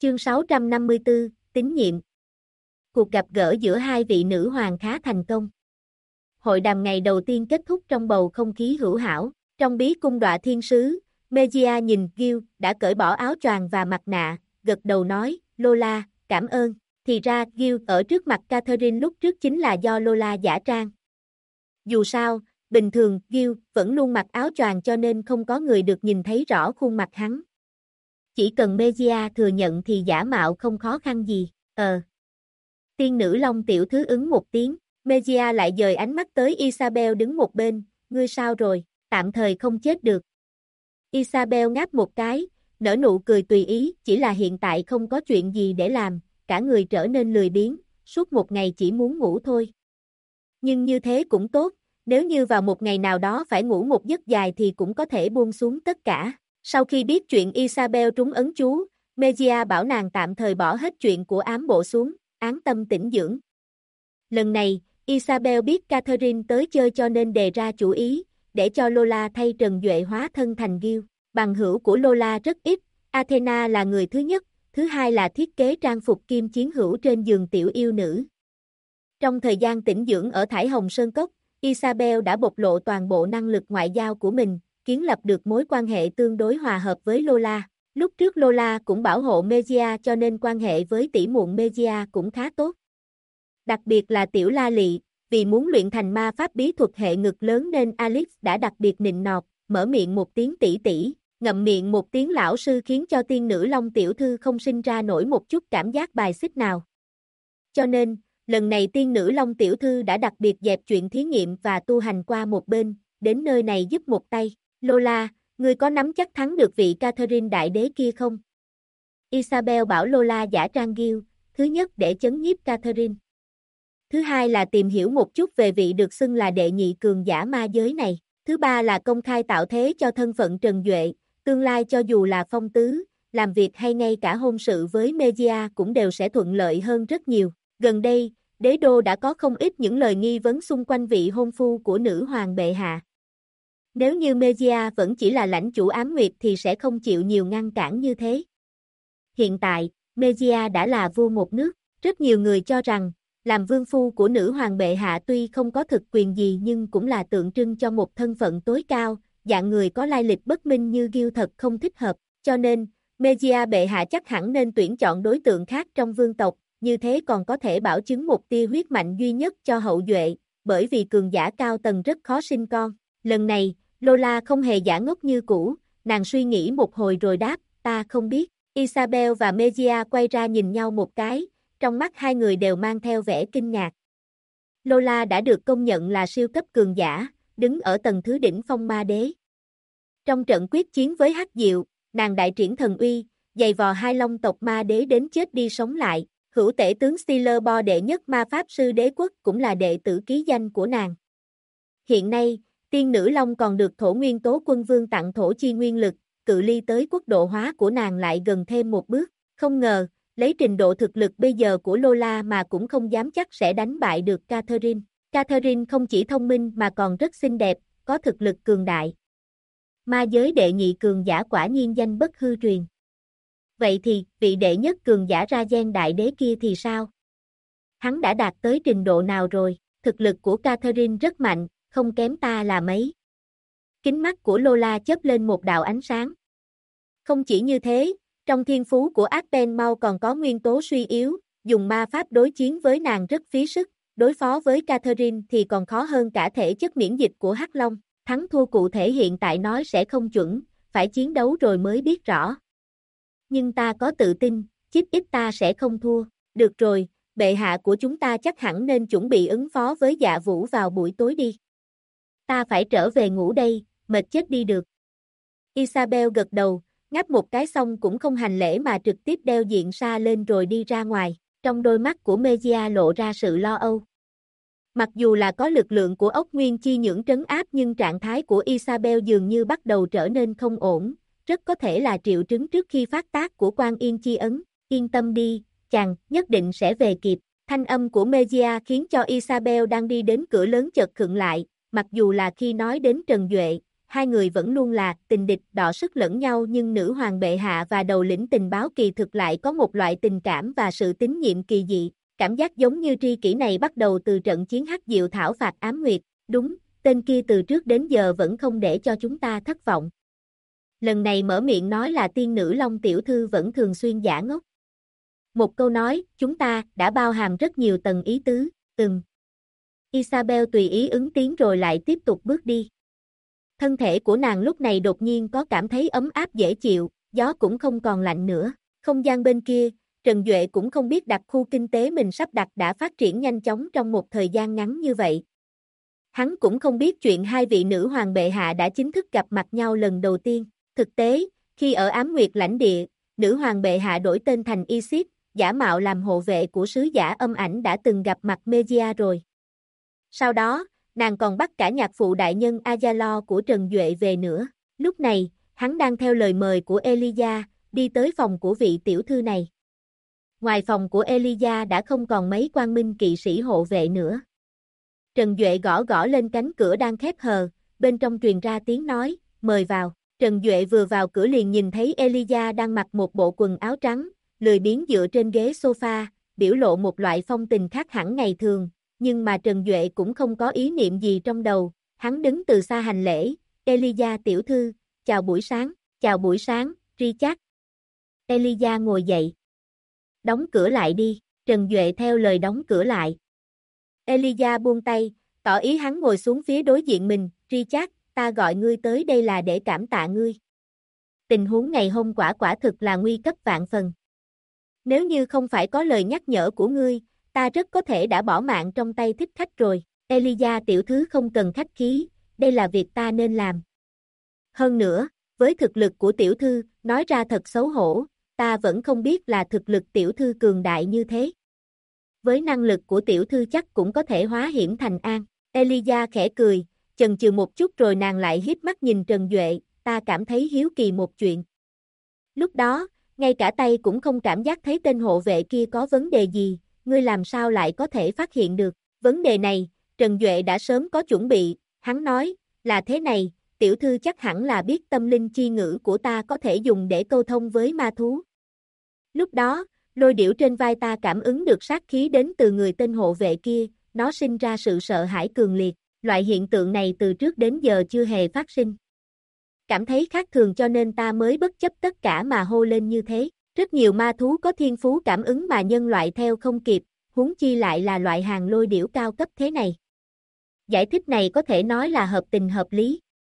Chương 654, tín nhiệm. Cuộc gặp gỡ giữa hai vị nữ hoàng khá thành công. Hội đàm ngày đầu tiên kết thúc trong bầu không khí hữu hảo. Trong bí cung Đọa Thiên Sứ, Mejia nhìn Gil đã cởi bỏ áo choàng và mặt nạ, gật đầu nói, Lola, cảm ơn. Thì ra Gil ở trước mặt Catherine lúc trước chính là do Lola giả trang. Dù sao, bình thường Gil vẫn luôn mặc áo choàng cho nên không có người được nhìn thấy rõ khuôn mặt hắn. Chỉ cần Mejia thừa nhận thì giả mạo không khó khăn gì. Tiên nữ Long tiểu thư ứng một tiếng, Mejia lại dời ánh mắt tới Isabel đứng một bên, ngươi sao rồi, tạm thời không chết được. Isabel ngáp một cái, nở nụ cười tùy ý, chỉ là hiện tại không có chuyện gì để làm, cả người trở nên lười biếng, suốt một ngày chỉ muốn ngủ thôi. Nhưng như thế cũng tốt, nếu như vào một ngày nào đó phải ngủ một giấc dài thì cũng có thể buông xuống tất cả. Sau khi biết chuyện Isabel trúng ấn chú, Mejia bảo nàng tạm thời bỏ hết chuyện của ám bộ xuống, án tâm tĩnh dưỡng. Lần này, Isabel biết Catherine tới chơi cho nên đề ra chủ ý, để cho Lola thay Trần Duệ hóa thân thành Gil. Bằng hữu của Lola rất ít, Athena là người thứ nhất, thứ hai là thiết kế trang phục kim chiến hữu trên giường tiểu yêu nữ. Trong thời gian tĩnh dưỡng ở Thải Hồng Sơn Cốc, Isabel đã bộc lộ toàn bộ năng lực ngoại giao của mình, kiến lập được mối quan hệ tương đối hòa hợp với Lola. Lúc trước Lola cũng bảo hộ Mejia cho nên quan hệ với tỷ muội Mejia cũng khá tốt. Đặc biệt là tiểu La Lị, vì muốn luyện thành ma pháp bí thuật hệ ngực lớn nên Alex đã đặc biệt nịnh nọt, mở miệng một tiếng tỷ tỷ, ngậm miệng một tiếng lão sư khiến cho tiên nữ Long tiểu thư không sinh ra nổi một chút cảm giác bài xích nào. Cho nên, lần này tiên nữ Long tiểu thư đã đặc biệt dẹp chuyện thí nghiệm và tu hành qua một bên, đến nơi này giúp một tay. Lola, ngươi có nắm chắc thắng được vị Catherine đại đế kia không? Isabel bảo Lola giả trang Gil, thứ nhất để chấn nhiếp Catherine. Thứ hai là tìm hiểu một chút về vị được xưng là đệ nhị cường giả ma giới này. Thứ ba là công khai tạo thế cho thân phận Trần Duệ, tương lai cho dù là phong tứ, làm việc hay ngay cả hôn sự với Mejia cũng đều sẽ thuận lợi hơn rất nhiều. Gần đây, đế đô đã có không ít những lời nghi vấn xung quanh vị hôn phu của nữ hoàng bệ hạ. Nếu như Mejia vẫn chỉ là lãnh chủ ám nguyệt thì sẽ không chịu nhiều ngăn cản như thế. Hiện tại, Mejia đã là vua một nước, rất nhiều người cho rằng, làm vương phu của nữ hoàng bệ hạ tuy không có thực quyền gì nhưng cũng là tượng trưng cho một thân phận tối cao, dạng người có lai lịch bất minh như Gil thật không thích hợp, cho nên, Mejia bệ hạ chắc hẳn nên tuyển chọn đối tượng khác trong vương tộc, như thế còn có thể bảo chứng một tia huyết mạnh duy nhất cho hậu duệ, bởi vì cường giả cao tầng rất khó sinh con. Lần này, Lola không hề giả ngốc như cũ, nàng suy nghĩ một hồi rồi đáp, ta không biết. Isabel và Mejia quay ra nhìn nhau một cái, trong mắt hai người đều mang theo vẻ kinh ngạc. Lola đã được công nhận là siêu cấp cường giả, đứng ở tầng thứ đỉnh phong ma đế. Trong trận quyết chiến với Hắc Diệu, nàng đại triển thần uy, giày vò hai long tộc ma đế đến chết đi sống lại, hữu tể tướng Steeler Bo đệ nhất ma pháp sư đế quốc cũng là đệ tử ký danh của nàng. Hiện nay, tiên nữ Long còn được Thổ Nguyên Tố Quân Vương tặng thổ chi nguyên lực, cự ly tới quốc độ hóa của nàng lại gần thêm một bước, không ngờ, lấy trình độ thực lực bây giờ của Lola mà cũng không dám chắc sẽ đánh bại được Catherine. Catherine không chỉ thông minh mà còn rất xinh đẹp, có thực lực cường đại. Ma giới đệ nhị cường giả quả nhiên danh bất hư truyền. Vậy thì, vị đệ nhất cường giả Ragen đại đế kia thì sao? Hắn đã đạt tới trình độ nào rồi? Thực lực của Catherine rất mạnh, không kém ta là mấy. Kính mắt của Lola chớp lên một đạo ánh sáng. Không chỉ như thế, trong thiên phú của Aspen Mau còn có nguyên tố suy yếu, dùng ma pháp đối chiến với nàng rất phí sức, đối phó với Catherine thì còn khó hơn cả thể chất miễn dịch của Hắc Long, thắng thua cụ thể hiện tại nói sẽ không chuẩn, phải chiến đấu rồi mới biết rõ. Nhưng ta có tự tin, chí ít ta sẽ không thua, được rồi, bệ hạ của chúng ta chắc hẳn nên chuẩn bị ứng phó với Dạ Vũ vào buổi tối đi. Ta phải trở về ngủ đây, mệt chết đi được. Isabel gật đầu, ngáp một cái xong cũng không hành lễ mà trực tiếp đeo diện sa lên rồi đi ra ngoài, trong đôi mắt của Mejia lộ ra sự lo âu. Mặc dù là có lực lượng của ốc nguyên chi nhưỡng trấn áp nhưng trạng thái của Isabel dường như bắt đầu trở nên không ổn, rất có thể là triệu chứng trước khi phát tác của Quan Yên chi ấn, yên tâm đi, chàng nhất định sẽ về kịp. Thanh âm của Mejia khiến cho Isabel đang đi đến cửa lớn chợt khựng lại, mặc dù là khi nói đến Trần Duệ, hai người vẫn luôn là tình địch đọ sức lẫn nhau, nhưng nữ hoàng bệ hạ và đầu lĩnh tình báo kỳ thực lại có một loại tình cảm và sự tín nhiệm kỳ dị. Cảm giác giống như tri kỷ này bắt đầu từ trận chiến Hắc Diệu thảo phạt ám nguyệt. Đúng, tên kia từ trước đến giờ vẫn không để cho chúng ta thất vọng. Lần này mở miệng nói là tiên nữ Long tiểu thư vẫn thường xuyên giả ngốc. Một câu nói, chúng ta, đã bao hàm rất nhiều tầng ý tứ, Isabel tùy ý ứng tiếng rồi lại tiếp tục bước đi. Thân thể của nàng lúc này đột nhiên có cảm thấy ấm áp dễ chịu, gió cũng không còn lạnh nữa. Không gian bên kia, Trần Duệ cũng không biết đặc khu kinh tế mình sắp đặt đã phát triển nhanh chóng trong một thời gian ngắn như vậy. Hắn cũng không biết chuyện hai vị nữ hoàng bệ hạ đã chính thức gặp mặt nhau lần đầu tiên. Thực tế, khi ở Ám Nguyệt lãnh địa, nữ hoàng bệ hạ đổi tên thành Isis, giả mạo làm hộ vệ của sứ giả âm ảnh đã từng gặp mặt Megia rồi. Sau đó, nàng còn bắt cả nhạc phụ đại nhân Ayalo của Trần Duệ về nữa. Lúc này, hắn đang theo lời mời của Elijah, đi tới phòng của vị tiểu thư này. Ngoài phòng của Elijah đã không còn mấy quan minh kỵ sĩ hộ vệ nữa. Trần Duệ gõ gõ lên cánh cửa đang khép hờ, bên trong truyền ra tiếng nói, mời vào. Trần Duệ vừa vào cửa liền nhìn thấy Elijah đang mặc một bộ quần áo trắng, lười biếng dựa trên ghế sofa, biểu lộ một loại phong tình khác hẳn ngày thường, nhưng mà Trần Duệ cũng không có ý niệm gì trong đầu, hắn đứng từ xa hành lễ, Elijah tiểu thư, chào buổi sáng, Richard. Elijah ngồi dậy. Đóng cửa lại đi, Trần Duệ theo lời đóng cửa lại. Elijah buông tay, tỏ ý hắn ngồi xuống phía đối diện mình, Richard, ta gọi ngươi tới đây là để cảm tạ ngươi. Tình huống ngày hôm quả thực là nguy cấp vạn phần. Nếu như không phải có lời nhắc nhở của ngươi, ta rất có thể đã bỏ mạng trong tay thích khách rồi. Elijah tiểu thư không cần khách khí, đây là việc ta nên làm. Hơn nữa, với thực lực của tiểu thư, nói ra thật xấu hổ, ta vẫn không biết là thực lực tiểu thư cường đại như thế. Với năng lực của tiểu thư chắc cũng có thể hóa hiểm thành an. Elijah khẽ cười, chần chừ một chút rồi nàng lại híp mắt nhìn Trần Duệ, ta cảm thấy hiếu kỳ một chuyện. Lúc đó, ngay cả tay cũng không cảm giác thấy tên hộ vệ kia có vấn đề gì, ngươi làm sao lại có thể phát hiện được. Vấn đề này, Trần Duệ đã sớm có chuẩn bị, hắn nói, là thế này, tiểu thư chắc hẳn là biết tâm linh chi ngữ của ta có thể dùng để câu thông với ma thú. Lúc đó, lôi điểu trên vai ta cảm ứng được sát khí đến từ người tên hộ vệ kia, nó sinh ra sự sợ hãi cường liệt, loại hiện tượng này từ trước đến giờ chưa hề phát sinh. Cảm thấy khác thường cho nên ta mới bất chấp tất cả mà hô lên như thế. Rất nhiều ma thú có thiên phú cảm ứng mà nhân loại theo không kịp, huống chi lại là loại hàng lôi điểu cao cấp thế này. Giải thích này có thể nói là hợp tình hợp lý.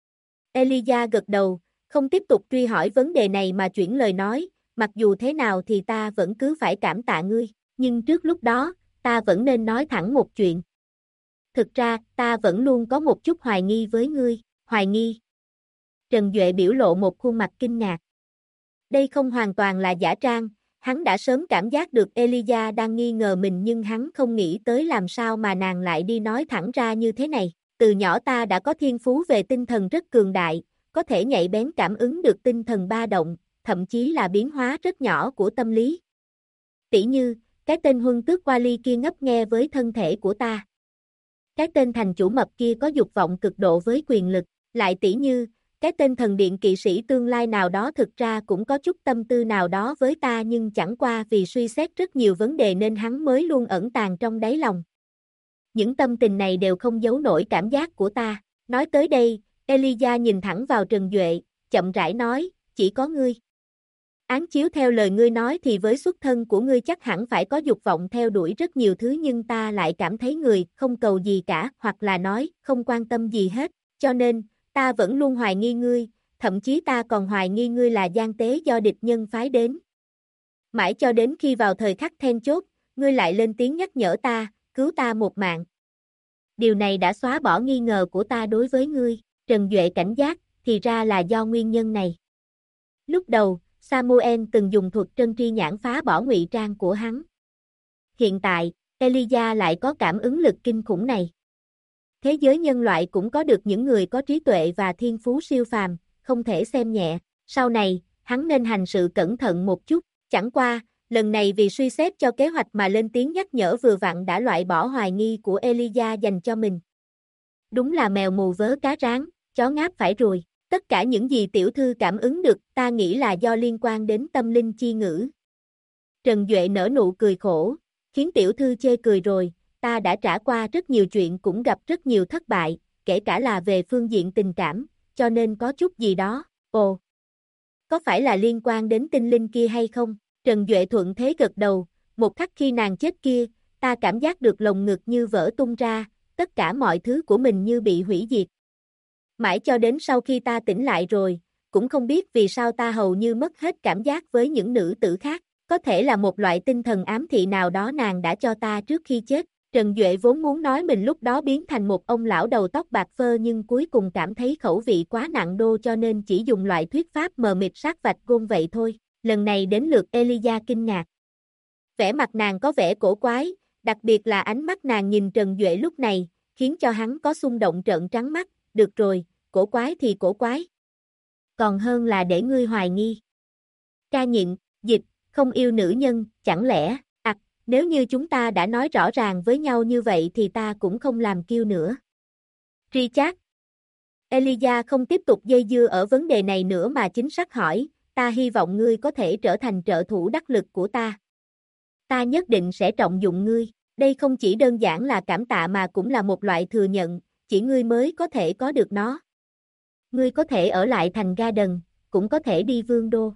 Elijah gật đầu, không tiếp tục truy hỏi vấn đề này mà chuyển lời nói, mặc dù thế nào thì ta vẫn cứ phải cảm tạ ngươi, nhưng trước lúc đó, ta vẫn nên nói thẳng một chuyện. Thực ra, ta vẫn luôn có một chút hoài nghi với ngươi, hoài nghi. Trần Duệ biểu lộ một khuôn mặt kinh ngạc. Đây không hoàn toàn là giả trang, hắn đã sớm cảm giác được Elijah đang nghi ngờ mình nhưng hắn không nghĩ tới làm sao mà nàng lại đi nói thẳng ra như thế này. Từ nhỏ ta đã có thiên phú về tinh thần rất cường đại, có thể nhạy bén cảm ứng được tinh thần ba động, thậm chí là biến hóa rất nhỏ của tâm lý. Tỷ như, cái tên Huân Tước Wally kia ngấp nghe với thân thể của ta. Cái tên thành chủ mập kia có dục vọng cực độ với quyền lực, lại tỷ như, cái tên thần điện kỵ sĩ tương lai nào đó thực ra cũng có chút tâm tư nào đó với ta nhưng chẳng qua vì suy xét rất nhiều vấn đề nên hắn mới luôn ẩn tàng trong đáy lòng. Những tâm tình này đều không giấu nổi cảm giác của ta. Nói tới đây, Elijah nhìn thẳng vào Trần Duệ, chậm rãi nói, chỉ có ngươi. Án chiếu theo lời ngươi nói thì với xuất thân của ngươi chắc hẳn phải có dục vọng theo đuổi rất nhiều thứ nhưng ta lại cảm thấy người không cầu gì cả hoặc là nói không quan tâm gì hết, cho nên, ta vẫn luôn hoài nghi ngươi, thậm chí ta còn hoài nghi ngươi là gian tế do địch nhân phái đến. Mãi cho đến khi vào thời khắc then chốt, ngươi lại lên tiếng nhắc nhở ta, cứu ta một mạng. Điều này đã xóa bỏ nghi ngờ của ta đối với ngươi, Trần Duệ cảnh giác, thì ra là do nguyên nhân này. Lúc đầu, Samuel từng dùng thuật trân tri nhãn phá bỏ ngụy trang của hắn. Hiện tại, Elijah lại có cảm ứng lực kinh khủng này. Thế giới nhân loại cũng có được những người có trí tuệ và thiên phú siêu phàm, không thể xem nhẹ. Sau này, hắn nên hành sự cẩn thận một chút. Chẳng qua, lần này vì suy xét cho kế hoạch mà lên tiếng nhắc nhở vừa vặn đã loại bỏ hoài nghi của Elijah dành cho mình. Đúng là mèo mù vớ cá rán, chó ngáp phải ruồi. Tất cả những gì tiểu thư cảm ứng được, ta nghĩ là do liên quan đến tâm linh chi ngữ. Trần Duệ nở nụ cười khổ, khiến tiểu thư chê cười rồi, ta đã trải qua rất nhiều chuyện cũng gặp rất nhiều thất bại, kể cả là về phương diện tình cảm, cho nên có chút gì đó. Ồ, có phải là liên quan đến tinh linh kia hay không? Trần Duệ thuận thế gật đầu, một khắc khi nàng chết kia, ta cảm giác được lồng ngực như vỡ tung ra, tất cả mọi thứ của mình như bị hủy diệt. Mãi cho đến sau khi ta tỉnh lại rồi, cũng không biết vì sao ta hầu như mất hết cảm giác với những nữ tử khác, có thể là một loại tinh thần ám thị nào đó nàng đã cho ta trước khi chết. Trần Duệ vốn muốn nói mình lúc đó biến thành một ông lão đầu tóc bạc phơ nhưng cuối cùng cảm thấy khẩu vị quá nặng đô cho nên chỉ dùng loại thuyết pháp mờ mịt sát vạch gôn vậy thôi. Lần này đến lượt Elijah kinh ngạc. Vẻ mặt nàng có vẻ cổ quái, đặc biệt là ánh mắt nàng nhìn Trần Duệ lúc này, khiến cho hắn có xung động trợn trắng mắt. Được rồi, cổ quái thì cổ quái. Còn hơn là để ngươi hoài nghi. Ca nhịn, dịch, không yêu nữ nhân, chẳng lẽ, nếu như chúng ta đã nói rõ ràng với nhau như vậy thì ta cũng không làm kiêu nữa. Richard. Elijah không tiếp tục dây dưa ở vấn đề này nữa mà chính xác hỏi, ta hy vọng ngươi có thể trở thành trợ thủ đắc lực của ta. Ta nhất định sẽ trọng dụng ngươi, đây không chỉ đơn giản là cảm tạ mà cũng là một loại thừa nhận, chỉ ngươi mới có thể có được nó. Ngươi có thể ở lại thành Garden, cũng có thể đi Vương Đô.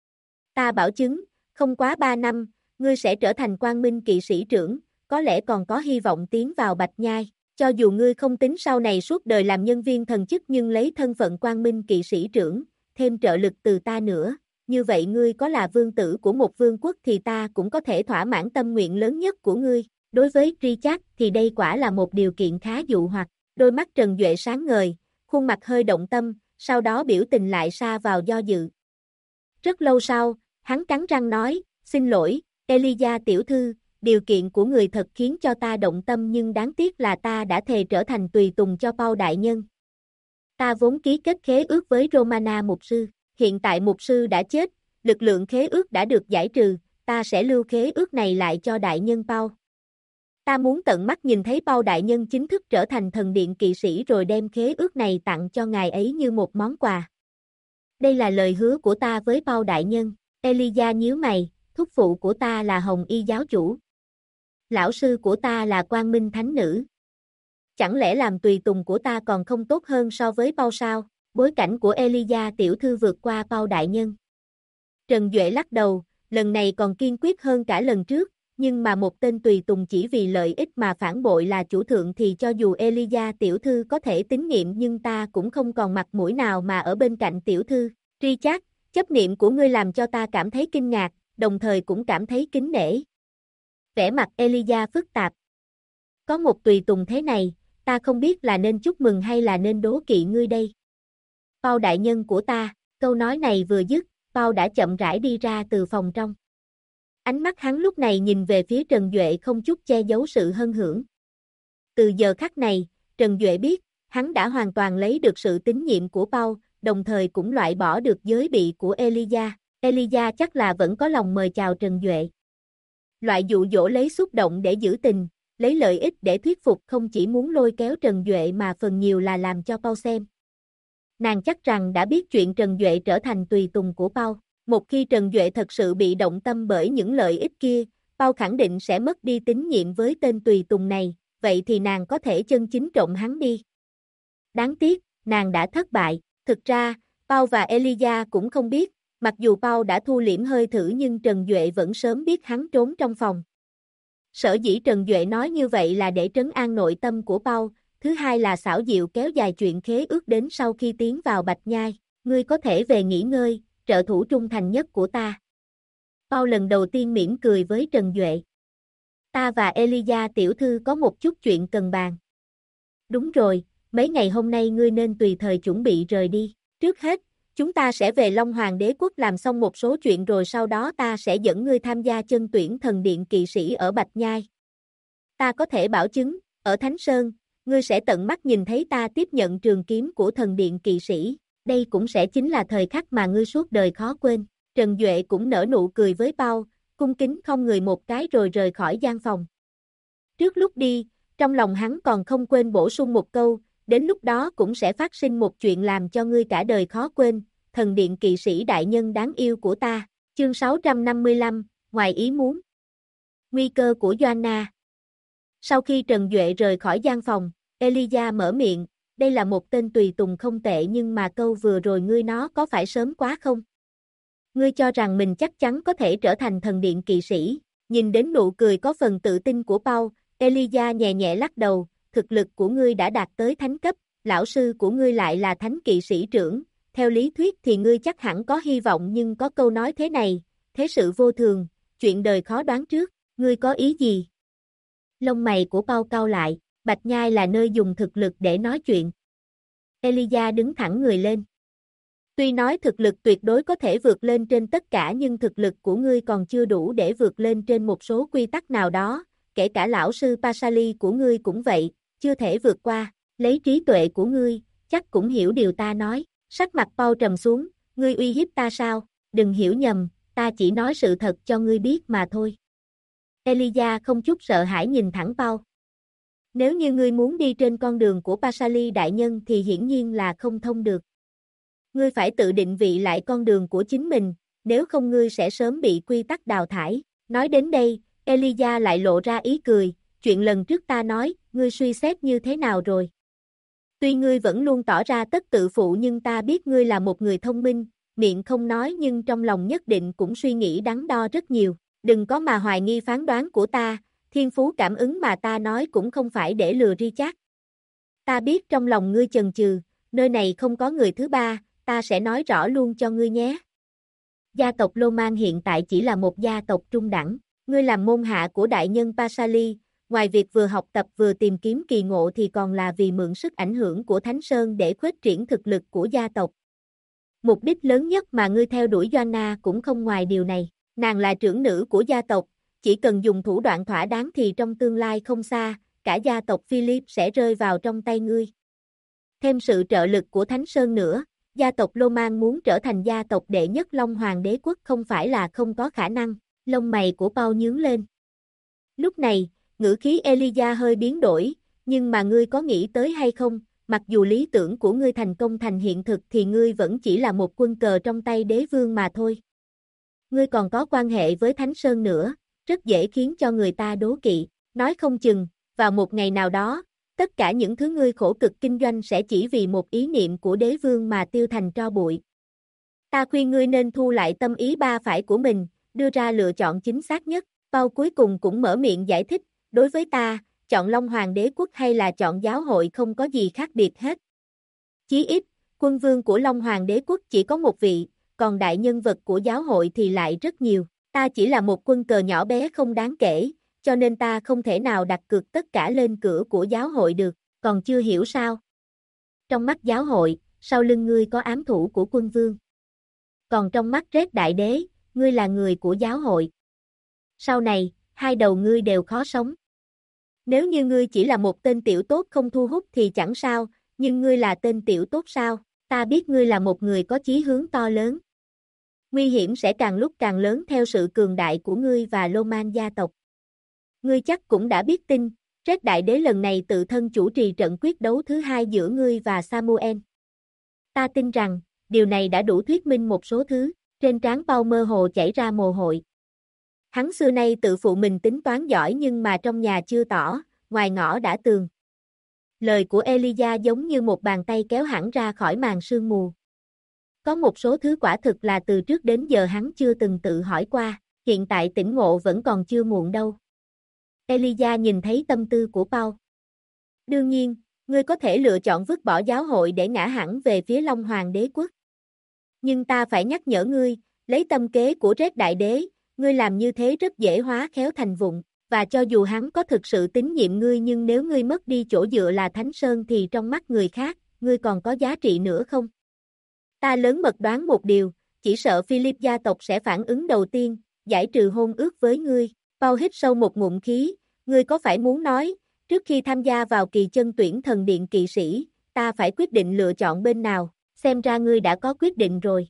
Ta bảo chứng, không quá 3 năm, ngươi sẽ trở thành Quang Minh kỵ sĩ trưởng, có lẽ còn có hy vọng tiến vào Bạch Nhai. Cho dù ngươi không tính sau này suốt đời làm nhân viên thần chức nhưng lấy thân phận Quang Minh kỵ sĩ trưởng, thêm trợ lực từ ta nữa, như vậy ngươi có là vương tử của một vương quốc thì ta cũng có thể thỏa mãn tâm nguyện lớn nhất của ngươi. Đối với Richard thì đây quả là một điều kiện khá dụ hoặc. Đôi mắt Trần Duệ sáng ngời, khuôn mặt hơi động tâm, sau đó biểu tình lại sa vào do dự. Rất lâu sau, hắn cắn răng nói, xin lỗi, Elijah tiểu thư, điều kiện của người thật khiến cho ta động tâm nhưng đáng tiếc là ta đã thề trở thành tùy tùng cho Paul đại nhân. Ta vốn ký kết khế ước với Romana mục sư, hiện tại mục sư đã chết, lực lượng khế ước đã được giải trừ, ta sẽ lưu khế ước này lại cho đại nhân Paul. Ta muốn tận mắt nhìn thấy Paul đại nhân chính thức trở thành thần điện kỵ sĩ rồi đem khế ước này tặng cho ngài ấy như một món quà. Đây là lời hứa của ta với Paul đại nhân. Elijah nhíu mày, thúc phụ của ta là Hồng Y giáo chủ. Lão sư của ta là Quang Minh thánh nữ. Chẳng lẽ làm tùy tùng của ta còn không tốt hơn so với Paul sao? Bối cảnh của Elijah tiểu thư vượt qua Paul đại nhân. Trần Duệ lắc đầu, lần này còn kiên quyết hơn cả lần trước, nhưng mà một tên tùy tùng chỉ vì lợi ích mà phản bội là chủ thượng thì cho dù Elijah tiểu thư có thể tín nhiệm nhưng ta cũng không còn mặt mũi nào mà ở bên cạnh tiểu thư. Richard, chấp niệm của ngươi làm cho ta cảm thấy kinh ngạc, đồng thời cũng cảm thấy kính nể. Vẻ mặt Elijah phức tạp. Có một tùy tùng thế này, ta không biết là nên chúc mừng hay là nên đố kỵ ngươi đây. Paul đại nhân của ta, câu nói này vừa dứt, Paul đã chậm rãi đi ra từ phòng trong. Ánh mắt hắn lúc này nhìn về phía Trần Duệ không chút che giấu sự hân hưởng. Từ giờ khắc này, Trần Duệ biết, hắn đã hoàn toàn lấy được sự tín nhiệm của Paul, đồng thời cũng loại bỏ được giới bị của Elijah. Elijah chắc là vẫn có lòng mời chào Trần Duệ. Loại dụ dỗ lấy xúc động để giữ tình, lấy lợi ích để thuyết phục không chỉ muốn lôi kéo Trần Duệ mà phần nhiều là làm cho Paul xem. Nàng chắc rằng đã biết chuyện Trần Duệ trở thành tùy tùng của Paul. Một khi Trần Duệ thật sự bị động tâm bởi những lợi ích kia, Paul khẳng định sẽ mất đi tín nhiệm với tên tùy tùng này, vậy thì nàng có thể chân chính trộm hắn đi. Đáng tiếc, nàng đã thất bại. Thực ra, Paul và Elijah cũng không biết, mặc dù Paul đã thu liễm hơi thở nhưng Trần Duệ vẫn sớm biết hắn trốn trong phòng. Sở dĩ Trần Duệ nói như vậy là để trấn an nội tâm của Paul, thứ hai là xảo diệu kéo dài chuyện khế ước đến sau khi tiến vào Bạch Nhai. Ngươi có thể về nghỉ ngơi, trợ thủ trung thành nhất của ta. Paul lần đầu tiên mỉm cười với Trần Duệ. Ta và Elijah tiểu thư có một chút chuyện cần bàn. Đúng rồi, mấy ngày hôm nay ngươi nên tùy thời chuẩn bị rời đi. Trước hết, chúng ta sẽ về Long Hoàng đế quốc làm xong một số chuyện rồi sau đó ta sẽ dẫn ngươi tham gia chân tuyển thần điện kỵ sĩ ở Bạch Nhai. Ta có thể bảo chứng, ở Thánh Sơn, ngươi sẽ tận mắt nhìn thấy ta tiếp nhận trường kiếm của thần điện kỵ sĩ. Đây cũng sẽ chính là thời khắc mà ngươi suốt đời khó quên. Trần Duệ cũng nở nụ cười với Paul, cung kính không người một cái rồi rời khỏi gian phòng. Trước lúc đi, trong lòng hắn còn không quên bổ sung một câu, đến lúc đó cũng sẽ phát sinh một chuyện làm cho ngươi cả đời khó quên, thần điện kỵ sĩ đại nhân đáng yêu của ta. Chương 655, ngoài ý muốn. Nguy cơ của Joanna. Sau khi Trần Duệ rời khỏi gian phòng, Elijah mở miệng, đây là một tên tùy tùng không tệ nhưng mà câu vừa rồi ngươi nó có phải sớm quá không? Ngươi cho rằng mình chắc chắn có thể trở thành thần điện kỵ sĩ, nhìn đến nụ cười có phần tự tin của Paul, Elijah nhẹ nhẹ lắc đầu, thực lực của ngươi đã đạt tới thánh cấp, lão sư của ngươi lại là thánh kỵ sĩ trưởng, theo lý thuyết thì ngươi chắc hẳn có hy vọng nhưng có câu nói thế này, thế sự vô thường, chuyện đời khó đoán trước, ngươi có ý gì? Lông mày của Paul cau lại, Bạch Nhai là nơi dùng thực lực để nói chuyện. Elijah đứng thẳng người lên. Tuy nói thực lực tuyệt đối có thể vượt lên trên tất cả nhưng thực lực của ngươi còn chưa đủ để vượt lên trên một số quy tắc nào đó, kể cả lão sư Pasali của ngươi cũng vậy, chưa thể vượt qua, lấy trí tuệ của ngươi, chắc cũng hiểu điều ta nói. Sắc mặt Paul trầm xuống, ngươi uy hiếp ta sao? Đừng hiểu nhầm, ta chỉ nói sự thật cho ngươi biết mà thôi. Elijah không chút sợ hãi nhìn thẳng Paul. Nếu như ngươi muốn đi trên con đường của Pasali đại nhân thì hiển nhiên là không thông được. Ngươi phải tự định vị lại con đường của chính mình, nếu không ngươi sẽ sớm bị quy tắc đào thải. Nói đến đây, Elijah lại lộ ra ý cười, chuyện lần trước ta nói, ngươi suy xét như thế nào rồi? Tuy ngươi vẫn luôn tỏ ra tất tự phụ nhưng ta biết ngươi là một người thông minh, miệng không nói nhưng trong lòng nhất định cũng suy nghĩ đắn đo rất nhiều. Đừng có mà hoài nghi phán đoán của ta, thiên phú cảm ứng mà ta nói cũng không phải để lừa Richard. Ta biết trong lòng ngươi chần chừ, nơi này không có người thứ ba, ta sẽ nói rõ luôn cho ngươi nhé. Gia tộc Loman hiện tại chỉ là một gia tộc trung đẳng, ngươi làm môn hạ của đại nhân Pasali, ngoài việc vừa học tập vừa tìm kiếm kỳ ngộ thì còn là vì mượn sức ảnh hưởng của Thánh Sơn để khuếch triển thực lực của gia tộc. Mục đích lớn nhất mà ngươi theo đuổi Joanna cũng không ngoài điều này, nàng là trưởng nữ của gia tộc, chỉ cần dùng thủ đoạn thỏa đáng thì trong tương lai không xa, cả gia tộc Philip sẽ rơi vào trong tay ngươi. Thêm sự trợ lực của Thánh Sơn nữa, gia tộc Loman muốn trở thành gia tộc đệ nhất Long Hoàng đế quốc không phải là không có khả năng, lông mày của Paul nhướng lên. Lúc này, ngữ khí Elijah hơi biến đổi, nhưng mà ngươi có nghĩ tới hay không, mặc dù lý tưởng của ngươi thành công thành hiện thực thì ngươi vẫn chỉ là một quân cờ trong tay đế vương mà thôi. Ngươi còn có quan hệ với Thánh Sơn nữa, rất dễ khiến cho người ta đố kỵ, nói không chừng, vào một ngày nào đó, tất cả những thứ ngươi khổ cực kinh doanh sẽ chỉ vì một ý niệm của đế vương mà tiêu thành tro bụi. Ta khuyên ngươi nên thu lại tâm ý ba phải của mình, đưa ra lựa chọn chính xác nhất. Paul cuối cùng cũng mở miệng giải thích, đối với ta, chọn Long Hoàng đế quốc hay là chọn giáo hội không có gì khác biệt hết. Chí ít, quân vương của Long Hoàng đế quốc chỉ có một vị, còn đại nhân vật của giáo hội thì lại rất nhiều. Ta chỉ là một quân cờ nhỏ bé không đáng kể, cho nên ta không thể nào đặt cược tất cả lên cửa của giáo hội được, còn chưa hiểu sao? Trong mắt giáo hội, sau lưng ngươi có ám thủ của quân vương. Còn trong mắt Red Đại Đế, ngươi là người của giáo hội. Sau này, hai đầu ngươi đều khó sống. Nếu như ngươi chỉ là một tên tiểu tốt không thu hút thì chẳng sao, nhưng ngươi là tên tiểu tốt sao? Ta biết ngươi là một người có chí hướng to lớn. Nguy hiểm sẽ càng lúc càng lớn theo sự cường đại của ngươi và Loman gia tộc. Ngươi chắc cũng đã biết tin, Red Đại Đế lần này tự thân chủ trì trận quyết đấu thứ hai giữa ngươi và Samuel. Ta tin rằng, điều này đã đủ thuyết minh một số thứ, trên trán Paul mơ hồ chảy ra mồ hôi. Hắn xưa nay tự phụ mình tính toán giỏi nhưng mà trong nhà chưa tỏ, ngoài ngõ đã tường. Lời của Elijah giống như một bàn tay kéo hẳn ra khỏi màn sương mù. Có một số thứ quả thực là từ trước đến giờ hắn chưa từng tự hỏi qua, hiện tại tỉnh ngộ vẫn còn chưa muộn đâu. Elijah nhìn thấy tâm tư của Paul. Đương nhiên, ngươi có thể lựa chọn vứt bỏ giáo hội để ngã hẳn về phía Long Hoàng đế quốc. Nhưng ta phải nhắc nhở ngươi, lấy tâm kế của Red Đại Đế, ngươi làm như thế rất dễ hóa khéo thành vụng, và cho dù hắn có thực sự tín nhiệm ngươi nhưng nếu ngươi mất đi chỗ dựa là Thánh Sơn thì trong mắt người khác, ngươi còn có giá trị nữa không? Ta lớn mật đoán một điều, chỉ sợ Philip gia tộc sẽ phản ứng đầu tiên, giải trừ hôn ước với ngươi. Paul hít sâu một ngụm khí, ngươi có phải muốn nói, trước khi tham gia vào kỳ chân tuyển thần điện kỵ sĩ, ta phải quyết định lựa chọn bên nào, xem ra ngươi đã có quyết định rồi.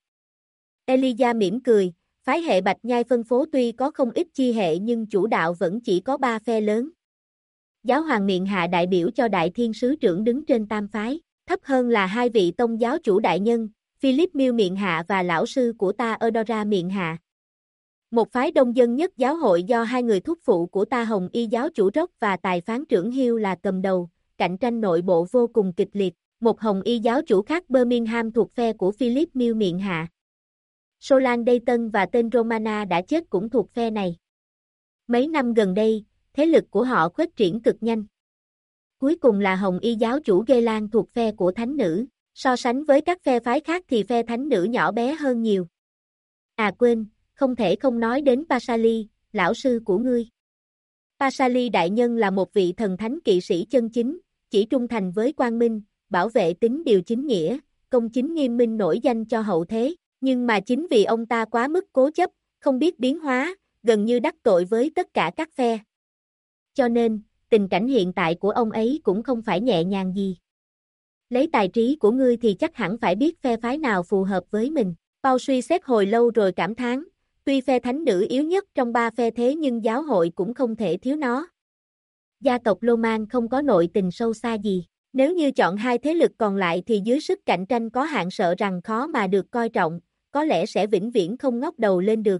Elijah mỉm cười, phái hệ Bạch Nhai phân phố tuy có không ít chi hệ nhưng chủ đạo vẫn chỉ có 3 phe lớn. Giáo hoàng miện hạ đại biểu cho đại thiên sứ trưởng đứng trên tam phái, thấp hơn là hai vị tông giáo chủ đại nhân, Philip Miêu miện hạ và lão sư của ta Eudora miện hạ. Một phái đông dân nhất giáo hội do hai người thúc phụ của ta Hồng Y giáo chủ Rock và tài phán trưởng Hill là cầm đầu, cạnh tranh nội bộ vô cùng kịch liệt. Một Hồng Y giáo chủ khác Birmingham thuộc phe của Philip Miêu miện hạ. Solan Dayton và tên Romana đã chết cũng thuộc phe này. Mấy năm gần đây, thế lực của họ khuếch triển cực nhanh. Cuối cùng là Hồng Y giáo chủ Geylan thuộc phe của thánh nữ, so sánh với các phe phái khác thì phe thánh nữ nhỏ bé hơn nhiều. À quên, không thể không nói đến Pasali, lão sư của ngươi. Pasali đại nhân là một vị thần thánh kỵ sĩ chân chính, chỉ trung thành với quang minh, bảo vệ tín điều chính nghĩa, công chính nghiêm minh nổi danh cho hậu thế, nhưng mà chính vì ông ta quá mức cố chấp, không biết biến hóa, gần như đắc tội với tất cả các phe. Cho nên, tình cảnh hiện tại của ông ấy cũng không phải nhẹ nhàng gì. Lấy tài trí của ngươi thì chắc hẳn phải biết phe phái nào phù hợp với mình. Paul suy xét hồi lâu rồi cảm thán, tuy phe thánh nữ yếu nhất trong ba phe thế nhưng giáo hội cũng không thể thiếu nó. Gia tộc Loman không có nội tình sâu xa gì. Nếu như chọn hai thế lực còn lại thì dưới sức cạnh tranh có hạn sợ rằng khó mà được coi trọng, có lẽ sẽ vĩnh viễn không ngóc đầu lên được.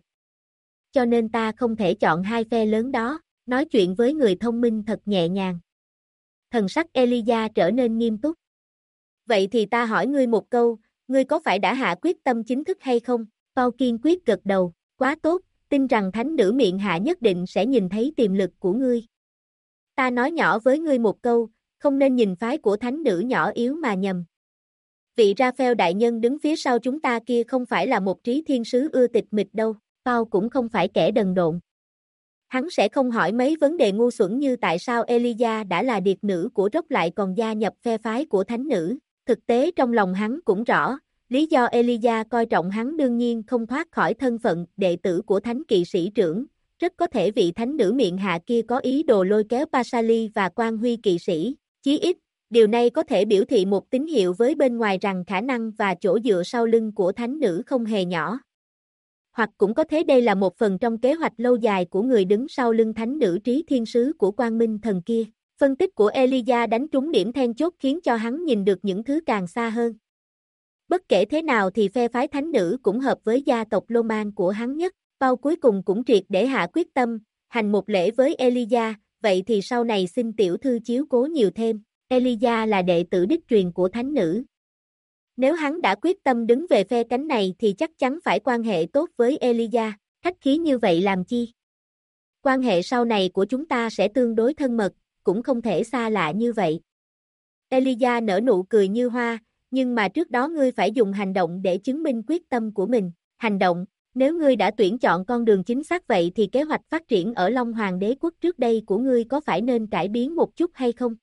Cho nên ta không thể chọn hai phe lớn đó, nói chuyện với người thông minh thật nhẹ nhàng. Thần sắc Elijah trở nên nghiêm túc. Vậy thì ta hỏi ngươi một câu, ngươi có phải đã hạ quyết tâm chính thức hay không? Paul kiên quyết gật đầu, quá tốt, tin rằng thánh nữ miện hạ nhất định sẽ nhìn thấy tiềm lực của ngươi. Ta nói nhỏ với ngươi một câu, không nên nhìn phái của thánh nữ nhỏ yếu mà nhầm. Vị Raphael đại nhân đứng phía sau chúng ta kia không phải là một trí thiên sứ ưa tịch mịch đâu, Paul cũng không phải kẻ đần độn. Hắn sẽ không hỏi mấy vấn đề ngu xuẩn như tại sao Elijah đã là điệt nữ của Rock lại còn gia nhập phe phái của thánh nữ. Thực tế trong lòng hắn cũng rõ, lý do Elijah coi trọng hắn đương nhiên không thoát khỏi thân phận đệ tử của thánh kỵ sĩ trưởng. Rất có thể vị thánh nữ miện hạ kia có ý đồ lôi kéo Pasali và quan huy kỵ sĩ. Chí ít, điều này có thể biểu thị một tín hiệu với bên ngoài rằng khả năng và chỗ dựa sau lưng của thánh nữ không hề nhỏ. Hoặc cũng có thể đây là một phần trong kế hoạch lâu dài của người đứng sau lưng thánh nữ trí thiên sứ của quang minh thần kia. Phân tích của Elijah đánh trúng điểm then chốt khiến cho hắn nhìn được những thứ càng xa hơn. Bất kể thế nào thì phe phái thánh nữ cũng hợp với gia tộc Loman của hắn nhất. Paul cuối cùng cũng triệt để hạ quyết tâm, hành một lễ với Elijah, vậy thì sau này xin tiểu thư chiếu cố nhiều thêm. Elijah là đệ tử đích truyền của thánh nữ. Nếu hắn đã quyết tâm đứng về phe cánh này thì chắc chắn phải quan hệ tốt với Elijah, khách khí như vậy làm chi? Quan hệ sau này của chúng ta sẽ tương đối thân mật, cũng không thể xa lạ như vậy. Elijah nở nụ cười như hoa, nhưng mà trước đó ngươi phải dùng hành động để chứng minh quyết tâm của mình. Hành động, nếu ngươi đã tuyển chọn con đường chính xác vậy thì kế hoạch phát triển ở Long Hoàng đế quốc trước đây của ngươi có phải nên cải biến một chút hay không?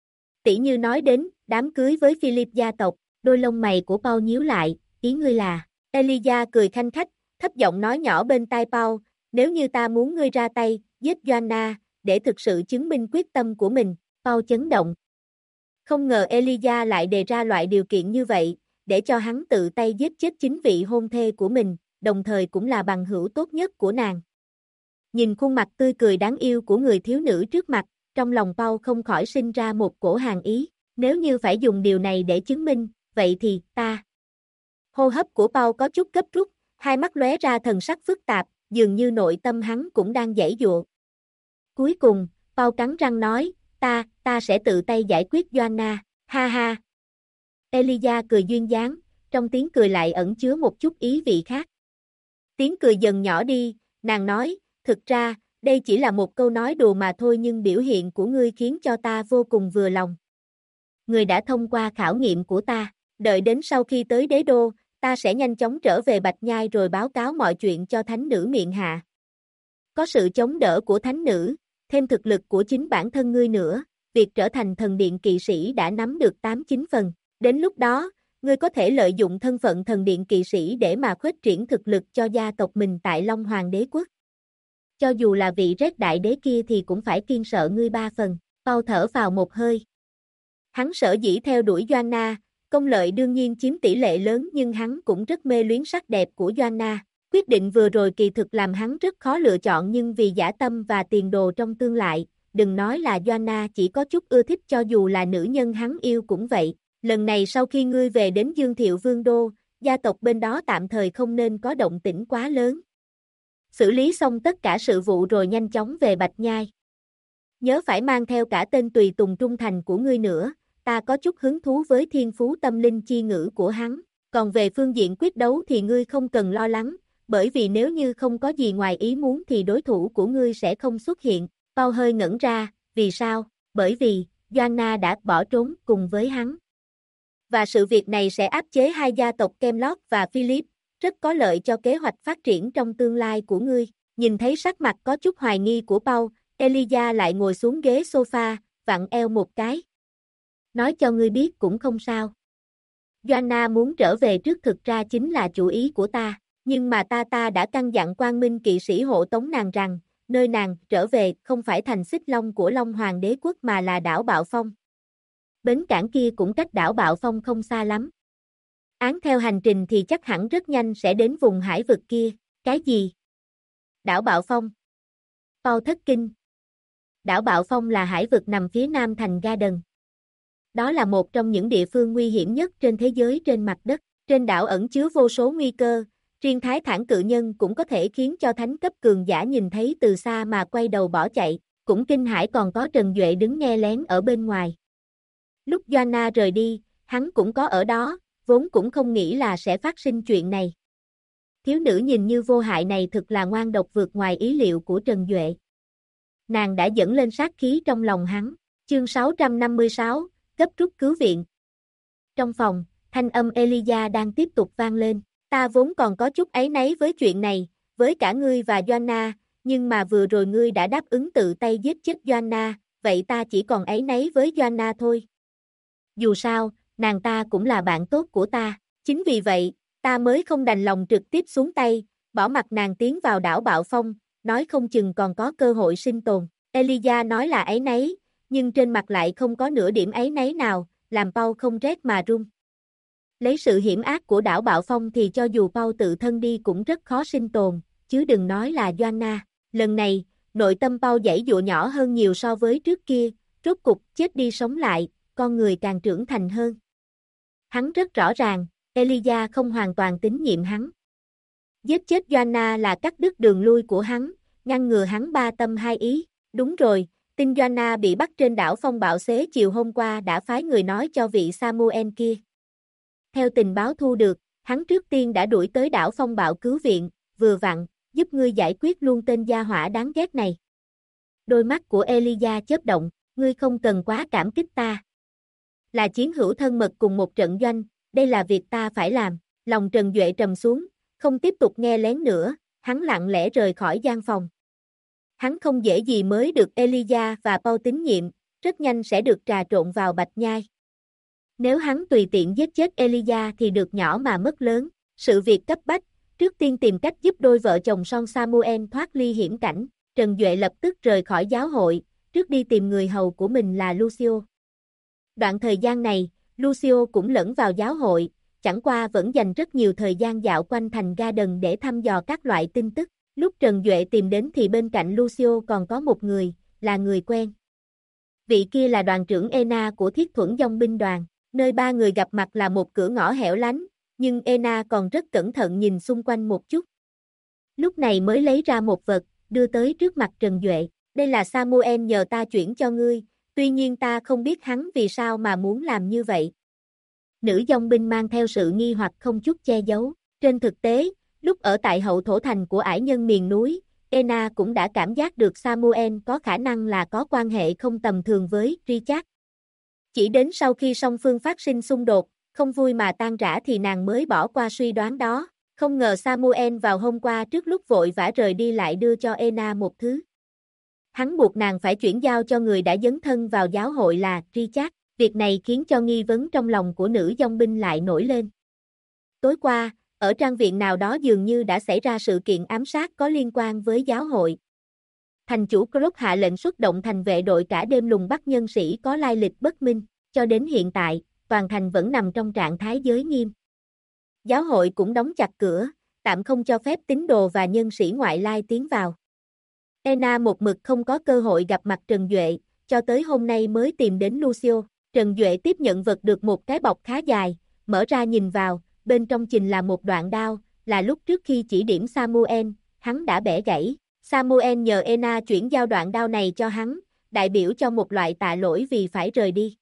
Tỷ như nói đến, đám cưới với Philip gia tộc, đôi lông mày của Paul nhíu lại, ý ngươi là, Elijah cười khanh khách, thấp giọng nói nhỏ bên tai Paul, nếu như ta muốn ngươi ra tay, giết Joanna, để thực sự chứng minh quyết tâm của mình, Paul chấn động. Không ngờ Elijah lại đề ra loại điều kiện như vậy, để cho hắn tự tay giết chết chính vị hôn thê của mình, đồng thời cũng là bằng hữu tốt nhất của nàng. Nhìn khuôn mặt tươi cười đáng yêu của người thiếu nữ trước mặt, trong lòng Paul không khỏi sinh ra một cổ hàn ý, nếu như phải dùng điều này để chứng minh, vậy thì, ta. Hô hấp của Paul có chút gấp rút, hai mắt lóe ra thần sắc phức tạp, dường như nội tâm hắn cũng đang giãy giụa. Cuối cùng, Paul cắn răng nói, ta sẽ tự tay giải quyết Joanna, ha ha. Elijah cười duyên dáng, trong tiếng cười lại ẩn chứa một chút ý vị khác. Tiếng cười dần nhỏ đi, nàng nói, thực ra, đây chỉ là một câu nói đùa mà thôi nhưng biểu hiện của ngươi khiến cho ta vô cùng vừa lòng. Ngươi đã thông qua khảo nghiệm của ta, đợi đến sau khi tới đế đô, ta sẽ nhanh chóng trở về Bạch Nhai rồi báo cáo mọi chuyện cho thánh nữ miện hạ. Có sự chống đỡ của thánh nữ, thêm thực lực của chính bản thân ngươi nữa, việc trở thành thần điện kỵ sĩ đã nắm được 8-9 phần. Đến lúc đó, ngươi có thể lợi dụng thân phận thần điện kỵ sĩ để mà khuếch triển thực lực cho gia tộc mình tại Long Hoàng đế quốc. Cho dù là vị Red đại đế kia thì cũng phải kiêng sợ ngươi 3 phần. Paul thở vào một hơi. Hắn sở dĩ theo đuổi Joanna, công lợi đương nhiên chiếm tỷ lệ lớn nhưng hắn cũng rất mê luyến sắc đẹp của Joanna. Quyết định vừa rồi kỳ thực làm hắn rất khó lựa chọn nhưng vì dã tâm và tiền đồ trong tương lai, đừng nói là Joanna chỉ có chút ưa thích, cho dù là nữ nhân hắn yêu cũng vậy. Lần này sau khi ngươi về đến Dương Thiệu Vương Đô, gia tộc bên đó tạm thời không nên có động tĩnh quá lớn. Xử lý xong tất cả sự vụ rồi nhanh chóng về Bạch Nhai. Nhớ phải mang theo cả tên tùy tùng trung thành của ngươi nữa, ta có chút hứng thú với thiên phú tâm linh chi ngữ của hắn. Còn về phương diện quyết đấu thì ngươi không cần lo lắng, bởi vì nếu như không có gì ngoài ý muốn thì đối thủ của ngươi sẽ không xuất hiện. Paul hơi ngẩn ra, vì sao? Bởi vì, Joanna đã bỏ trốn cùng với hắn. Và sự việc này sẽ áp chế hai gia tộc Kemlott và Philip, rất có lợi cho kế hoạch phát triển trong tương lai của ngươi. Nhìn thấy sắc mặt có chút hoài nghi của Paul, Elijah lại ngồi xuống ghế sofa, vặn eo một cái. Nói cho ngươi biết cũng không sao. Joanna muốn trở về trước thực ra chính là chủ ý của ta, nhưng mà ta đã căn dặn Quang Minh kỵ sĩ hộ tống nàng rằng, nơi nàng trở về không phải thành Xích Long của Long Hoàng đế quốc mà là đảo Bạo Phong. Bến cảng kia cũng cách đảo Bạo Phong không xa lắm. Án theo hành trình thì chắc hẳn rất nhanh sẽ đến vùng hải vực kia. Cái gì? Đảo Bạo Phong. Paul thất kinh. Đảo Bạo Phong là hải vực nằm phía nam thành Garden. Đó là một trong những địa phương nguy hiểm nhất trên thế giới trên mặt đất. Trên đảo ẩn chứa vô số nguy cơ, riêng Thái Thản cự nhân cũng có thể khiến cho thánh cấp cường giả nhìn thấy từ xa mà quay đầu bỏ chạy, cũng kinh hãi, còn có Trần Duệ đứng nghe lén ở bên ngoài. Lúc Joanna rời đi, hắn cũng có ở đó, vốn cũng không nghĩ là sẽ phát sinh chuyện này. Thiếu nữ nhìn như vô hại này thực là ngoan độc vượt ngoài ý liệu của Trần Duệ. Nàng đã dẫn lên sát khí trong lòng hắn. Chương 656, gấp rút cứu viện. Trong phòng, thanh âm Elijah đang tiếp tục vang lên. Ta vốn còn có chút áy náy với chuyện này, với cả ngươi và Joanna, nhưng mà vừa rồi ngươi đã đáp ứng tự tay giết chết Joanna, vậy ta chỉ còn áy náy với Joanna thôi. Dù sao, nàng ta cũng là bạn tốt của ta, chính vì vậy, ta mới không đành lòng trực tiếp xuống tay, bỏ mặc nàng tiến vào đảo Bạo Phong, nói không chừng còn có cơ hội sinh tồn. Elijah nói là áy náy, nhưng trên mặt lại không có nửa điểm áy náy nào, làm Paul không rét mà run. Lấy sự hiểm ác của đảo Bạo Phong thì cho dù Paul tự thân đi cũng rất khó sinh tồn, chứ đừng nói là Joanna. Lần này, nội tâm Paul giãy giụa nhỏ hơn nhiều so với trước kia, rốt cục chết đi sống lại, con người càng trưởng thành hơn. Hắn rất rõ ràng, Elijah không hoàn toàn tín nhiệm hắn. Giết chết Joanna là cắt đứt đường lui của hắn, ngăn ngừa hắn ba tâm hai ý. Đúng rồi, tin Joanna bị bắt trên đảo Phong Bạo Xế chiều hôm qua đã phái người nói cho vị Samuel kia. Theo tình báo thu được, hắn trước tiên đã đuổi tới đảo Phong Bạo cứu viện, vừa vặn, giúp ngươi giải quyết luôn tên gia hỏa đáng ghét này. Đôi mắt của Elijah chớp động, ngươi không cần quá cảm kích ta. Là chiến hữu thân mật cùng một trận doanh, đây là việc ta phải làm. Lòng Trần Duệ trầm xuống, không tiếp tục nghe lén nữa, hắn lặng lẽ rời khỏi gian phòng. Hắn không dễ gì mới được Elijah và Paul tín nhiệm, rất nhanh sẽ được trà trộn vào Bạch Nhai. Nếu hắn tùy tiện giết chết Elijah thì được nhỏ mà mất lớn, sự việc cấp bách, trước tiên tìm cách giúp đôi vợ chồng son Samuel thoát ly hiểm cảnh. Trần Duệ lập tức rời khỏi giáo hội, trước đi tìm người hầu của mình là Lucio. Đoạn thời gian này, Lucio cũng lẫn vào giáo hội, chẳng qua vẫn dành rất nhiều thời gian dạo quanh thành Garden để thăm dò các loại tin tức. Lúc Trần Duệ tìm đến thì bên cạnh Lucio còn có một người, là người quen. Vị kia là đoàn trưởng Ena của Thiết Thuẫn Dòng binh đoàn, nơi ba người gặp mặt là một cửa ngõ hẻo lánh, nhưng Ena còn rất cẩn thận nhìn xung quanh một chút. Lúc này mới lấy ra một vật, đưa tới trước mặt Trần Duệ. Đây là Samuel nhờ ta chuyển cho ngươi, tuy nhiên ta không biết hắn vì sao mà muốn làm như vậy. Nữ dòng binh mang theo sự nghi hoặc không chút che giấu. Trên thực tế, lúc ở tại hậu thổ thành của ải nhân miền núi, Ena cũng đã cảm giác được Samuel có khả năng là có quan hệ không tầm thường với Richard. Chỉ đến sau khi song phương phát sinh xung đột, không vui mà tan rã thì nàng mới bỏ qua suy đoán đó. Không ngờ Samuel vào hôm qua trước lúc vội vã rời đi lại đưa cho Ena một thứ. Hắn buộc nàng phải chuyển giao cho người đã dấn thân vào giáo hội là Richard. Việc này khiến cho nghi vấn trong lòng của nữ dòng binh lại nổi lên. Tối qua, ở trang viện nào đó dường như đã xảy ra sự kiện ám sát có liên quan với giáo hội. Thành chủ Krog hạ lệnh xuất động thành vệ đội cả đêm lùng bắt nhân sĩ có lai lịch bất minh, cho đến hiện tại, toàn thành vẫn nằm trong trạng thái giới nghiêm. Giáo hội cũng đóng chặt cửa, tạm không cho phép tín đồ và nhân sĩ ngoại lai tiến vào. Ena một mực không có cơ hội gặp mặt Trần Duệ, cho tới hôm nay mới tìm đến Lucio. Trần Duệ tiếp nhận vật được một cái bọc khá dài, mở ra nhìn vào, bên trong chình là một đoạn đao, là lúc trước khi chỉ điểm Samuel, hắn đã bẻ gãy. Samuel nhờ Ena chuyển giao đoạn đao này cho hắn, đại biểu cho một loại tạ lỗi vì phải rời đi.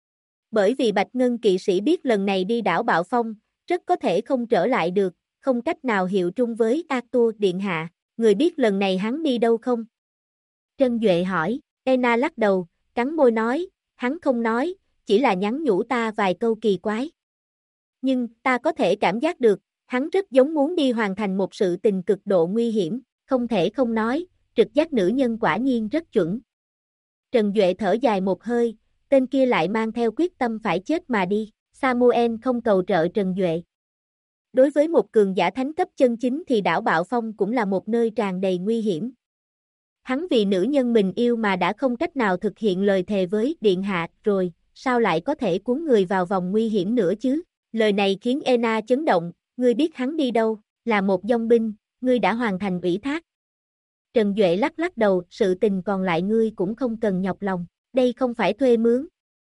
Bởi vì Bạch Ngân kỵ sĩ biết lần này đi đảo Bạo Phong, rất có thể không trở lại được, không cách nào hiệu trung với Arthur điện hạ. Người biết lần này hắn đi đâu không? Trân Duệ hỏi. Ena lắc đầu, cắn môi nói, hắn không nói, chỉ là nhắn nhủ ta vài câu kỳ quái. Nhưng ta có thể cảm giác được, hắn rất giống muốn đi hoàn thành một sự tình cực độ nguy hiểm, không thể không nói, trực giác nữ nhân quả nhiên rất chuẩn. Trần Duệ thở dài một hơi, tên kia lại mang theo quyết tâm phải chết mà đi. Samuel không cầu trợ Trần Duệ. Đối với một cường giả thánh cấp chân chính thì đảo Bạo Phong cũng là một nơi tràn đầy nguy hiểm. Hắn vì nữ nhân mình yêu mà đã không cách nào thực hiện lời thề với điện hạ rồi, sao lại có thể cuốn người vào vòng nguy hiểm nữa chứ? Lời này khiến Ena chấn động, ngươi biết hắn đi đâu, là một dòng binh, ngươi đã hoàn thành ủy thác. Trần Duệ lắc lắc đầu, sự tình còn lại ngươi cũng không cần nhọc lòng, đây không phải thuê mướn.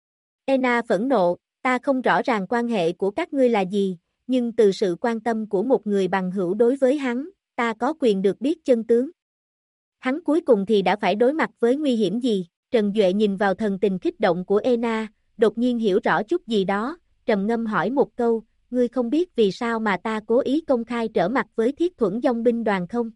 Ena phẫn nộ, ta không rõ ràng quan hệ của các ngươi là gì, nhưng từ sự quan tâm của một người bằng hữu đối với hắn, ta có quyền được biết chân tướng. Hắn cuối cùng thì đã phải đối mặt với nguy hiểm gì? Trần Duệ nhìn vào thần tình kích động của Ena, đột nhiên hiểu rõ chút gì đó, trầm ngâm hỏi một câu, ngươi không biết vì sao mà ta cố ý công khai trở mặt với Thiết Thuẫn dòng binh đoàn không?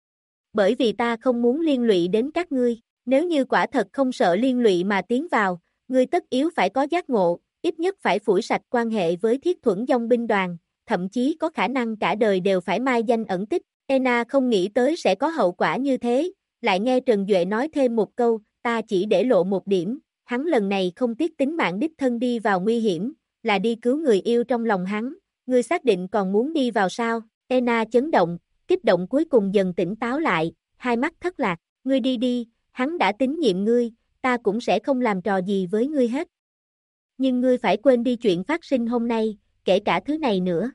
Bởi vì ta không muốn liên lụy đến các ngươi, nếu như quả thật không sợ liên lụy mà tiến vào, ngươi tất yếu phải có giác ngộ, ít nhất phải phủi sạch quan hệ với Thiết Thuẫn dòng binh đoàn, thậm chí có khả năng cả đời đều phải mai danh ẩn tích. Ena không nghĩ tới sẽ có hậu quả như thế, lại nghe Trần Duệ nói thêm một câu, ta chỉ để lộ một điểm, hắn lần này không tiếc tính mạng đích thân đi vào nguy hiểm, là đi cứu người yêu trong lòng hắn, ngươi xác định còn muốn đi vào sao? Ena chấn động, kích động cuối cùng dần tỉnh táo lại, hai mắt thất lạc, ngươi đi đi, hắn đã tín nhiệm ngươi, ta cũng sẽ không làm trò gì với ngươi hết. Nhưng ngươi phải quên đi chuyện phát sinh hôm nay, kể cả thứ này nữa.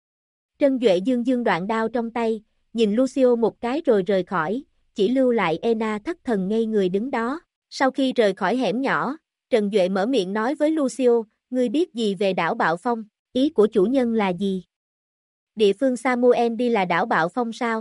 Trân Duệ dương dương đoạn đao trong tay, nhìn Lucio một cái rồi rời khỏi, chỉ lưu lại Ena thất thần ngây người đứng đó. Sau khi rời khỏi hẻm nhỏ, Trần Duệ mở miệng nói với Lucio, ngươi biết gì về đảo Bạo Phong, ý của chủ nhân là gì? Địa phương Samuel đi là đảo Bạo Phong sao?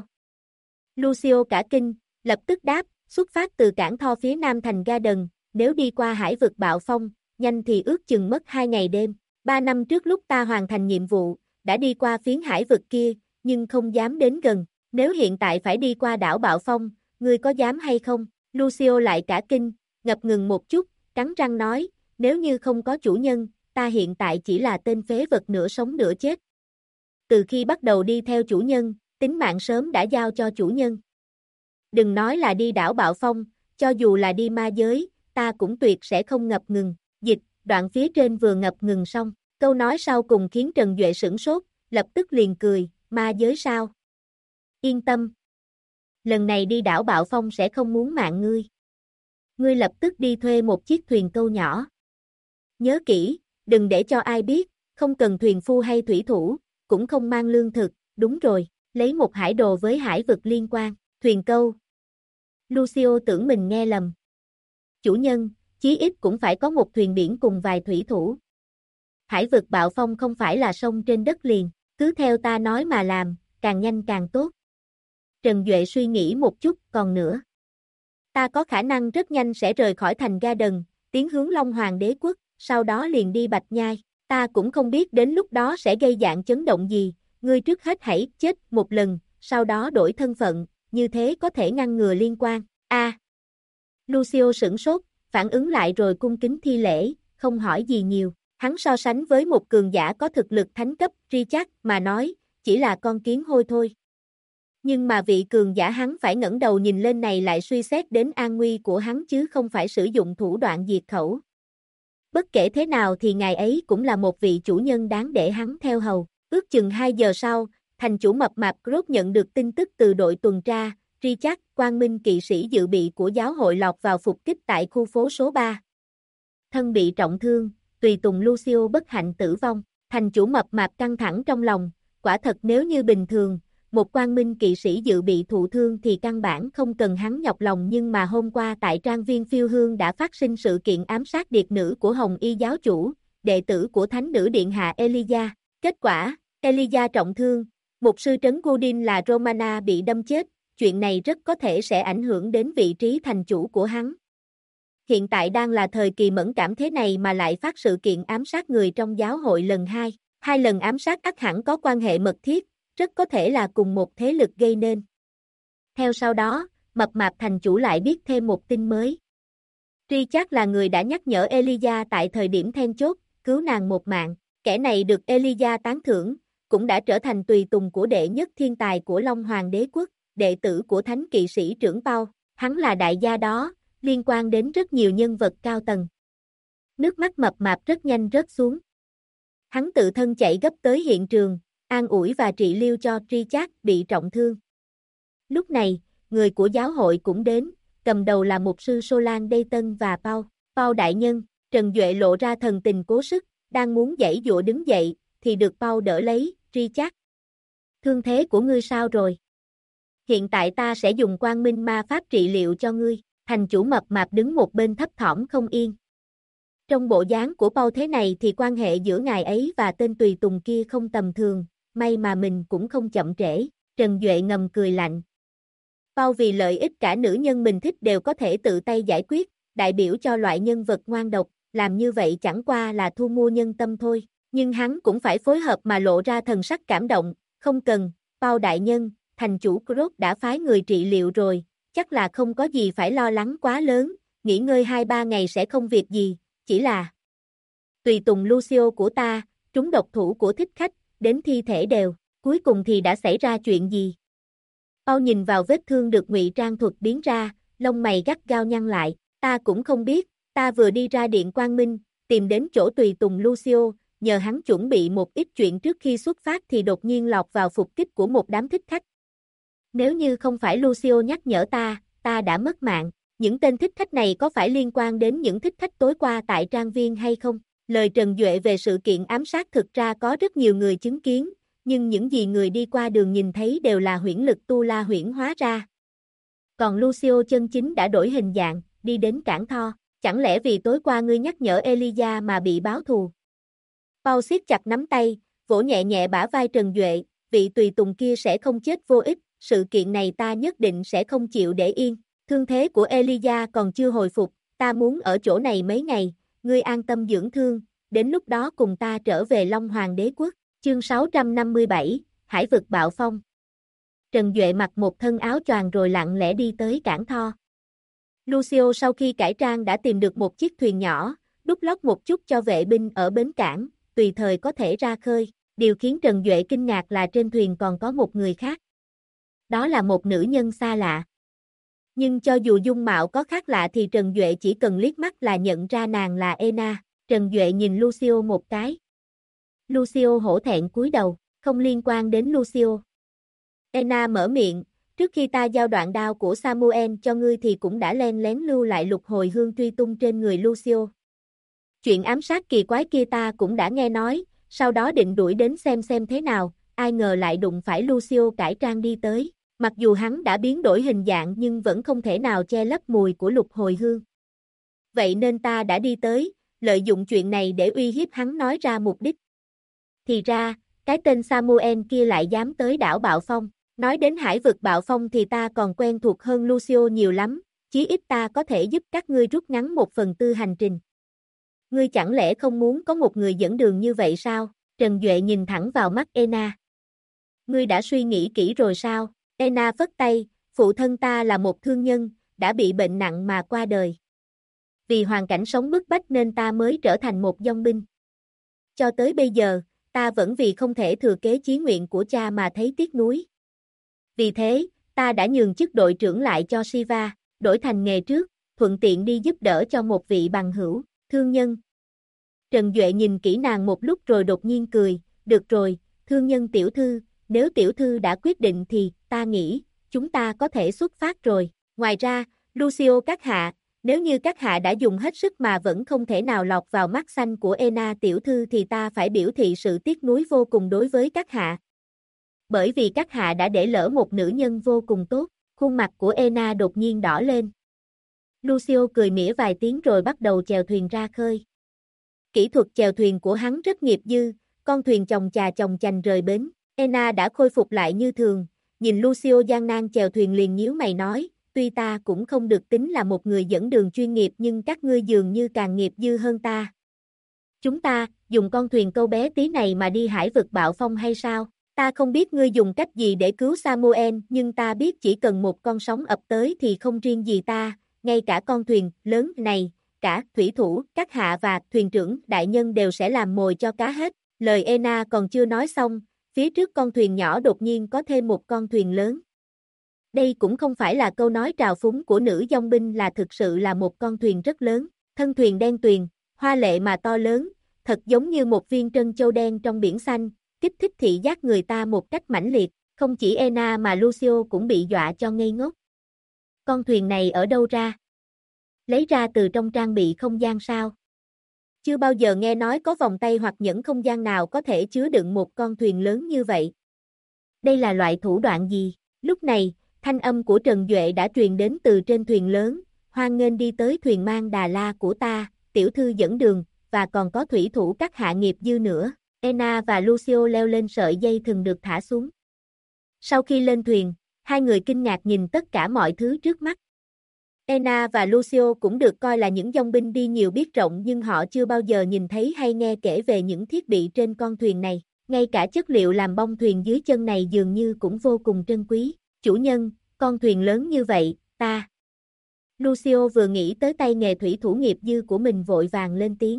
Lucio cả kinh, lập tức đáp, xuất phát từ cảng Tho phía nam thành Garden, nếu đi qua hải vực Bạo Phong, nhanh thì ước chừng mất 2 ngày đêm. 3 năm trước lúc ta hoàn thành nhiệm vụ, đã đi qua phiến hải vực kia, nhưng không dám đến gần. Nếu hiện tại phải đi qua đảo Bạo Phong, ngươi có dám hay không? Lucio lại cả kinh, ngập ngừng một chút, cắn răng nói, nếu như không có chủ nhân, ta hiện tại chỉ là tên phế vật nửa sống nửa chết. Từ khi bắt đầu đi theo chủ nhân, tính mạng sớm đã giao cho chủ nhân. Đừng nói là đi đảo Bạo Phong, cho dù là đi ma giới, ta cũng tuyệt sẽ không ngập ngừng. Dịch, đoạn phía trên vừa ngập ngừng xong, câu nói sau cùng khiến Trần Duệ sửng sốt, lập tức liền cười, ma giới sao? Yên tâm. Lần này đi đảo Bạo Phong sẽ không muốn mạng ngươi. Ngươi lập tức đi thuê một chiếc thuyền câu nhỏ. Nhớ kỹ, đừng để cho ai biết, không cần thuyền phu hay thủy thủ, cũng không mang lương thực, đúng rồi, lấy một hải đồ với hải vực liên quan, thuyền câu. Lucio tưởng mình nghe lầm. Chủ nhân, chí ít cũng phải có một thuyền biển cùng vài thủy thủ. Hải vực Bạo Phong không phải là sông trên đất liền, cứ theo ta nói mà làm, càng nhanh càng tốt. Trần Duệ suy nghĩ một chút, còn nữa. Ta có khả năng rất nhanh sẽ rời khỏi thành Garden, tiến hướng Long Hoàng đế quốc, sau đó liền đi Bạch Nhai. Ta cũng không biết đến lúc đó sẽ gây dạng chấn động gì, ngươi trước hết hãy chết một lần, sau đó đổi thân phận, như thế có thể ngăn ngừa liên quan. Lucio sửng sốt, phản ứng lại rồi cung kính thi lễ, không hỏi gì nhiều. Hắn so sánh với một cường giả có thực lực thánh cấp, Richard, mà nói, chỉ là con kiến hôi thôi. Nhưng mà vị cường giả hắn phải ngẩng đầu nhìn lên này lại suy xét đến an nguy của hắn chứ không phải sử dụng thủ đoạn diệt khẩu. Bất kể thế nào thì ngài ấy cũng là một vị chủ nhân đáng để hắn theo hầu. Ước chừng 2 giờ sau, thành chủ mập mạp Groot nhận được tin tức từ đội tuần tra, Richard, Quang Minh kỵ sĩ dự bị của giáo hội lọt vào phục kích tại khu phố số 3. Thân bị trọng thương, tùy tùng Lucio bất hạnh tử vong, thành chủ mập mạp căng thẳng trong lòng, quả thật nếu như bình thường, một quang minh kỵ sĩ dự bị thụ thương thì căn bản không cần hắn nhọc lòng, nhưng mà hôm qua tại trang viên Phiêu Hương đã phát sinh sự kiện ám sát điệt nữ của Hồng Y giáo chủ, đệ tử của Thánh nữ điện hạ Elijah. Kết quả, Elijah trọng thương, mục sư trấn Gudin là Romana bị đâm chết, chuyện này rất có thể sẽ ảnh hưởng đến vị trí thành chủ của hắn. Hiện tại đang là thời kỳ mẫn cảm thế này mà lại phát sự kiện ám sát người trong giáo hội lần 2. Hai lần ám sát ắt hẳn có quan hệ mật thiết, rất có thể là cùng một thế lực gây nên. Theo sau đó, mập mạp thành chủ lại biết thêm một tin mới. Richard là người đã nhắc nhở Elijah tại thời điểm then chốt, cứu nàng một mạng. Kẻ này được Elijah tán thưởng, cũng đã trở thành tùy tùng của đệ nhất thiên tài của Long Hoàng đế quốc, đệ tử của thánh kỵ sĩ trưởng Paul. Hắn là đại gia đó, liên quan đến rất nhiều nhân vật cao tầng. Nước mắt mập mạp rất nhanh rớt xuống. Hắn tự thân chạy gấp tới hiện trường, an ủi và trị liệu cho Richard bị trọng thương. Lúc này, người của giáo hội cũng đến, cầm đầu là mục sư Solan Dayton và Paul. Paul đại nhân, Trần Duệ lộ ra thần tình cố sức, đang muốn giãy giụa đứng dậy, thì được Paul đỡ lấy. Richard, thương thế của ngươi sao rồi? Hiện tại ta sẽ dùng quang minh ma pháp trị liệu cho ngươi. Thành chủ mập mạp đứng một bên thấp thỏm không yên. Trong bộ dáng của Paul thế này thì quan hệ giữa ngài ấy và tên tùy tùng kia không tầm thường, may mà mình cũng không chậm trễ. Trần Duệ ngầm cười lạnh. Paul vì lợi ích cả nữ nhân mình thích đều có thể tự tay giải quyết, đại biểu cho loại nhân vật ngoan độc, làm như vậy chẳng qua là thu mua nhân tâm thôi, nhưng hắn cũng phải phối hợp mà lộ ra thần sắc cảm động. Không cần, Paul đại nhân, thành chủ Krog đã phái người trị liệu rồi, chắc là không có gì phải lo lắng quá lớn, nghỉ ngơi 2-3 ngày sẽ không việc gì, chỉ là tùy tùng Lucio của ta, trúng độc thủ của thích khách, đến thi thể đều, cuối cùng thì đã xảy ra chuyện gì? Paul nhìn vào vết thương được ngụy trang thuật biến ra, lông mày gắt gao nhăn lại, ta cũng không biết, ta vừa đi ra điện Quang Minh, tìm đến chỗ tùy tùng Lucio, nhờ hắn chuẩn bị một ít chuyện trước khi xuất phát thì đột nhiên lọt vào phục kích của một đám thích khách. Nếu như không phải Lucio nhắc nhở ta đã mất mạng. Những tên thích khách này có phải liên quan đến những thích khách tối qua tại trang viên hay không? Lời Trần Duệ về sự kiện ám sát thực ra có rất nhiều người chứng kiến, nhưng những gì người đi qua đường nhìn thấy đều là huyễn lực tu la huyễn hóa ra. Còn Lucio chân chính đã đổi hình dạng, đi đến cảng Tho, chẳng lẽ vì tối qua ngươi nhắc nhở Elijah mà bị báo thù? Paul siết chặt nắm tay, vỗ nhẹ nhẹ bả vai Trần Duệ, vị tùy tùng kia sẽ không chết vô ích, sự kiện này ta nhất định sẽ không chịu để yên. Thương thế của Elijah còn chưa hồi phục, ta muốn ở chỗ này mấy ngày, ngươi an tâm dưỡng thương, đến lúc đó cùng ta trở về Long Hoàng đế quốc. Chương 657, Hải vực bạo phong. Trần Duệ mặc một thân áo choàng rồi lặng lẽ đi tới cảng Tho. Lucio sau khi cải trang đã tìm được một chiếc thuyền nhỏ, đút lót một chút cho vệ binh ở bến cảng, tùy thời có thể ra khơi. Điều khiến Trần Duệ kinh ngạc là trên thuyền còn có một người khác. Đó là một nữ nhân xa lạ. Nhưng cho dù dung mạo có khác lạ thì Trần Duệ chỉ cần liếc mắt là nhận ra nàng là Ena. Trần Duệ nhìn Lucio một cái. Lucio hổ thẹn cúi đầu, không liên quan đến Lucio. Ena mở miệng, trước khi ta giao đoạn đao của Samuel cho ngươi thì cũng đã len lén lưu lại lục hồi hương truy tung trên người Lucio. Chuyện ám sát kỳ quái kia ta cũng đã nghe nói, sau đó định đuổi đến xem thế nào, ai ngờ lại đụng phải Lucio cải trang đi tới. Mặc dù hắn đã biến đổi hình dạng nhưng vẫn không thể nào che lấp mùi của lục hồi hương. Vậy nên ta đã đi tới, lợi dụng chuyện này để uy hiếp hắn nói ra mục đích. Thì ra, cái tên Samuel kia lại dám tới đảo Bạo Phong. Nói đến hải vực Bạo Phong thì ta còn quen thuộc hơn Lucio nhiều lắm, chí ít ta có thể giúp các ngươi rút ngắn 1/4 hành trình. Ngươi chẳng lẽ không muốn có một người dẫn đường như vậy sao? Trần Duệ nhìn thẳng vào mắt Ena. Ngươi đã suy nghĩ kỹ rồi sao? Ena phất tay, phụ thân ta là một thương nhân, đã bị bệnh nặng mà qua đời. Vì hoàn cảnh sống bức bách nên ta mới trở thành một dòng binh. Cho tới bây giờ, ta vẫn vì không thể thừa kế chí nguyện của cha mà thấy tiếc nuối. Vì thế, ta đã nhường chức đội trưởng lại cho Shiva, đổi thành nghề trước, thuận tiện đi giúp đỡ cho một vị bằng hữu, thương nhân. Trần Duệ nhìn kỹ nàng một lúc rồi đột nhiên cười, được rồi, thương nhân tiểu thư, nếu tiểu thư đã quyết định thì, ta nghĩ, chúng ta có thể xuất phát rồi. Ngoài ra, Lucio các hạ, nếu như các hạ đã dùng hết sức mà vẫn không thể nào lọt vào mắt xanh của Ena tiểu thư thì ta phải biểu thị sự tiếc nuối vô cùng đối với các hạ. bởi vì các hạ đã để lỡ một nữ nhân vô cùng tốt. Khuôn mặt của Ena đột nhiên đỏ lên. Lucio cười mỉa vài tiếng rồi bắt đầu chèo thuyền ra khơi. Kỹ thuật chèo thuyền của hắn rất nghiệp dư, con thuyền chồng chành rời bến. Ena đã khôi phục lại như thường, nhìn Lucio gian nan chèo thuyền liền nhíu mày nói, tuy ta cũng không được tính là một người dẫn đường chuyên nghiệp nhưng các ngươi dường như càng nghiệp dư hơn ta. Chúng ta, dùng con thuyền câu bé tí này mà đi hải vực bạo phong hay sao? Ta không biết ngươi dùng cách gì để cứu Samuel, nhưng ta biết chỉ cần một con sóng ập tới thì không riêng gì ta, ngay cả con thuyền lớn này, cả thủy thủ, các hạ và thuyền trưởng đại nhân đều sẽ làm mồi cho cá hết. Lời Ena còn chưa nói xong, phía trước con thuyền nhỏ đột nhiên có thêm một con thuyền lớn. Đây cũng không phải là câu nói trào phúng của nữ dong binh, là thực sự là một con thuyền rất lớn, thân thuyền đen tuyền, hoa lệ mà to lớn, thật giống như một viên trân châu đen trong biển xanh, kích thích thị giác người ta một cách mãnh liệt. Không chỉ Ena mà Lucio cũng bị dọa cho ngây ngốc. Con thuyền này ở đâu ra? Lấy ra từ trong trang bị không gian sao? Chưa bao giờ nghe nói có vòng tay hoặc nhẫn không gian nào có thể chứa đựng một con thuyền lớn như vậy. Đây là loại thủ đoạn gì? Lúc này, thanh âm của Trần Duệ đã truyền đến từ trên thuyền lớn, hoan nghênh đi tới thuyền mang Đà La của ta, tiểu thư dẫn đường, và còn có thủy thủ các hạ nghiệp dư nữa. Ena và Lucio leo lên sợi dây thừng được thả xuống. Sau khi lên thuyền, hai người kinh ngạc nhìn tất cả mọi thứ trước mắt. Ena và Lucio cũng được coi là những dong binh đi nhiều biết rộng nhưng họ chưa bao giờ nhìn thấy hay nghe kể về những thiết bị trên con thuyền này. Ngay cả chất liệu làm bong thuyền dưới chân này dường như cũng vô cùng trân quý. Chủ nhân, con thuyền lớn như vậy, ta. Lucio vừa nghĩ tới tay nghề thủy thủ nghiệp dư của mình vội vàng lên tiếng.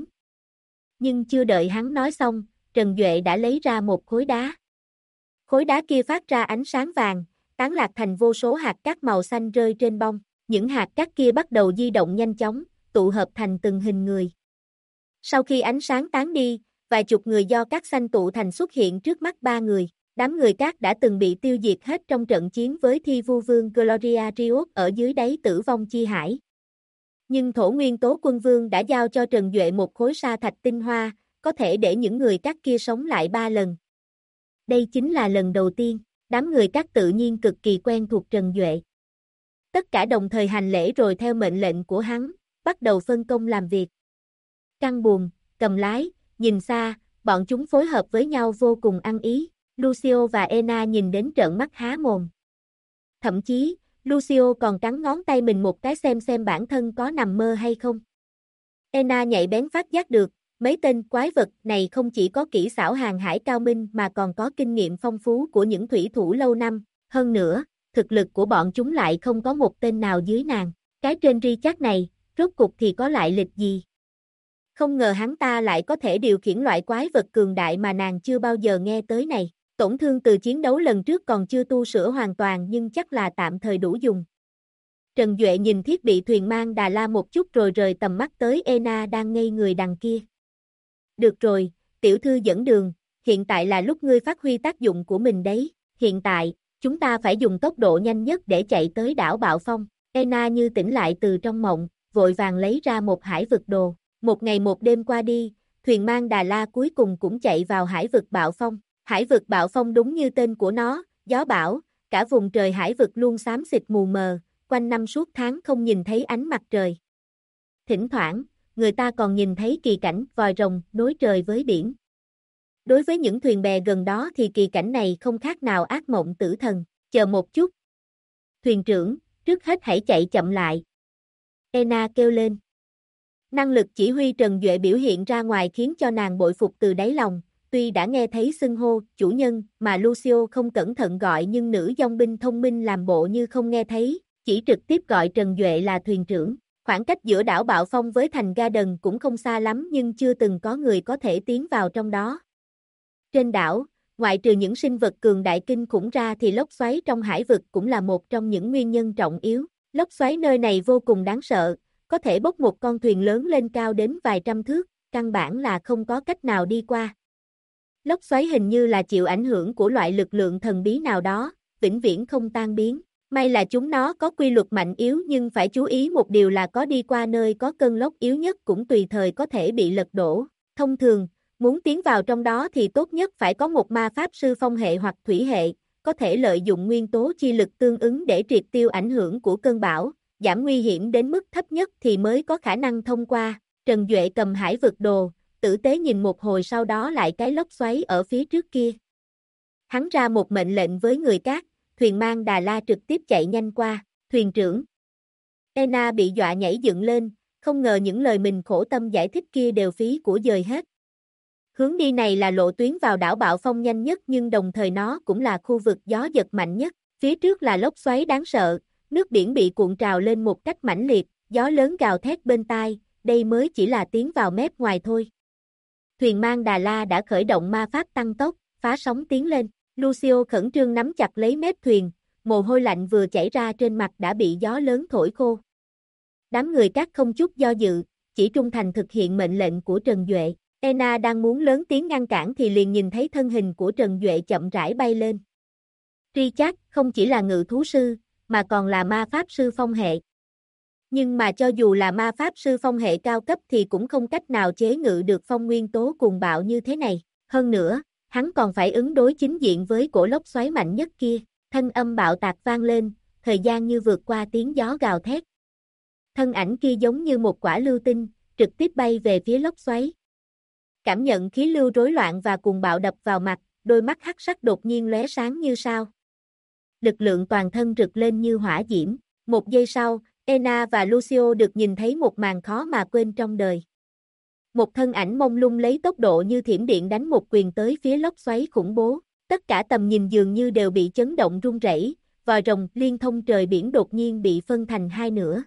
Nhưng chưa đợi hắn nói xong, Trần Duệ đã lấy ra một khối đá. Khối đá kia phát ra ánh sáng vàng, tán lạc thành vô số hạt cát màu xanh rơi trên bông. Những hạt cát kia bắt đầu di động nhanh chóng, tụ hợp thành từng hình người. Sau khi ánh sáng tán đi, vài chục người do cát xanh tụ thành xuất hiện trước mắt ba người. Đám người cát đã từng bị tiêu diệt hết trong trận chiến với Thi Vu Vương Gloria Trios ở dưới đáy Tử Vong Chi Hải. Nhưng Thổ Nguyên Tố Quân Vương đã giao cho Trần Duệ một khối sa thạch tinh hoa, có thể để những người cát kia sống lại 3 lần. Đây chính là lần đầu tiên, đám người cát tự nhiên cực kỳ quen thuộc Trần Duệ. Tất cả đồng thời hành lễ rồi theo mệnh lệnh của hắn, bắt đầu phân công làm việc. Căng buồm, cầm lái, nhìn xa, bọn chúng phối hợp với nhau vô cùng ăn ý. Lucio và Ena nhìn đến trợn mắt há mồm. Thậm chí, Lucio còn cắn ngón tay mình một cái xem bản thân có nằm mơ hay không. Ena nhạy bén phát giác được, mấy tên quái vật này không chỉ có kỹ xảo hàng hải cao minh mà còn có kinh nghiệm phong phú của những thủy thủ lâu năm. Hơn nữa, thực lực của bọn chúng lại không có một tên nào dưới nàng. Cái trên Richard này, rốt cục thì có lại lịch gì? Không ngờ hắn ta lại có thể điều khiển loại quái vật cường đại mà nàng chưa bao giờ nghe tới này. Tổn thương từ chiến đấu lần trước còn chưa tu sửa hoàn toàn nhưng chắc là tạm thời đủ dùng. Trần Duệ nhìn thiết bị thuyền mang Đà La một chút rồi rời tầm mắt tới Ena đang ngây người đằng kia. Được rồi, tiểu thư dẫn đường, hiện tại là lúc ngươi phát huy tác dụng của mình đấy. Hiện tại, chúng ta phải dùng tốc độ nhanh nhất để chạy tới đảo Bạo Phong. Ena như tỉnh lại từ trong mộng, vội vàng lấy ra một hải vực đồ. Một ngày một đêm qua đi, thuyền mang Đà La cuối cùng cũng chạy vào hải vực Bạo Phong. Hải vực Bạo Phong đúng như tên của nó, gió bão, cả vùng trời hải vực luôn xám xịt mù mờ, quanh năm suốt tháng không nhìn thấy ánh mặt trời. Thỉnh thoảng, người ta còn nhìn thấy kỳ cảnh vòi rồng nối trời với biển. Đối với những thuyền bè gần đó thì kỳ cảnh này không khác nào ác mộng tử thần. Chờ một chút. Thuyền trưởng, trước hết hãy chạy chậm lại. Ena kêu lên. Năng lực chỉ huy Trần Duệ biểu hiện ra ngoài khiến cho nàng bội phục từ đáy lòng. Tuy đã nghe thấy xưng hô, chủ nhân, mà Lucio không cẩn thận gọi nhưng nữ dong binh thông minh làm bộ như không nghe thấy, chỉ trực tiếp gọi Trần Duệ là thuyền trưởng. Khoảng cách giữa đảo Bạo Phong với thành Garden cũng không xa lắm nhưng chưa từng có người có thể tiến vào trong đó. Trên đảo, ngoại trừ những sinh vật cường đại kinh khủng ra thì lốc xoáy trong hải vực cũng là một trong những nguyên nhân trọng yếu. Lốc xoáy nơi này vô cùng đáng sợ, có thể bốc một con thuyền lớn lên cao đến vài trăm thước, căn bản là không có cách nào đi qua. Lốc xoáy hình như là chịu ảnh hưởng của loại lực lượng thần bí nào đó, vĩnh viễn không tan biến. May là chúng nó có quy luật mạnh yếu nhưng phải chú ý một điều là có đi qua nơi có cơn lốc yếu nhất cũng tùy thời có thể bị lật đổ. Thông thường, Muốn tiến vào trong đó thì tốt nhất phải có một ma pháp sư phong hệ hoặc thủy hệ, có thể lợi dụng nguyên tố chi lực tương ứng để triệt tiêu ảnh hưởng của cơn bão, giảm nguy hiểm đến mức thấp nhất thì mới có khả năng thông qua. Trần Duệ cầm hải vực đồ, tử tế nhìn một hồi sau đó lại cái lốc xoáy ở phía trước kia. Hắn ra một mệnh lệnh với người cát, thuyền mang Đà La trực tiếp chạy nhanh qua, thuyền trưởng. Ena bị dọa nhảy dựng lên, không ngờ những lời mình khổ tâm giải thích kia đều phí của dời hết. Hướng đi này là lộ tuyến vào đảo Bạo Phong nhanh nhất nhưng đồng thời nó cũng là khu vực gió giật mạnh nhất. Phía trước là lốc xoáy đáng sợ, nước biển bị cuộn trào lên một cách mãnh liệt, gió lớn gào thét bên tai, đây mới chỉ là tiến vào mép ngoài thôi. Thuyền mang Đà La đã khởi động ma pháp tăng tốc, phá sóng tiến lên. Lucio khẩn trương nắm chặt lấy mép thuyền, mồ hôi lạnh vừa chảy ra trên mặt đã bị gió lớn thổi khô. Đám người cát không chút do dự, chỉ trung thành thực hiện mệnh lệnh của Trần Duệ. Ena đang muốn lớn tiếng ngăn cản thì liền nhìn thấy thân hình của Trần Duệ chậm rãi bay lên. Richard không chỉ là ngự thú sư, mà còn là ma pháp sư phong hệ. Nhưng mà cho dù là ma pháp sư phong hệ cao cấp thì cũng không cách nào chế ngự được phong nguyên tố cuồng bạo như thế này. Hơn nữa, hắn còn phải ứng đối chính diện với cổ lốc xoáy mạnh nhất kia. Thanh âm bạo tạc vang lên, thời gian như vượt qua tiếng gió gào thét. Thân ảnh kia giống như một quả lưu tinh, trực tiếp bay về phía lốc xoáy. Cảm nhận khí lưu rối loạn và cuồng bạo đập vào mặt, đôi mắt hắc sắc đột nhiên lóe sáng như sao. Lực lượng toàn thân rực lên như hỏa diễm. Một giây sau, Ena và Lucio được nhìn thấy một màn khó mà quên trong đời. Một thân ảnh mông lung lấy tốc độ như thiểm điện đánh một quyền tới phía lốc xoáy khủng bố. Tất cả tầm nhìn dường như đều bị chấn động rung rẩy, vòi rồng liên thông trời biển đột nhiên bị phân thành hai nửa.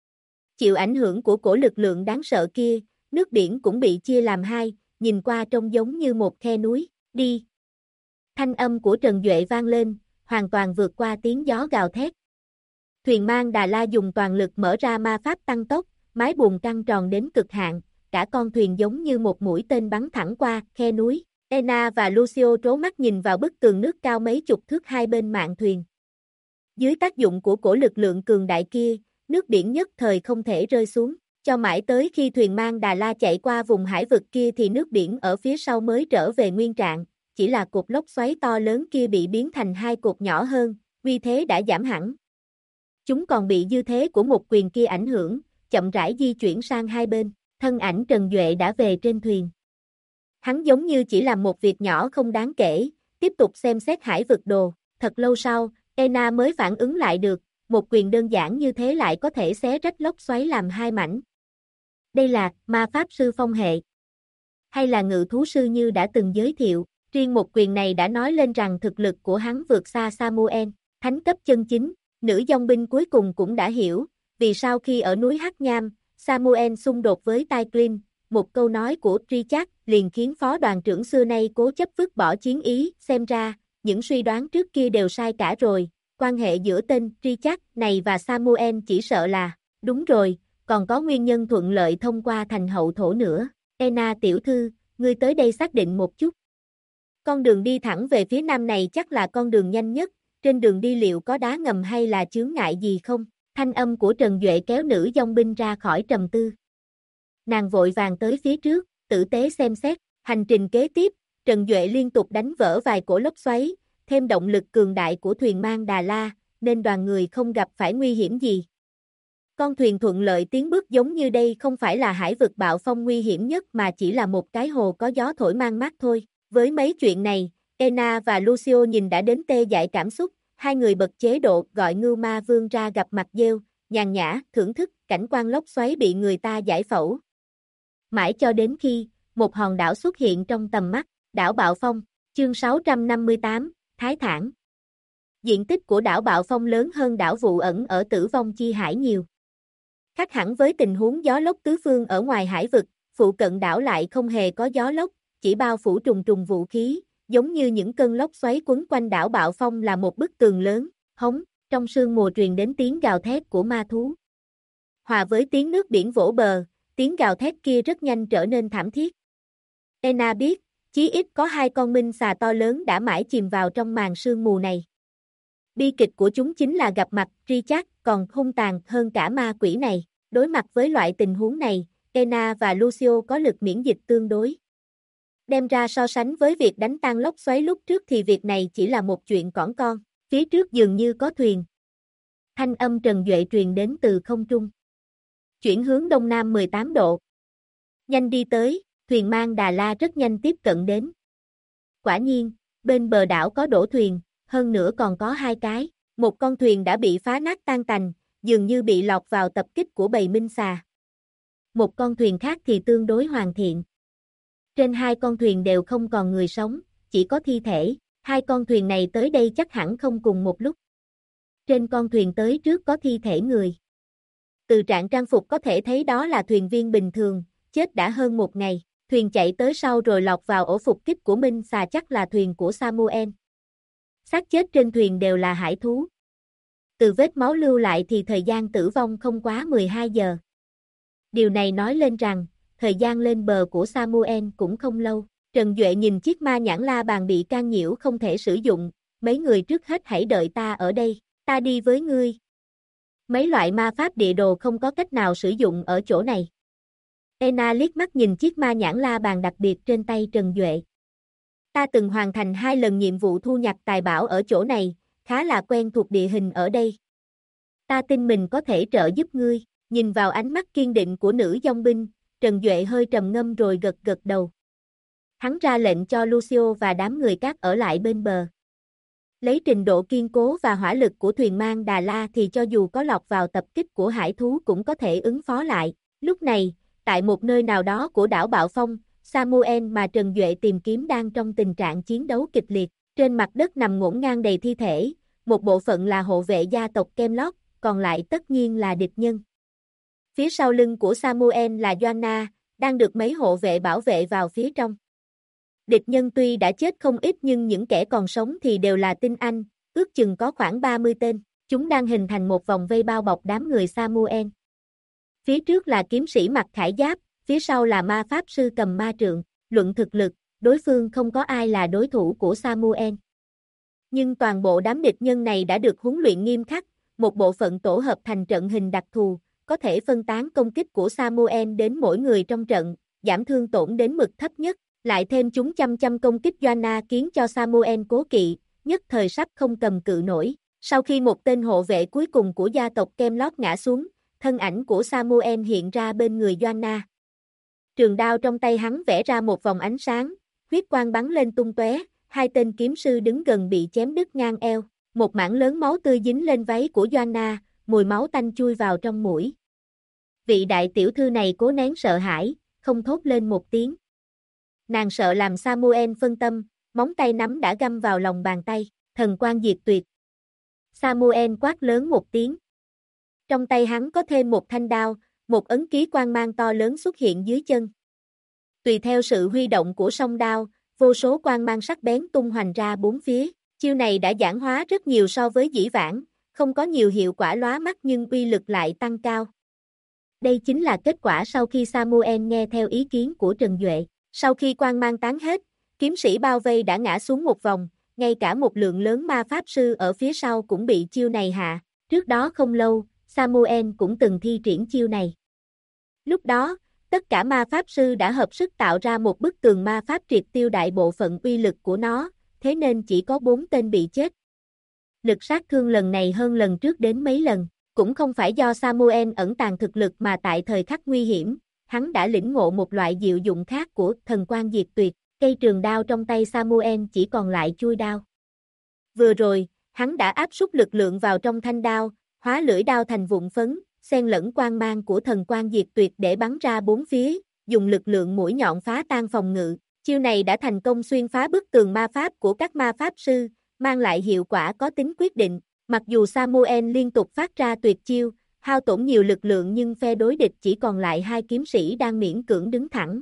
Chịu ảnh hưởng của cổ lực lượng đáng sợ kia, nước biển cũng bị chia làm hai, nhìn qua trông giống như một khe núi. Đi! Thanh âm của Trần Duệ vang lên, hoàn toàn vượt qua tiếng gió gào thét. Thuyền mang Đà La dùng toàn lực mở ra ma pháp tăng tốc, mái buồm căng tròn đến cực hạn, cả con thuyền giống như một mũi tên bắn thẳng qua khe núi. Ena và Lucio trố mắt nhìn vào bức tường nước cao mấy chục thước hai bên mạn thuyền. Dưới tác dụng của cổ lực lượng cường đại kia, nước biển nhất thời không thể rơi xuống, cho mãi tới khi thuyền mang Đà La chạy qua vùng hải vực kia thì nước biển ở phía sau mới trở về nguyên trạng, chỉ là cột lốc xoáy to lớn kia bị biến thành hai cột nhỏ hơn, uy thế đã giảm hẳn. Chúng còn bị dư thế của một quyền kia ảnh hưởng, chậm rãi di chuyển sang hai bên, thân ảnh Trần Duệ đã về trên thuyền. Hắn giống như chỉ làm một việc nhỏ không đáng kể, tiếp tục xem xét hải vực đồ. Thật lâu sau, Ena mới phản ứng lại được, một quyền đơn giản như thế lại có thể xé rách lốc xoáy làm hai mảnh. Đây là ma pháp sư phong hệ, hay là ngự thú sư như đã từng giới thiệu, riêng một quyền này đã nói lên rằng thực lực của hắn vượt xa Samuel, thánh cấp chân chính. Nữ dòng binh cuối cùng cũng đã hiểu, vì sao khi ở núi Hắc Nham, Samuel xung đột với Tyclin, một câu nói của Richard liền khiến phó đoàn trưởng xưa nay cố chấp vứt bỏ chiến ý, xem ra, những suy đoán trước kia đều sai cả rồi, quan hệ giữa tên Richard này và Samuel chỉ sợ là, đúng rồi, còn có nguyên nhân thuận lợi thông qua thành hậu thổ nữa. Ena tiểu thư, ngươi tới đây xác định một chút. Con đường đi thẳng về phía nam này chắc là con đường nhanh nhất, trên đường đi liệu có đá ngầm hay là chướng ngại gì không? Thanh âm của Trần Duệ kéo nữ dòng binh ra khỏi trầm tư. Nàng vội vàng tới phía trước, tử tế xem xét, hành trình kế tiếp, Trần Duệ liên tục đánh vỡ vài cổ lốc xoáy, thêm động lực cường đại của thuyền mang Đà La, nên đoàn người không gặp phải nguy hiểm gì. Con thuyền thuận lợi tiến bước giống như đây không phải là hải vực bạo phong nguy hiểm nhất mà chỉ là một cái hồ có gió thổi mang mát thôi. Với mấy chuyện này, Ena và Lucio nhìn đã đến tê dại cảm xúc, hai người bật chế độ gọi Ngưu Ma Vương ra gặp mặt Dêu, nhàn nhã, thưởng thức cảnh quan lốc xoáy bị người ta giải phẫu. Mãi cho đến khi, một hòn đảo xuất hiện trong tầm mắt, đảo Bạo Phong, chương 658, Thái Thản. Diện tích của đảo Bạo Phong lớn hơn đảo Vụ Ẩn ở Tử Vong Chi Hải nhiều. Khác hẳn với tình huống gió lốc tứ phương ở ngoài hải vực, phụ cận đảo lại không hề có gió lốc, chỉ bao phủ trùng trùng vũ khí, giống như những cơn lốc xoáy quấn quanh đảo Bạo Phong là một bức tường lớn, hống, trong sương mù truyền đến tiếng gào thét của ma thú. Hòa với tiếng nước biển vỗ bờ, tiếng gào thét kia rất nhanh trở nên thảm thiết. Ena biết, chí ít có hai con minh xà to lớn đã mãi chìm vào trong màn sương mù này. Bi kịch của chúng chính là gặp mặt Richard còn hung tàn hơn cả ma quỷ này. Đối mặt với loại tình huống này, Ena và Lucio có lực miễn dịch tương đối Đem ra so sánh với việc đánh tan lốc xoáy lúc trước thì việc này chỉ là một chuyện cỏn con, phía trước dường như có thuyền. Thanh âm Trần Duệ truyền đến từ không trung. Chuyển hướng đông nam 18 độ. Nhanh đi tới, thuyền mang Đà La rất nhanh tiếp cận đến. Quả nhiên, bên bờ đảo có đổ thuyền, hơn nữa còn có hai cái. Một con thuyền đã bị phá nát tan tành, dường như bị lọt vào tập kích của bầy minh xà. Một con thuyền khác thì tương đối hoàn thiện. Trên hai con thuyền đều không còn người sống, chỉ có thi thể. Hai con thuyền này tới đây chắc hẳn không cùng một lúc. Trên con thuyền tới trước có thi thể người. Từ trạng trang phục có thể thấy đó là thuyền viên bình thường, chết đã hơn một ngày. Thuyền chạy tới sau rồi lọt vào ổ phục kích của minh xà chắc là thuyền của Samuel. Xác chết trên thuyền đều là hải thú. Từ vết máu lưu lại thì thời gian tử vong không quá 12 giờ. Điều này nói lên rằng, thời gian lên bờ của Samuel cũng không lâu. Trần Duệ nhìn chiếc ma nhãn la bàn bị can nhiễu không thể sử dụng, mấy người trước hết hãy đợi ta ở đây, ta đi với ngươi. Mấy loại ma pháp địa đồ không có cách nào sử dụng ở chỗ này. Ena liếc mắt nhìn chiếc ma nhãn la bàn đặc biệt trên tay Trần Duệ. Ta từng hoàn thành 2 lần nhiệm vụ thu nhặt tài bảo ở chỗ này, khá là quen thuộc địa hình ở đây. Ta tin mình có thể trợ giúp ngươi, nhìn vào ánh mắt kiên định của nữ dòng binh, Trần Duệ hơi trầm ngâm rồi gật gật đầu. Hắn ra lệnh cho Lucio và đám người khác ở lại bên bờ. Lấy trình độ kiên cố và hỏa lực của thuyền mang Đà La thì cho dù có lọt vào tập kích của hải thú cũng có thể ứng phó lại. Lúc này, tại một nơi nào đó của đảo Bạo Phong, Samuel mà Trần Duệ tìm kiếm đang trong tình trạng chiến đấu kịch liệt. Trên mặt đất nằm ngổn ngang đầy thi thể, một bộ phận là hộ vệ gia tộc Kemlot, còn lại tất nhiên là địch nhân. Phía sau lưng của Samuel là Joanna, đang được mấy hộ vệ bảo vệ vào phía trong. Địch nhân tuy đã chết không ít nhưng những kẻ còn sống thì đều là tinh anh, ước chừng có khoảng 30 tên. Chúng đang hình thành một vòng vây bao bọc đám người Samuel. Phía trước là kiếm sĩ mặc khải giáp, phía sau là ma pháp sư cầm ma trượng. Luận thực lực, đối phương không có ai là đối thủ của Samuel. Nhưng toàn bộ đám địch nhân này đã được huấn luyện nghiêm khắc, một bộ phận tổ hợp thành trận hình đặc thù, có thể phân tán công kích của Samuel đến mỗi người trong trận, giảm thương tổn đến mực thấp nhất. Lại thêm chúng chăm công kích Joanna khiến cho Samuel cố kỵ, nhất thời sắp không cầm cự nổi. Sau khi một tên hộ vệ cuối cùng của gia tộc Kemlot ngã xuống, thân ảnh của Samuel hiện ra bên người Joanna. Trường đao trong tay hắn vẽ ra một vòng ánh sáng, huyết quang bắn lên tung tóe, hai tên kiếm sư đứng gần bị chém đứt ngang eo, một mảng lớn máu tươi dính lên váy của Joanna, mùi máu tanh chui vào trong mũi. Vị đại tiểu thư này cố nén sợ hãi, không thốt lên một tiếng. Nàng sợ làm Samuel phân tâm, móng tay nắm đã găm vào lòng bàn tay, thần quang diệt tuyệt. Samuel quát lớn một tiếng. Trong tay hắn có thêm một thanh đao, một ấn ký quang mang to lớn xuất hiện dưới chân. Tùy theo sự huy động của song đao, vô số quang mang sắc bén tung hoành ra bốn phía. Chiêu này đã giản hóa rất nhiều so với dĩ vãng, không có nhiều hiệu quả lóa mắt nhưng uy lực lại tăng cao. Đây chính là kết quả sau khi Samuel nghe theo ý kiến của Trần Duệ. Sau khi quang mang tán hết, kiếm sĩ bao vây đã ngã xuống một vòng, ngay cả một lượng lớn ma pháp sư ở phía sau cũng bị chiêu này hạ. Trước đó không lâu, Samuel cũng từng thi triển chiêu này. Lúc đó, tất cả ma pháp sư đã hợp sức tạo ra một bức tường ma pháp triệt tiêu đại bộ phận uy lực của nó, thế nên chỉ có 4 tên bị chết. Lực sát thương lần này hơn lần trước đến mấy lần, cũng không phải do Samuel ẩn tàng thực lực mà tại thời khắc nguy hiểm, hắn đã lĩnh ngộ một loại diệu dụng khác của thần quang diệt tuyệt, cây trường đao trong tay Samuel chỉ còn lại chuôi đao. Vừa rồi, hắn đã áp súc lực lượng vào trong thanh đao, hóa lưỡi đao thành vụn phấn, xen lẫn quang mang của thần quang diệt tuyệt để bắn ra bốn phía, dùng lực lượng mũi nhọn phá tan phòng ngự. Chiêu này đã thành công xuyên phá bức tường ma pháp của các ma pháp sư, mang lại hiệu quả có tính quyết định. Mặc dù Samuel liên tục phát ra tuyệt chiêu, hao tổn nhiều lực lượng nhưng phe đối địch chỉ còn lại 2 kiếm sĩ đang miễn cưỡng đứng thẳng.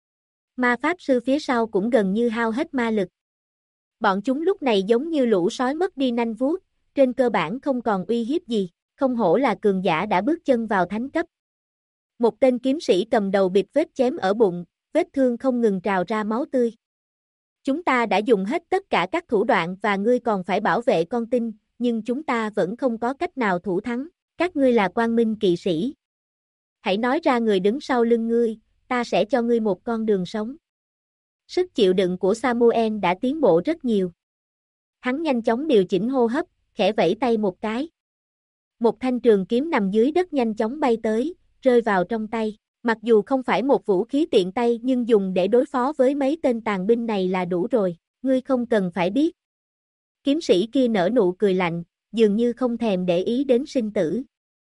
Ma pháp sư phía sau cũng gần như hao hết ma lực. Bọn chúng lúc này giống như lũ sói mất đi nanh vuốt, trên cơ bản không còn uy hiếp gì, không hổ là cường giả đã bước chân vào thánh cấp. Một tên kiếm sĩ cầm đầu bịt vết chém ở bụng, vết thương không ngừng trào ra máu tươi. Chúng ta đã dùng hết tất cả các thủ đoạn và ngươi còn phải bảo vệ con tin, nhưng chúng ta vẫn không có cách nào thủ thắng. Các ngươi là quang minh kỵ sĩ. Hãy nói ra người đứng sau lưng ngươi, ta sẽ cho ngươi một con đường sống. Sức chịu đựng của Samuel đã tiến bộ rất nhiều. Hắn nhanh chóng điều chỉnh hô hấp, khẽ vẫy tay một cái. Một thanh trường kiếm nằm dưới đất nhanh chóng bay tới, rơi vào trong tay. Mặc dù không phải một vũ khí tiện tay nhưng dùng để đối phó với mấy tên tàn binh này là đủ rồi, ngươi không cần phải biết. Kiếm sĩ kia nở nụ cười lạnh, dường như không thèm để ý đến sinh tử.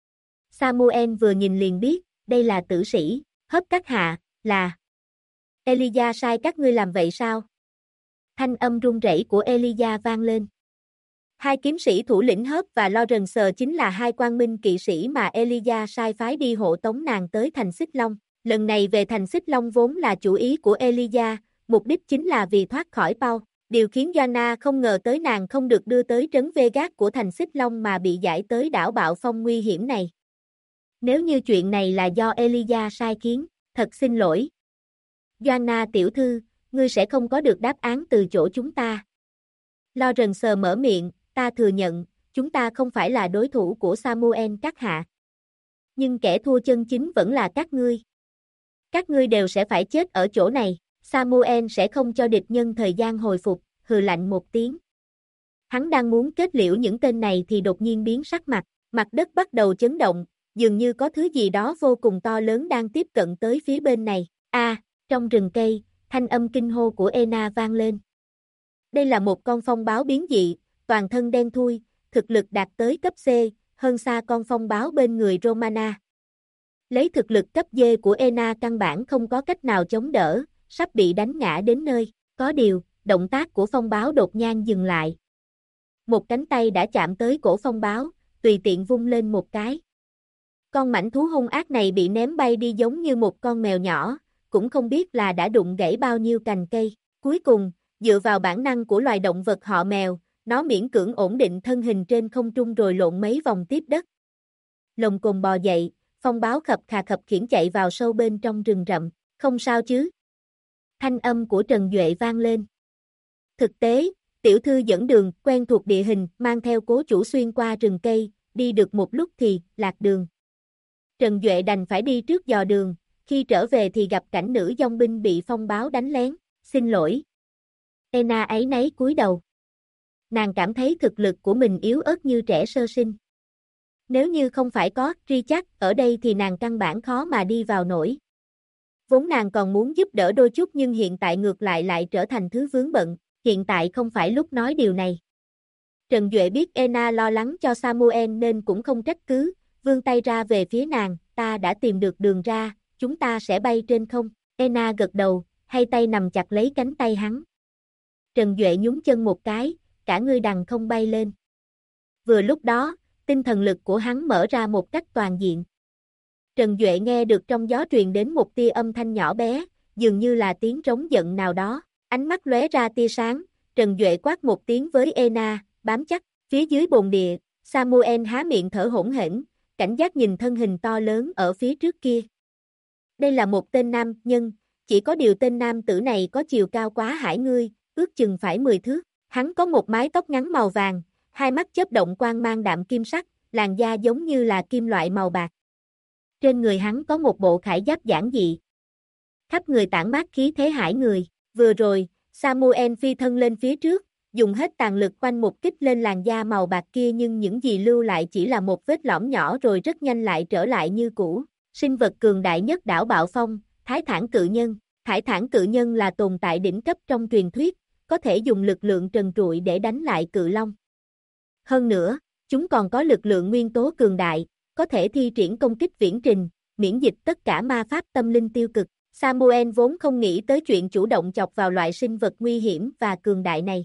Samuel vừa nhìn liền biết, đây là tử sĩ, hấp các hạ, là Elijah sai các ngươi làm vậy sao? Thanh âm run rẩy của Elijah vang lên. Hai kiếm sĩ thủ lĩnh Hớp và Lawrence chính là hai quang minh kỵ sĩ mà Elijah sai phái đi hộ tống nàng tới thành Xích Long. Lần này về thành Xích Long vốn là chủ ý của Elijah, mục đích chính là vì thoát khỏi Paul. Điều khiến Joanna không ngờ tới nàng không được đưa tới trấn Vegas của thành Xích Long mà bị giải tới đảo Bạo Phong nguy hiểm này. Nếu như chuyện này là do Elijah sai khiến, thật xin lỗi. Joanna tiểu thư, ngươi sẽ không có được đáp án từ chỗ chúng ta. Lawrence mở miệng, ta thừa nhận, chúng ta không phải là đối thủ của Samuel các hạ. Nhưng kẻ thua chân chính vẫn là các ngươi. Các ngươi đều sẽ phải chết ở chỗ này, Samuel sẽ không cho địch nhân thời gian hồi phục, hừ lạnh một tiếng. Hắn đang muốn kết liễu những tên này thì đột nhiên biến sắc mặt, mặt đất bắt đầu chấn động, dường như có thứ gì đó vô cùng to lớn đang tiếp cận tới phía bên này. Trong rừng cây, thanh âm kinh hô của Ena vang lên. Đây là một con phong báo biến dị, toàn thân đen thui, thực lực đạt tới cấp C, hơn xa con phong báo bên người Romana. Lấy thực lực cấp D của Ena căn bản không có cách nào chống đỡ, sắp bị đánh ngã đến nơi. Có điều, động tác của phong báo đột nhiên dừng lại. Một cánh tay đã chạm tới cổ phong báo, tùy tiện vung lên một cái. Con mãnh thú hung ác này bị ném bay đi giống như một con mèo nhỏ, cũng không biết là đã đụng gãy bao nhiêu cành cây. Cuối cùng, dựa vào bản năng của loài động vật họ mèo, nó miễn cưỡng ổn định thân hình trên không trung rồi lộn mấy vòng tiếp đất. Lồng cồn bò dậy, phong báo khập khiễng chạy vào sâu bên trong rừng rậm. Không sao chứ? Thanh âm của Trần Duệ vang lên. Thực tế, tiểu thư dẫn đường, quen thuộc địa hình, mang theo cố chủ xuyên qua rừng cây, đi được một lúc thì lạc đường. Trần Duệ đành phải đi trước dò đường, khi trở về thì gặp cảnh nữ dòng binh bị phong báo đánh lén. Xin lỗi. Ena áy náy cúi đầu. Nàng cảm thấy thực lực của mình yếu ớt như trẻ sơ sinh. Nếu như không phải có Richard ở đây thì nàng căn bản khó mà đi vào nổi. Vốn nàng còn muốn giúp đỡ đôi chút nhưng hiện tại ngược lại trở thành thứ vướng bận, hiện tại không phải lúc nói điều này. Trần Duệ biết Ena lo lắng cho Samuel nên cũng không trách cứ, vươn tay ra về phía nàng, ta đã tìm được đường ra, chúng ta sẽ bay trên không. Ena gật đầu, hai tay nằm chặt lấy cánh tay hắn. Trần Duệ nhún chân một cái, cả người đằng không bay lên. Vừa lúc đó, tinh thần lực của hắn mở ra một cách toàn diện. Trần Duệ nghe được trong gió truyền đến một tia âm thanh nhỏ bé, dường như là tiếng trống giận nào đó, ánh mắt lóe ra tia sáng, Trần Duệ quát một tiếng với Ena, bám chắc, phía dưới bồn địa, Samuel há miệng thở hổn hển, cảnh giác nhìn thân hình to lớn ở phía trước kia. Đây là một tên nam nhân, chỉ có điều tên nam tử này có chiều cao quá hải ngươi, ước chừng phải 10 thước, hắn có một mái tóc ngắn màu vàng, hai mắt chớp động quang mang đạm kim sắc, làn da giống như là kim loại màu bạc. Trên người hắn có một bộ khải giáp giản dị. Khắp người tản mát khí thế hải người, vừa rồi, Samuel phi thân lên phía trước, dùng hết tàn lực quanh một kích lên làn da màu bạc kia nhưng những gì lưu lại chỉ là một vết lõm nhỏ rồi rất nhanh lại trở lại như cũ. Sinh vật cường đại nhất đảo Bạo Phong, Thái Thản Cự Nhân. Thái Thản Cự Nhân là tồn tại đỉnh cấp trong truyền thuyết, có thể dùng lực lượng trần trụi để đánh lại cự long. Hơn nữa, chúng còn có lực lượng nguyên tố cường đại, có thể thi triển công kích viễn trình, miễn dịch tất cả ma pháp tâm linh tiêu cực. Samuel vốn không nghĩ tới chuyện chủ động chọc vào loại sinh vật nguy hiểm và cường đại này.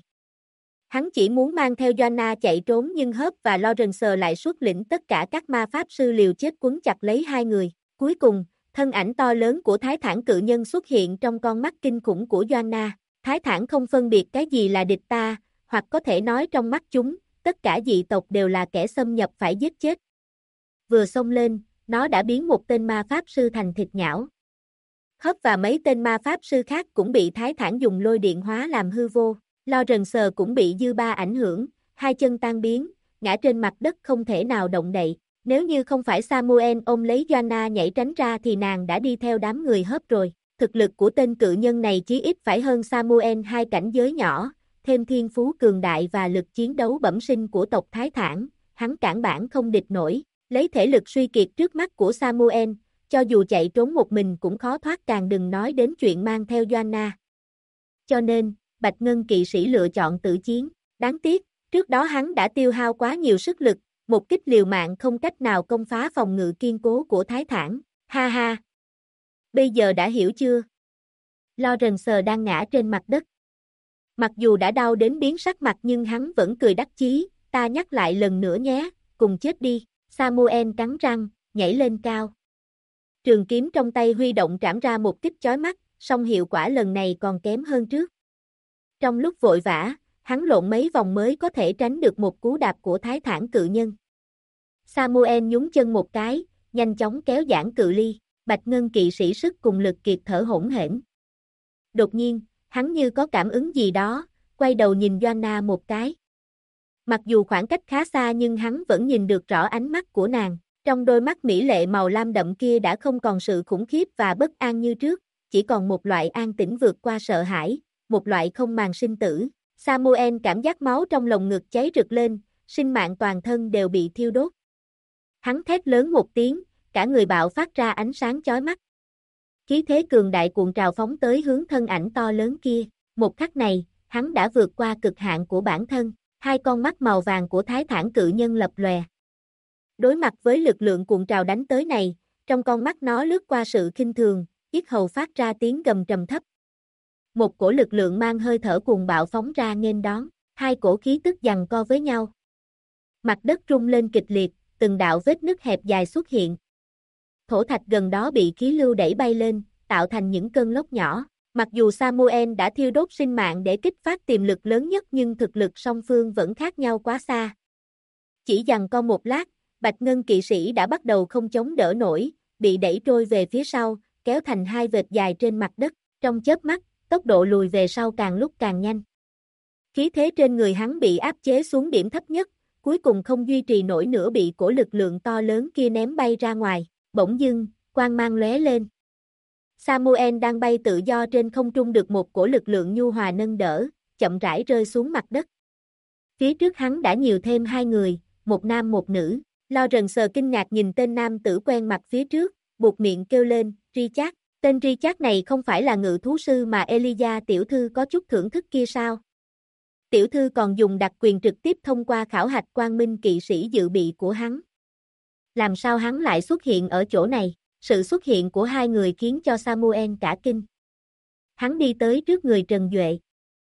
Hắn chỉ muốn mang theo Joanna chạy trốn nhưng Hớp và Lawrence lại xuất lĩnh tất cả các ma pháp sư liều chết quấn chặt lấy hai người. Cuối cùng, thân ảnh to lớn của Thái Thản Cự Nhân xuất hiện trong con mắt kinh khủng của Joanna. Thái Thản không phân biệt cái gì là địch ta, hoặc có thể nói trong mắt chúng, tất cả dị tộc đều là kẻ xâm nhập phải giết chết. Vừa xông lên, nó đã biến một tên ma pháp sư thành thịt nhão. Hớp và mấy tên ma pháp sư khác cũng bị Thái Thản dùng lôi điện hóa làm hư vô. Lawrence cũng bị dư ba ảnh hưởng, hai chân tan biến, ngã trên mặt đất không thể nào động đậy. Nếu như không phải Samuel ôm lấy Joanna nhảy tránh ra thì nàng đã đi theo đám người Hớp rồi. Thực lực của tên cự nhân này chí ít phải hơn Samuel hai cảnh giới nhỏ, thêm thiên phú cường đại và lực chiến đấu bẩm sinh của tộc Thái Thản, hắn cản bản không địch nổi, lấy thể lực suy kiệt trước mắt của Samuel, cho dù chạy trốn một mình cũng khó thoát, càng đừng nói đến chuyện mang theo Joanna. Cho nên, Bạch Ngân kỵ sĩ lựa chọn tự chiến, đáng tiếc, trước đó hắn đã tiêu hao quá nhiều sức lực, một kích liều mạng không cách nào công phá phòng ngự kiên cố của Thái Thản, ha ha. Bây giờ đã hiểu chưa? Lawrence đang ngã trên mặt đất. Mặc dù đã đau đến biến sắc mặt nhưng hắn vẫn cười đắc chí, ta nhắc lại lần nữa nhé, cùng chết đi. Samuel cắn răng, nhảy lên cao. Trường kiếm trong tay huy động trảm ra một kích chói mắt, song hiệu quả lần này còn kém hơn trước. Trong lúc vội vã, hắn lộn mấy vòng mới có thể tránh được một cú đạp của Thái Thản cự nhân. Samuel nhún chân một cái, nhanh chóng kéo giãn cự ly, Bạch Ngân kỵ sĩ sức cùng lực kiệt thở hổn hển. Đột nhiên, hắn như có cảm ứng gì đó, quay đầu nhìn Joanna một cái. Mặc dù khoảng cách khá xa nhưng hắn vẫn nhìn được rõ ánh mắt của nàng, trong đôi mắt mỹ lệ màu lam đậm kia đã không còn sự khủng khiếp và bất an như trước, chỉ còn một loại an tĩnh vượt qua sợ hãi, một loại không màng sinh tử. Samuel cảm giác máu trong lồng ngực cháy rực lên, sinh mạng toàn thân đều bị thiêu đốt. Hắn thét lớn một tiếng, cả người bạo phát ra ánh sáng chói mắt. Khí thế cường đại cuộn trào phóng tới hướng thân ảnh to lớn kia, một khắc này, hắn đã vượt qua cực hạn của bản thân, hai con mắt màu vàng của Thái Thản cự nhân lập lòe. Đối mặt với lực lượng cuộn trào đánh tới này, trong con mắt nó lướt qua sự khinh thường, yết hầu phát ra tiếng gầm trầm thấp. Một cổ lực lượng mang hơi thở cuồng bạo phóng ra nghênh đón, hai cổ khí tức giằng co với nhau. Mặt đất rung lên kịch liệt, từng đạo vết nứt hẹp dài xuất hiện. Thổ thạch gần đó bị khí lưu đẩy bay lên, tạo thành những cơn lốc nhỏ. Mặc dù Samuel đã thiêu đốt sinh mạng để kích phát tiềm lực lớn nhất nhưng thực lực song phương vẫn khác nhau quá xa. Chỉ giằng co một lát, Bạch Ngân kỵ sĩ đã bắt đầu không chống đỡ nổi, bị đẩy trôi về phía sau, kéo thành hai vệt dài trên mặt đất. Trong chớp mắt, tốc độ lùi về sau càng lúc càng nhanh. Khí thế trên người hắn bị áp chế xuống điểm thấp nhất, cuối cùng không duy trì nổi nữa, bị cổ lực lượng to lớn kia ném bay ra ngoài. Bỗng dưng, quang mang lóe lên. Samuel đang bay tự do trên không trung được một cổ lực lượng nhu hòa nâng đỡ, chậm rãi rơi xuống mặt đất. Phía trước hắn đã nhiều thêm hai người, một nam một nữ. Lawrence kinh ngạc nhìn tên nam tử quen mặt phía trước, buột miệng kêu lên, Richard. Tên Richard này không phải là ngự thú sư mà Elijah tiểu thư có chút thưởng thức kia sao? Tiểu thư còn dùng đặc quyền trực tiếp thông qua khảo hạch quang minh kỵ sĩ dự bị của hắn. Làm sao hắn lại xuất hiện ở chỗ này? Sự xuất hiện của hai người khiến cho Samuel cả kinh. Hắn đi tới trước người Trần Duệ.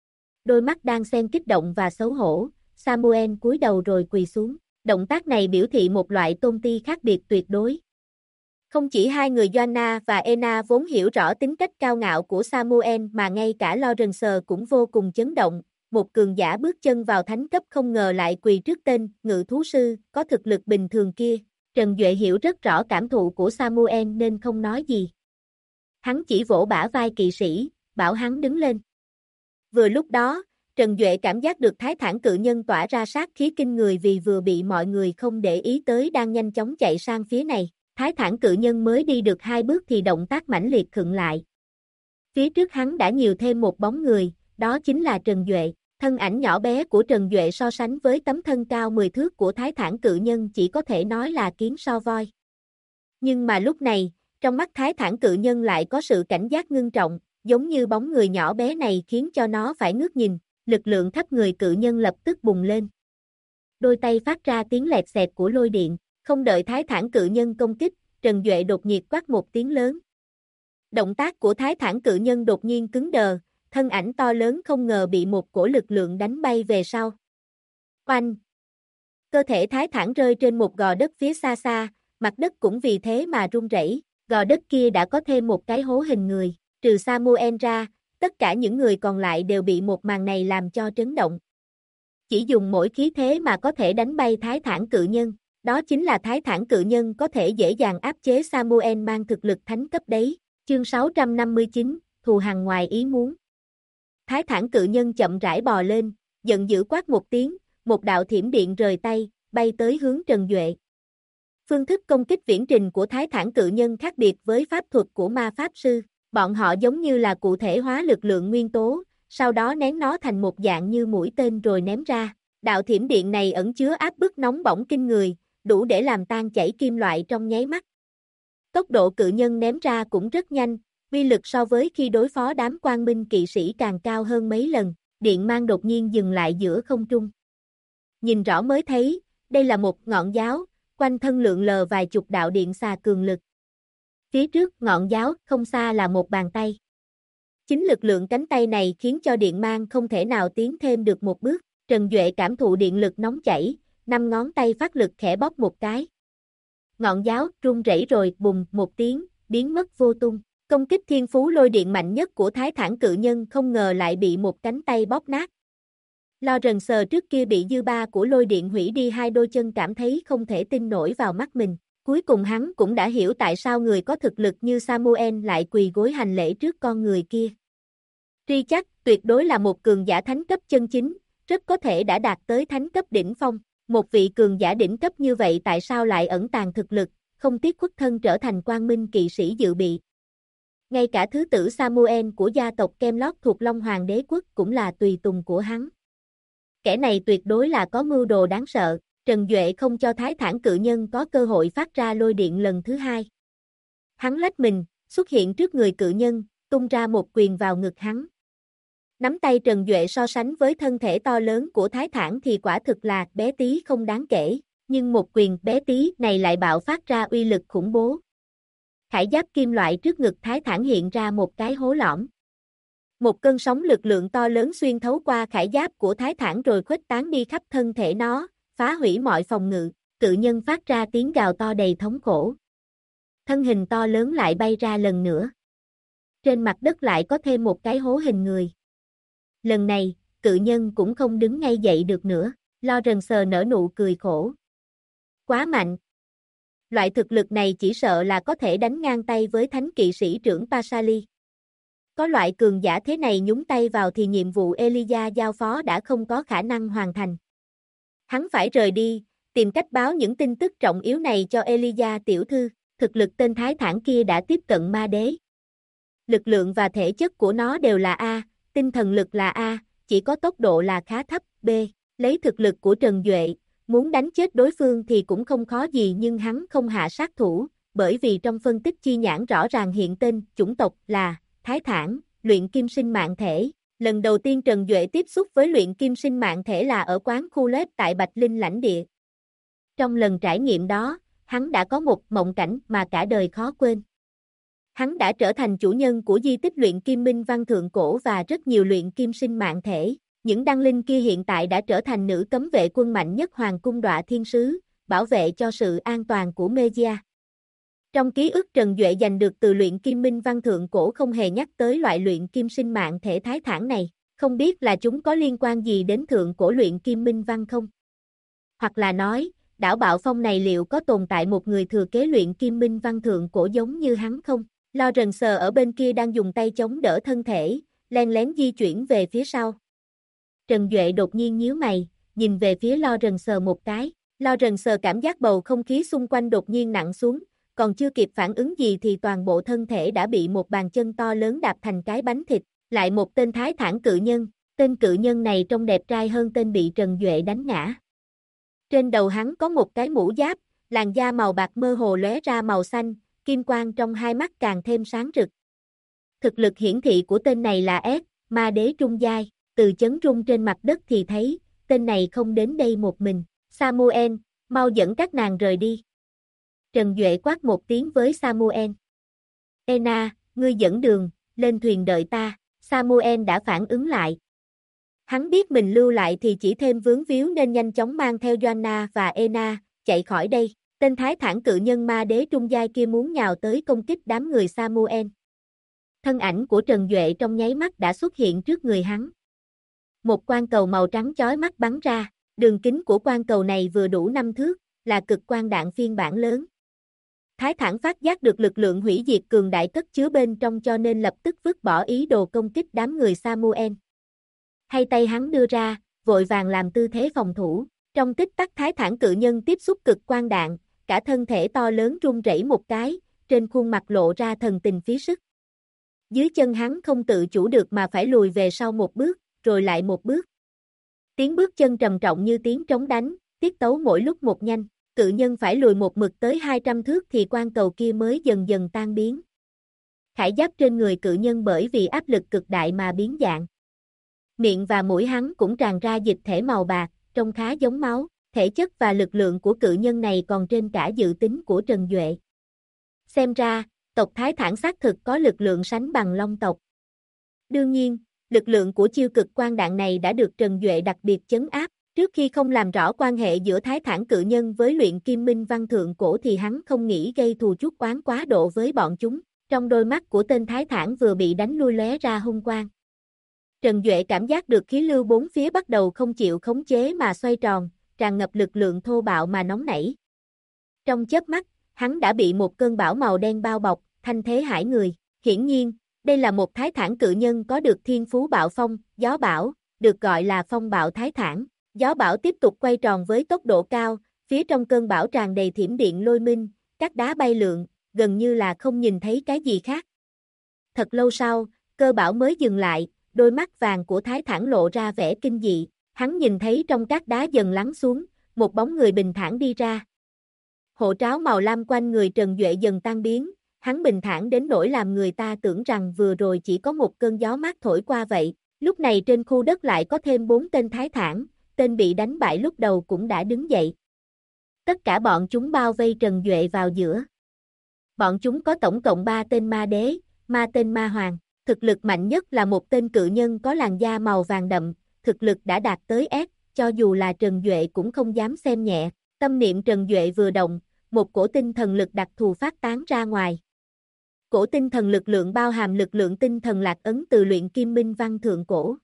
Đôi mắt đang xen kích động và xấu hổ, Samuel cúi đầu rồi quỳ xuống. Động tác này biểu thị một loại tôn ti khác biệt tuyệt đối. Không chỉ hai người Joanna và Ena vốn hiểu rõ tính cách cao ngạo của Samuel mà ngay cả Lawrence cũng vô cùng chấn động. Một cường giả bước chân vào thánh cấp không ngờ lại quỳ trước tên ngự thú sư có thực lực bình thường kia. Trần Duệ hiểu rất rõ cảm thụ của Samuel nên không nói gì. Hắn chỉ vỗ bả vai kỵ sĩ, bảo hắn đứng lên. Vừa lúc đó, Trần Duệ cảm giác được Thái Thản cự nhân tỏa ra sát khí kinh người vì vừa bị mọi người không để ý tới đang nhanh chóng chạy sang phía này. Thái Thản cự nhân mới đi được hai bước thì động tác mãnh liệt khựng lại. Phía trước hắn đã nhiều thêm một bóng người, đó chính là Trần Duệ. Thân ảnh nhỏ bé của Trần Duệ so sánh với tấm thân cao 10 thước của Thái Thản cự nhân chỉ có thể nói là kiến so voi. Nhưng mà lúc này, trong mắt Thái Thản cự nhân lại có sự cảnh giác ngưng trọng, giống như bóng người nhỏ bé này khiến cho nó phải ngước nhìn, lực lượng khắp người cự nhân lập tức bùng lên. Đôi tay phát ra tiếng lẹt xẹt của lôi điện, không đợi Thái Thản cự nhân công kích, Trần Duệ đột nhiên quát một tiếng lớn. Động tác của Thái Thản cự nhân đột nhiên cứng đờ, thân ảnh to lớn không ngờ bị một cổ lực lượng đánh bay về sau. Oanh! Cơ thể Thái Thản rơi trên một gò đất phía xa xa, mặt đất cũng vì thế mà rung rẩy. Gò đất kia đã có thêm một cái hố hình người, trừ Samuel ra, tất cả những người còn lại đều bị một màn này làm cho chấn động. Chỉ dùng mỗi khí thế mà có thể đánh bay Thái Thản cự nhân, đó chính là Thái Thản cự nhân có thể dễ dàng áp chế Samuel mang thực lực thánh cấp đấy. Chương 659, thù hằn ngoài ý muốn. Thái Thản cự nhân chậm rãi bò lên, giận dữ quát một tiếng, một đạo thiểm điện rời tay, bay tới hướng Trần Duệ. Phương thức công kích viễn trình của Thái Thản cự nhân khác biệt với pháp thuật của ma pháp sư. Bọn họ giống như là cụ thể hóa lực lượng nguyên tố, sau đó nén nó thành một dạng như mũi tên rồi ném ra. Đạo thiểm điện này ẩn chứa áp bức nóng bỏng kinh người, đủ để làm tan chảy kim loại trong nháy mắt. Tốc độ cự nhân ném ra cũng rất nhanh, uy lực so với khi đối phó đám quang minh kỵ sĩ càng cao hơn mấy lần, điện mang đột nhiên dừng lại giữa không trung. Nhìn rõ mới thấy, đây là một ngọn giáo, quanh thân lượn lờ vài chục đạo điện xà cường lực. Phía trước ngọn giáo không xa là một bàn tay. Chính lực lượng cánh tay này khiến cho điện mang không thể nào tiến thêm được một bước. Trần Duệ cảm thụ điện lực nóng chảy, 5 ngón tay phát lực khẽ bóp một cái. Ngọn giáo rung rẩy rồi bùng một tiếng, biến mất vô tung. Công kích thiên phú lôi điện mạnh nhất của Thái Thản cự nhân không ngờ lại bị một cánh tay bóp nát. Lawrence trước kia bị dư ba của lôi điện hủy đi hai đôi chân cảm thấy không thể tin nổi vào mắt mình. Cuối cùng hắn cũng đã hiểu tại sao người có thực lực như Samuel lại quỳ gối hành lễ trước con người kia. Richard tuyệt đối là một cường giả thánh cấp chân chính, rất có thể đã đạt tới thánh cấp đỉnh phong. Một vị cường giả đỉnh cấp như vậy tại sao lại ẩn tàng thực lực, không tiếc khuất thân trở thành quang minh kỵ sĩ dự bị. Ngay cả thứ tử Samuel của gia tộc Camelot thuộc Long Hoàng đế quốc cũng là tùy tùng của hắn. Kẻ này tuyệt đối là có mưu đồ đáng sợ. Trần Duệ không cho Thái Thản cự nhân có cơ hội phát ra lôi điện lần thứ hai. Hắn lách mình, xuất hiện trước người cự nhân, tung ra một quyền vào ngực hắn. Nắm tay Trần Duệ so sánh với thân thể to lớn của Thái Thản thì quả thực là bé tí không đáng kể, nhưng một quyền bé tí này lại bạo phát ra uy lực khủng bố. Khải giáp kim loại trước ngực Thái Thản hiện ra một cái hố lõm. Một cơn sóng lực lượng to lớn xuyên thấu qua khải giáp của Thái Thản rồi khuếch tán đi khắp thân thể nó, phá hủy mọi phòng ngự, cự nhân phát ra tiếng gào to đầy thống khổ. Thân hình to lớn lại bay ra lần nữa. Trên mặt đất lại có thêm một cái hố hình người. Lần này, cự nhân cũng không đứng ngay dậy được nữa, Lawrence nở nụ cười khổ. Quá mạnh. Loại thực lực này chỉ sợ là có thể đánh ngang tay với thánh kỵ sĩ trưởng Pasali. Có loại cường giả thế này nhúng tay vào thì nhiệm vụ Elijah giao phó đã không có khả năng hoàn thành. Hắn phải rời đi, tìm cách báo những tin tức trọng yếu này cho Elijah tiểu thư, thực lực tên Thái Thản kia đã tiếp cận ma đế. Lực lượng và thể chất của nó đều là A, tinh thần lực là A, chỉ có tốc độ là khá thấp, B. Lấy thực lực của Trần Duệ, muốn đánh chết đối phương thì cũng không khó gì nhưng hắn không hạ sát thủ, bởi vì trong phân tích chi nhãn rõ ràng hiện tên, chủng tộc là Thái Thản, luyện kim sinh mạng thể. Lần đầu tiên Trần Duệ tiếp xúc với luyện kim sinh mạng thể là ở quán khu lết tại Bạch Linh lãnh địa. Trong lần trải nghiệm đó, hắn đã có một mộng cảnh mà cả đời khó quên. Hắn đã trở thành chủ nhân của di tích luyện kim minh văn thượng cổ và rất nhiều luyện kim sinh mạng thể. Những đăng linh kia hiện tại đã trở thành nữ cấm vệ quân mạnh nhất Hoàng cung Đọa Thiên Sứ, bảo vệ cho sự an toàn của Media. Trong ký ức Trần Duệ giành được từ luyện kim minh văn thượng cổ không hề nhắc tới loại luyện kim sinh mạng thể Thái Thản này, không biết là chúng có liên quan gì đến thượng cổ luyện kim minh văn không? Hoặc là nói, đảo Bạo Phong này liệu có tồn tại một người thừa kế luyện kim minh văn thượng cổ giống như hắn không? Lawrence ở bên kia đang dùng tay chống đỡ thân thể, len lén di chuyển về phía sau. Trần Duệ đột nhiên nhíu mày, nhìn về phía Lawrence một cái. Lawrence cảm giác bầu không khí xung quanh đột nhiên nặng xuống, còn chưa kịp phản ứng gì thì toàn bộ thân thể đã bị một bàn chân to lớn đạp thành cái bánh thịt. Lại một tên Thái Thản cự nhân, tên cự nhân này trông đẹp trai hơn tên bị Trần Duệ đánh ngã. Trên đầu hắn có một cái mũ giáp, làn da màu bạc mơ hồ lóe ra màu xanh, kim quang trong hai mắt càng thêm sáng rực. Thực lực hiển thị của tên này là S, ma đế trung giai, từ chấn rung trên mặt đất thì thấy, tên này không đến đây một mình. Samuel, mau dẫn các nàng rời đi. Trần Duệ quát một tiếng với Samuel. Ena, ngươi dẫn đường, lên thuyền đợi ta. Samuel đã phản ứng lại. Hắn biết mình lưu lại thì chỉ thêm vướng víu nên nhanh chóng mang theo Joanna và Ena, chạy khỏi đây. Tên Thái Thản cự nhân ma đế trung giai kia muốn nhào tới công kích đám người Samuel. Thân ảnh của Trần Duệ trong nháy mắt đã xuất hiện trước người hắn. Một quang cầu màu trắng chói mắt bắn ra, đường kính của quang cầu này vừa đủ 5 thước, là cực quang đạn phiên bản lớn. Thái Thản phát giác được lực lượng hủy diệt cường đại cất chứa bên trong cho nên lập tức vứt bỏ ý đồ công kích đám người Samuel. Hai tay hắn đưa ra, vội vàng làm tư thế phòng thủ. Trong tích tắc Thái Thản cự nhân tiếp xúc cực quang đạn, cả thân thể to lớn rung rẩy một cái, trên khuôn mặt lộ ra thần tình phí sức. Dưới chân hắn không tự chủ được mà phải lùi về sau một bước, rồi lại một bước. Tiếng bước chân trầm trọng như tiếng trống đánh, tiết tấu mỗi lúc một nhanh, cự nhân phải lùi một mực tới 200 thước thì quan cầu kia mới dần dần tan biến. Khải giáp trên người cự nhân bởi vì áp lực cực đại mà biến dạng. Miệng và mũi hắn cũng tràn ra dịch thể màu bạc, trông khá giống máu, thể chất và lực lượng của cự nhân này còn trên cả dự tính của Trần Duệ. Xem ra, tộc Thái Thản xác thực có lực lượng sánh bằng Long tộc. Đương nhiên, lực lượng của chiêu cực quang đạn này đã được Trần Duệ đặc biệt chấn áp, trước khi không làm rõ quan hệ giữa Thái Thản cự nhân với luyện kim minh văn thượng cổ thì hắn không nghĩ gây thù chuốc oán quá độ với bọn chúng, trong đôi mắt của tên Thái Thản vừa bị đánh lui lóe ra hung quang. Trần Duệ cảm giác được khí lưu bốn phía bắt đầu không chịu khống chế mà xoay tròn, tràn ngập lực lượng thô bạo mà nóng nảy. Trong chớp mắt, hắn đã bị một cơn bão màu đen bao bọc, thanh thế hãi người. Hiển nhiên, đây là một Thái Thản cự nhân có được thiên phú bạo phong, gió bão, được gọi là phong bạo Thái Thản. Gió bão tiếp tục quay tròn với tốc độ cao, phía trong cơn bão tràn đầy thiểm điện lôi minh, các đá bay lượn, gần như là không nhìn thấy cái gì khác. Thật lâu sau, cơ bão mới dừng lại, đôi mắt vàng của Thái Thản lộ ra vẻ kinh dị, hắn nhìn thấy trong các đá dần lắng xuống, một bóng người bình thản đi ra. Hộ tráo màu lam quanh người Trần Duệ dần tan biến, hắn bình thản đến nỗi làm người ta tưởng rằng vừa rồi chỉ có một cơn gió mát thổi qua vậy. Lúc này trên khu đất lại có thêm 4 tên Thái Thản, tên bị đánh bại lúc đầu cũng đã đứng dậy. Tất cả bọn chúng bao vây Trần Duệ vào giữa. Bọn chúng có tổng cộng 3 tên ma đế, tên ma hoàng. Thực lực mạnh nhất là một tên cự nhân có làn da màu vàng đậm, thực lực đã đạt tới S, cho dù là Trần Duệ cũng không dám xem nhẹ. Tâm niệm Trần Duệ vừa động, một cổ tinh thần lực đặc thù phát tán ra ngoài. Cổ tinh thần lực lượng bao hàm lực lượng tinh thần lạc ấn từ luyện kim minh văn thượng cổ.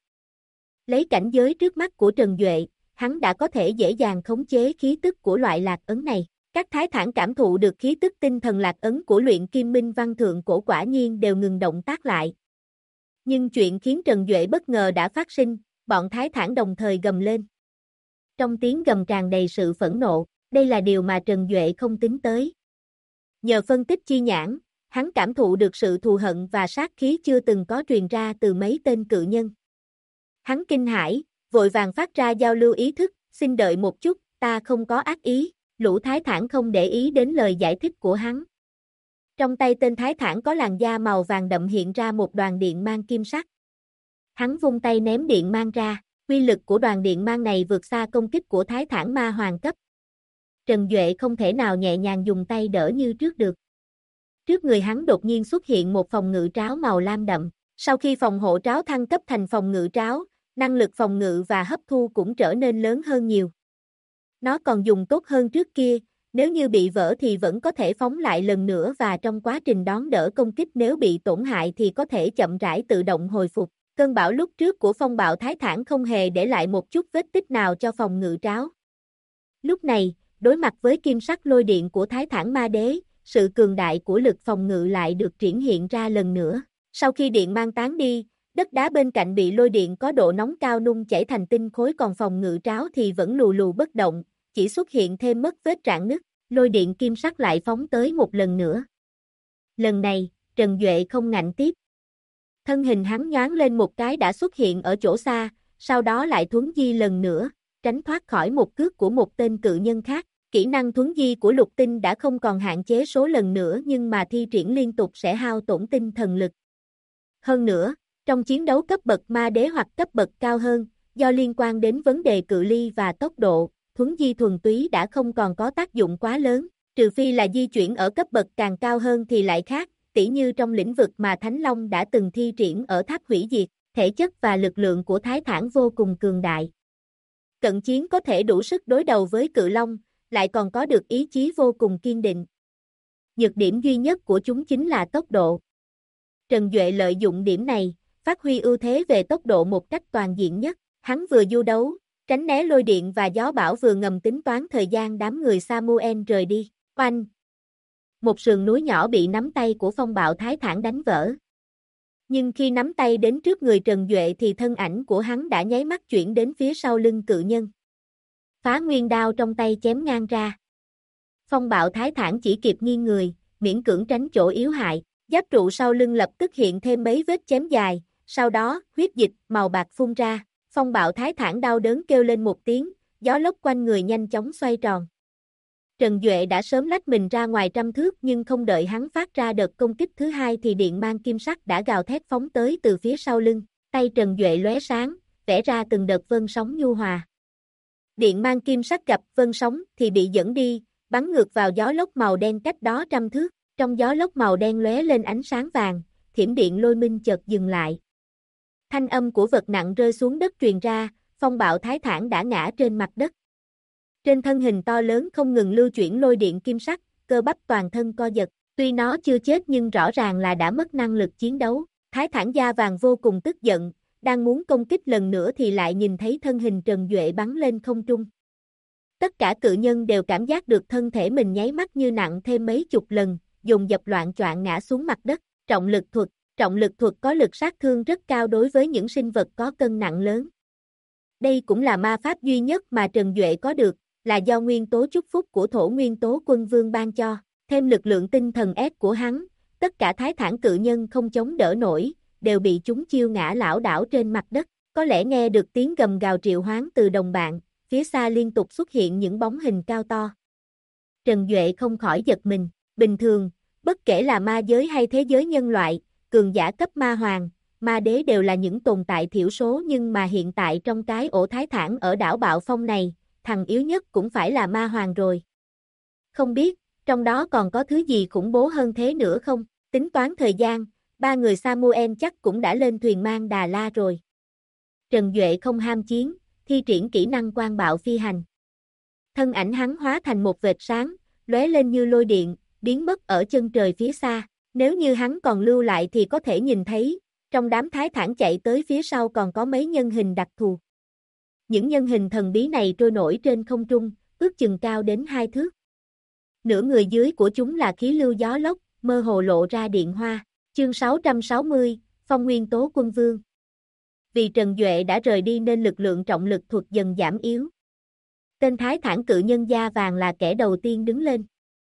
Lấy cảnh giới trước mắt của Trần Duệ, hắn đã có thể dễ dàng khống chế khí tức của loại lạc ấn này. Các Thái Thản cảm thụ được khí tức tinh thần lạc ấn của luyện kim minh văn thượng cổ quả nhiên đều ngừng động tác lại. Nhưng chuyện khiến Trần Duệ bất ngờ đã phát sinh, bọn Thái Thản đồng thời gầm lên. Trong tiếng gầm tràn đầy sự phẫn nộ, đây là điều mà Trần Duệ không tính tới. Nhờ phân tích chi nhãn, hắn cảm thụ được sự thù hận và sát khí chưa từng có truyền ra từ mấy tên cự nhân. Hắn kinh hãi, vội vàng phát ra giao lưu ý thức, xin đợi một chút, ta không có ác ý, lũ Thái Thản không để ý đến lời giải thích của hắn. Trong tay tên Thái Thản có làn da màu vàng đậm hiện ra một đoàn điện mang kim sắc. Hắn vung tay ném điện mang ra, uy lực của đoàn điện mang này vượt xa công kích của Thái Thản ma hoàng cấp. Trần Duệ không thể nào nhẹ nhàng dùng tay đỡ như trước được. Trước người hắn đột nhiên xuất hiện một phòng ngự tráo màu lam đậm. Sau khi phòng hộ tráo thăng cấp thành phòng ngự tráo, năng lực phòng ngự và hấp thu cũng trở nên lớn hơn nhiều. Nó còn dùng tốt hơn trước kia, nếu như bị vỡ thì vẫn có thể phóng lại lần nữa và trong quá trình đón đỡ công kích nếu bị tổn hại thì có thể chậm rãi tự động hồi phục. Cơn bão lúc trước của phong bạo Thái Thản không hề để lại một chút vết tích nào cho phòng ngự tráo. Lúc này, đối mặt với kim sắc lôi điện của Thái Thản ma đế, sự cường đại của lực phòng ngự lại được triển hiện ra lần nữa. Sau khi điện mang tán đi, đất đá bên cạnh bị lôi điện có độ nóng cao nung chảy thành tinh khối, còn phòng ngự tráo thì vẫn lù lù bất động, chỉ xuất hiện thêm mất vết rạn nứt. Lôi điện kim sắc lại phóng tới một lần nữa. Lần này, Trần Duệ không ngạnh tiếp. Thân hình hắn nhoáng lên một cái đã xuất hiện ở chỗ xa, sau đó lại thuấn di lần nữa, tránh thoát khỏi một cước của một tên cự nhân khác. Kỹ năng thuấn di của lục tinh đã không còn hạn chế số lần nữa nhưng mà thi triển liên tục sẽ hao tổn tinh thần lực. Hơn nữa, trong chiến đấu cấp bậc ma đế hoặc cấp bậc cao hơn, do liên quan đến vấn đề cự ly và tốc độ, thuấn di thuần túy đã không còn có tác dụng quá lớn, trừ phi là di chuyển ở cấp bậc càng cao hơn thì lại khác, tỉ như trong lĩnh vực mà Thánh Long đã từng thi triển ở tháp hủy diệt, thể chất và lực lượng của Thái Thản vô cùng cường đại. Cận chiến có thể đủ sức đối đầu với Cự Long, lại còn có được ý chí vô cùng kiên định. Nhược điểm duy nhất của chúng chính là tốc độ. Trần Duệ lợi dụng điểm này, phát huy ưu thế về tốc độ một cách toàn diện nhất, hắn vừa du đấu, tránh né lôi điện và gió bão vừa ngầm tính toán thời gian đám người Samuel rời đi. Oanh! Một sườn núi nhỏ bị nắm tay của phong bạo Thái Thản đánh vỡ. Nhưng khi nắm tay đến trước người Trần Duệ thì thân ảnh của hắn đã nháy mắt chuyển đến phía sau lưng cự nhân. Phá nguyên đao trong tay chém ngang ra. Phong bạo Thái Thản chỉ kịp nghiêng người, miễn cưỡng tránh chỗ yếu hại. Giáp trụ sau lưng lập tức hiện thêm mấy vết chém dài, sau đó, huyết dịch màu bạc phun ra. Phong Bạo Thái Thản đau đớn kêu lên một tiếng, gió lốc quanh người nhanh chóng xoay tròn. Trần Duệ đã sớm lách mình ra ngoài trăm thước nhưng không đợi hắn phát ra đợt công kích thứ hai thì điện mang kim sắc đã gào thét phóng tới từ phía sau lưng. Tay Trần Duệ lóe sáng, vẽ ra từng đợt vân sóng nhu hòa. Điện mang kim sắc gặp vân sóng thì bị dẫn đi, bắn ngược vào gió lốc màu đen cách đó trăm thước. Trong gió lốc màu đen lóe lên ánh sáng vàng, thiểm điện lôi minh chợt dừng lại. Thanh âm của vật nặng rơi xuống đất truyền ra, Phong Bạo Thái Thản đã ngã trên mặt đất. Trên thân hình to lớn không ngừng lưu chuyển lôi điện kim sắc, cơ bắp toàn thân co giật, tuy nó chưa chết nhưng rõ ràng là đã mất năng lực chiến đấu. Thái Thản da vàng vô cùng tức giận, đang muốn công kích lần nữa thì lại nhìn thấy thân hình Trần Duệ bắn lên không trung. Tất cả cự nhân đều cảm giác được thân thể mình nháy mắt như nặng thêm mấy chục lần, dồn dập loạn choạng ngã xuống mặt đất. Trọng lực thuật có lực sát thương rất cao đối với những sinh vật có cân nặng lớn. Đây cũng là ma pháp duy nhất mà Trần Duệ có được, là do nguyên tố chúc phúc của Thổ Nguyên Tố Quân Vương ban cho, thêm lực lượng tinh thần ép của hắn, tất cả Thái Thản cự nhân không chống đỡ nổi, đều bị chúng chiêu ngã lảo đảo trên mặt đất. Có lẽ nghe được tiếng gầm gào triệu hoán từ đồng bạn, phía xa liên tục xuất hiện những bóng hình cao to. Trần Duệ không khỏi giật mình, bình thường, bất kể là ma giới hay thế giới nhân loại, cường giả cấp ma hoàng, ma đế đều là những tồn tại thiểu số nhưng mà hiện tại trong cái ổ Thái Thản ở đảo Bạo Phong này, thằng yếu nhất cũng phải là ma hoàng rồi. Không biết, trong đó còn có thứ gì khủng bố hơn thế nữa không? Tính toán thời gian, ba người Samuel chắc cũng đã lên thuyền mang Đà La rồi. Trần Duệ không ham chiến, thi triển kỹ năng quang bạo phi hành. Thân ảnh hắn hóa thành một vệt sáng, lóe lên như lôi điện, biến mất ở chân trời phía xa. Nếu như hắn còn lưu lại thì có thể nhìn thấy, trong đám Thái Thản chạy tới phía sau còn có mấy nhân hình đặc thù. Những nhân hình thần bí này trôi nổi trên không trung, ước chừng cao đến 2 thước. Nửa người dưới của chúng là khí lưu gió lốc, mơ hồ lộ ra điện hoa. Chương 660, Phong Nguyên Tố Quân Vương. Vì Trần Duệ đã rời đi nên lực lượng trọng lực thuật dần giảm yếu. Tên Thái Thản cự nhân da vàng là kẻ đầu tiên đứng lên.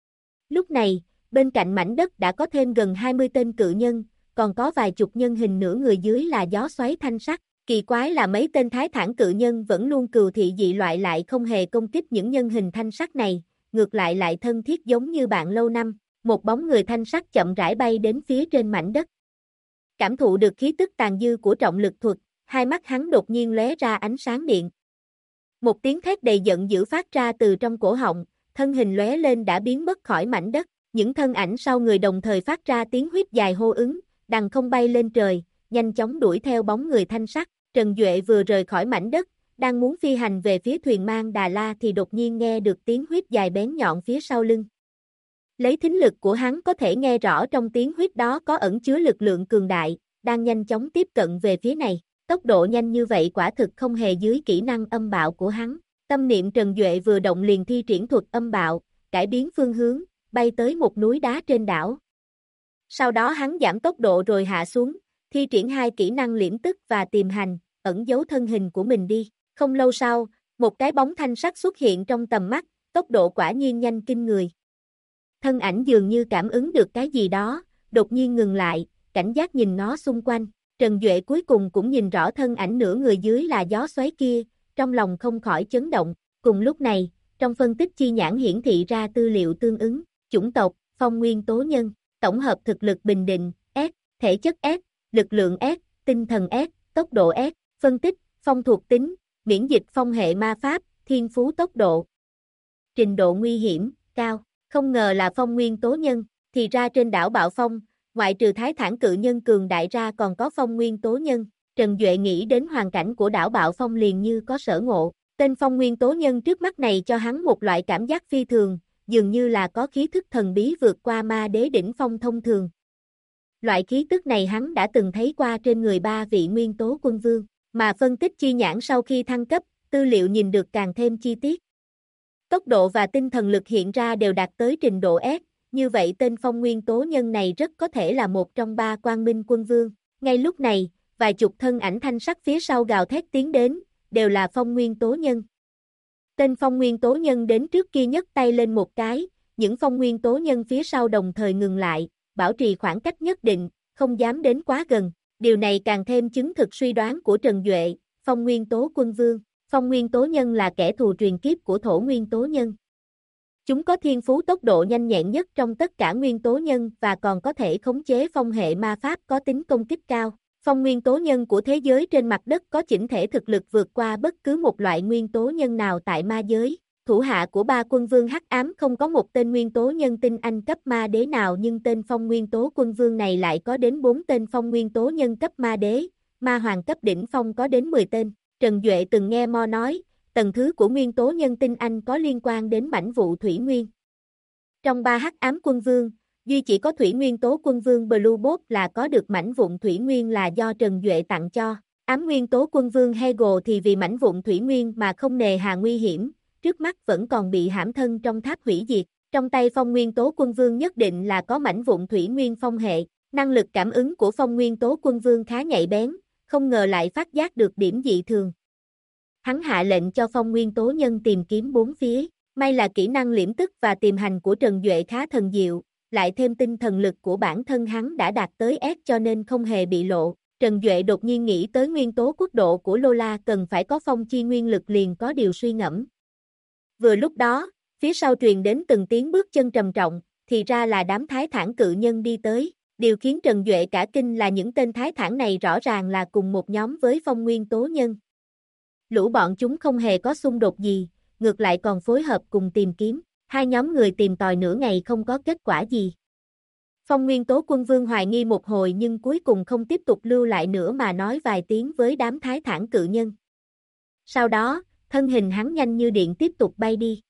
Lúc này, bên cạnh mảnh đất đã có thêm gần 20 tên cự nhân, còn có vài chục nhân hình nửa người dưới là gió xoáy thanh sắc. Kỳ quái là mấy tên Thái Thản cự nhân vẫn luôn cừu thị dị loại lại không hề công kích những nhân hình thanh sắc này, ngược lại thân thiết giống như bạn lâu năm. Một bóng người thanh sắc chậm rãi bay đến phía trên mảnh đất. Cảm thụ được khí tức tàn dư của trọng lực thuật, hai mắt hắn đột nhiên lóe ra ánh sáng điện. Một tiếng thét đầy giận dữ phát ra từ trong cổ họng, thân hình lóe lên đã biến mất khỏi mảnh đất. Những thân ảnh sau người đồng thời phát ra tiếng huýt dài hô ứng, đằng không bay lên trời, nhanh chóng đuổi theo bóng người thanh sắc. Trần Duệ vừa rời khỏi mảnh đất, đang muốn phi hành về phía thuyền mang Đà La thì đột nhiên nghe được tiếng huýt dài bén nhọn phía sau lưng. Lấy thính lực của hắn có thể nghe rõ trong tiếng huýt đó có ẩn chứa lực lượng cường đại, đang nhanh chóng tiếp cận về phía này. Tốc độ nhanh như vậy quả thực không hề dưới kỹ năng âm bạo của hắn. Tâm niệm Trần Duệ vừa động liền thi triển thuật âm bạo, cải biến phương hướng, bay tới một núi đá trên đảo. Sau đó hắn giảm tốc độ rồi hạ xuống, thi triển hai kỹ năng liễm tức và tiềm hành, ẩn giấu thân hình của mình đi. Không lâu sau, một cái bóng thanh sắc xuất hiện trong tầm mắt, tốc độ quả nhiên nhanh kinh người. Thân ảnh dường như cảm ứng được cái gì đó, đột nhiên ngừng lại, cảnh giác nhìn nó xung quanh. Trần Duệ cuối cùng cũng nhìn rõ thân ảnh nửa người dưới là gió xoáy kia, trong lòng không khỏi chấn động. Cùng lúc này, trong phân tích chi nhãn hiển thị ra tư liệu tương ứng, chủng tộc, Phong Nguyên Tố Nhân, tổng hợp thực lực bình định, S, thể chất S, lực lượng S, tinh thần S, tốc độ S, phân tích, phong thuộc tính, miễn dịch phong hệ ma pháp, thiên phú tốc độ. Trình độ nguy hiểm, cao, không ngờ là Phong Nguyên Tố Nhân, thì ra trên đảo Bạo Phong, ngoại trừ Thái Thản cự nhân cường đại ra còn có Phong Nguyên Tố Nhân. Trần Duệ nghĩ đến hoàn cảnh của đảo Bạo Phong liền như có sở ngộ. Tên Phong Nguyên Tố Nhân trước mắt này cho hắn một loại cảm giác phi thường, dường như là có khí thức thần bí vượt qua ma đế đỉnh phong thông thường. Loại khí tức này hắn đã từng thấy qua trên người ba vị nguyên tố quân vương, mà phân tích chi nhãn sau khi thăng cấp, tư liệu nhìn được càng thêm chi tiết. Tốc độ và tinh thần lực hiện ra đều đạt tới trình độ S, như vậy tên Phong Nguyên Tố Nhân này rất có thể là một trong ba Quang Minh quân vương. Ngay lúc này, vài chục thân ảnh thanh sắc phía sau gào thét tiến đến, đều là Phong Nguyên Tố Nhân. Tên Phong Nguyên Tố Nhân đến trước kia nhấc tay lên một cái, những Phong Nguyên Tố Nhân phía sau đồng thời ngừng lại, bảo trì khoảng cách nhất định, không dám đến quá gần. Điều này càng thêm chứng thực suy đoán của Trần Duệ, Phong Nguyên Tố Quân Vương. Phong Nguyên Tố Nhân là kẻ thù truyền kiếp của Thổ Nguyên Tố Nhân. Chúng có thiên phú tốc độ nhanh nhẹn nhất trong tất cả nguyên tố nhân và còn có thể khống chế phong hệ ma pháp có tính công kích cao. Phong nguyên tố nhân của thế giới trên mặt đất có chỉnh thể thực lực vượt qua bất cứ một loại nguyên tố nhân nào tại ma giới. Thủ hạ của ba quân vương hắc ám không có một tên nguyên tố nhân tinh anh cấp ma đế nào, nhưng tên phong nguyên tố quân vương này lại có đến 4 tên phong nguyên tố nhân cấp ma đế, ma hoàng cấp đỉnh phong có đến 10 tên. Trần Duệ từng nghe Mo nói, tầng thứ của nguyên tố nhân tinh anh có liên quan đến mảnh vụ thủy nguyên. Trong 3 hắc ám quân vương, duy chỉ có thủy nguyên tố quân vương Blue Bolt là có được mảnh vụn thủy nguyên là do Trần Duệ tặng cho. Ám nguyên tố quân vương Hegel thì vì mảnh vụn thủy nguyên mà không nề hà nguy hiểm, trước mắt vẫn còn bị hãm thân trong tháp hủy diệt. Trong tay phong nguyên tố quân vương nhất định là có mảnh vụn thủy nguyên phong hệ. Năng lực cảm ứng của phong nguyên tố quân vương khá nhạy bén, không ngờ lại phát giác được điểm dị thường. Hắn hạ lệnh cho phong nguyên tố nhân tìm kiếm bốn phía. May là kỹ năng liễm tức và tiềm hành của Trần Duệ khá thần diệu, lại thêm tinh thần lực của bản thân hắn đã đạt tới S cho nên không hề bị lộ. Trần Duệ đột nhiên nghĩ tới nguyên tố quốc độ của Lola cần phải có phong chi nguyên lực, liền có điều suy ngẫm. Vừa lúc đó, phía sau truyền đến từng tiếng bước chân trầm trọng, thì ra là đám thái thản cự nhân đi tới. Điều khiến Trần Duệ cả kinh là những tên thái thản này rõ ràng là cùng một nhóm với phong nguyên tố nhân. Lũ bọn chúng không hề có xung đột gì, ngược lại còn phối hợp cùng tìm kiếm. Hai nhóm người tìm tòi nửa ngày không có kết quả gì. Phong nguyên tố quân vương hoài nghi một hồi nhưng cuối cùng không tiếp tục lưu lại nữa mà nói vài tiếng với đám thái thản cự nhân. Sau đó, thân hình hắn nhanh như điện tiếp tục bay đi.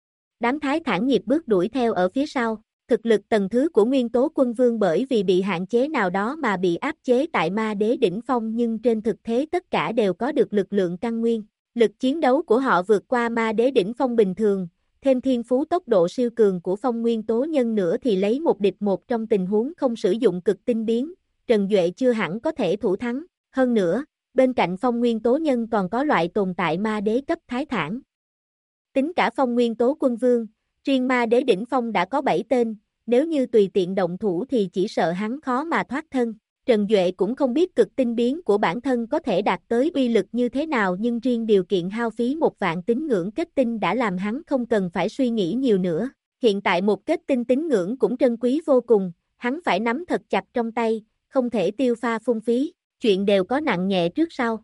Đám thái thản nghiệp bước đuổi theo ở phía sau. Thực lực tầng thứ của nguyên tố quân vương bởi vì bị hạn chế nào đó mà bị áp chế tại ma đế đỉnh phong, nhưng trên thực tế tất cả đều có được lực lượng căn nguyên. Lực chiến đấu của họ vượt qua ma đế đỉnh phong bình thường, thêm thiên phú tốc độ siêu cường của phong nguyên tố nhân nữa thì lấy một địch một trong tình huống không sử dụng cực tinh biến, Trần Duệ chưa hẳn có thể thủ thắng. Hơn nữa, bên cạnh phong nguyên tố nhân còn có loại tồn tại ma đế cấp thái thản. Tính cả phong nguyên tố quân vương, riêng ma đế đỉnh phong đã có 7 tên, nếu như tùy tiện động thủ thì chỉ sợ hắn khó mà thoát thân. Trần Duệ cũng không biết cực tinh biến của bản thân có thể đạt tới uy lực như thế nào, nhưng riêng điều kiện hao phí 1.000 tín ngưỡng kết tinh đã làm hắn không cần phải suy nghĩ nhiều nữa. Hiện tại một kết tinh tín ngưỡng cũng trân quý vô cùng, hắn phải nắm thật chặt trong tay, không thể tiêu pha phung phí, chuyện đều có nặng nhẹ trước sau.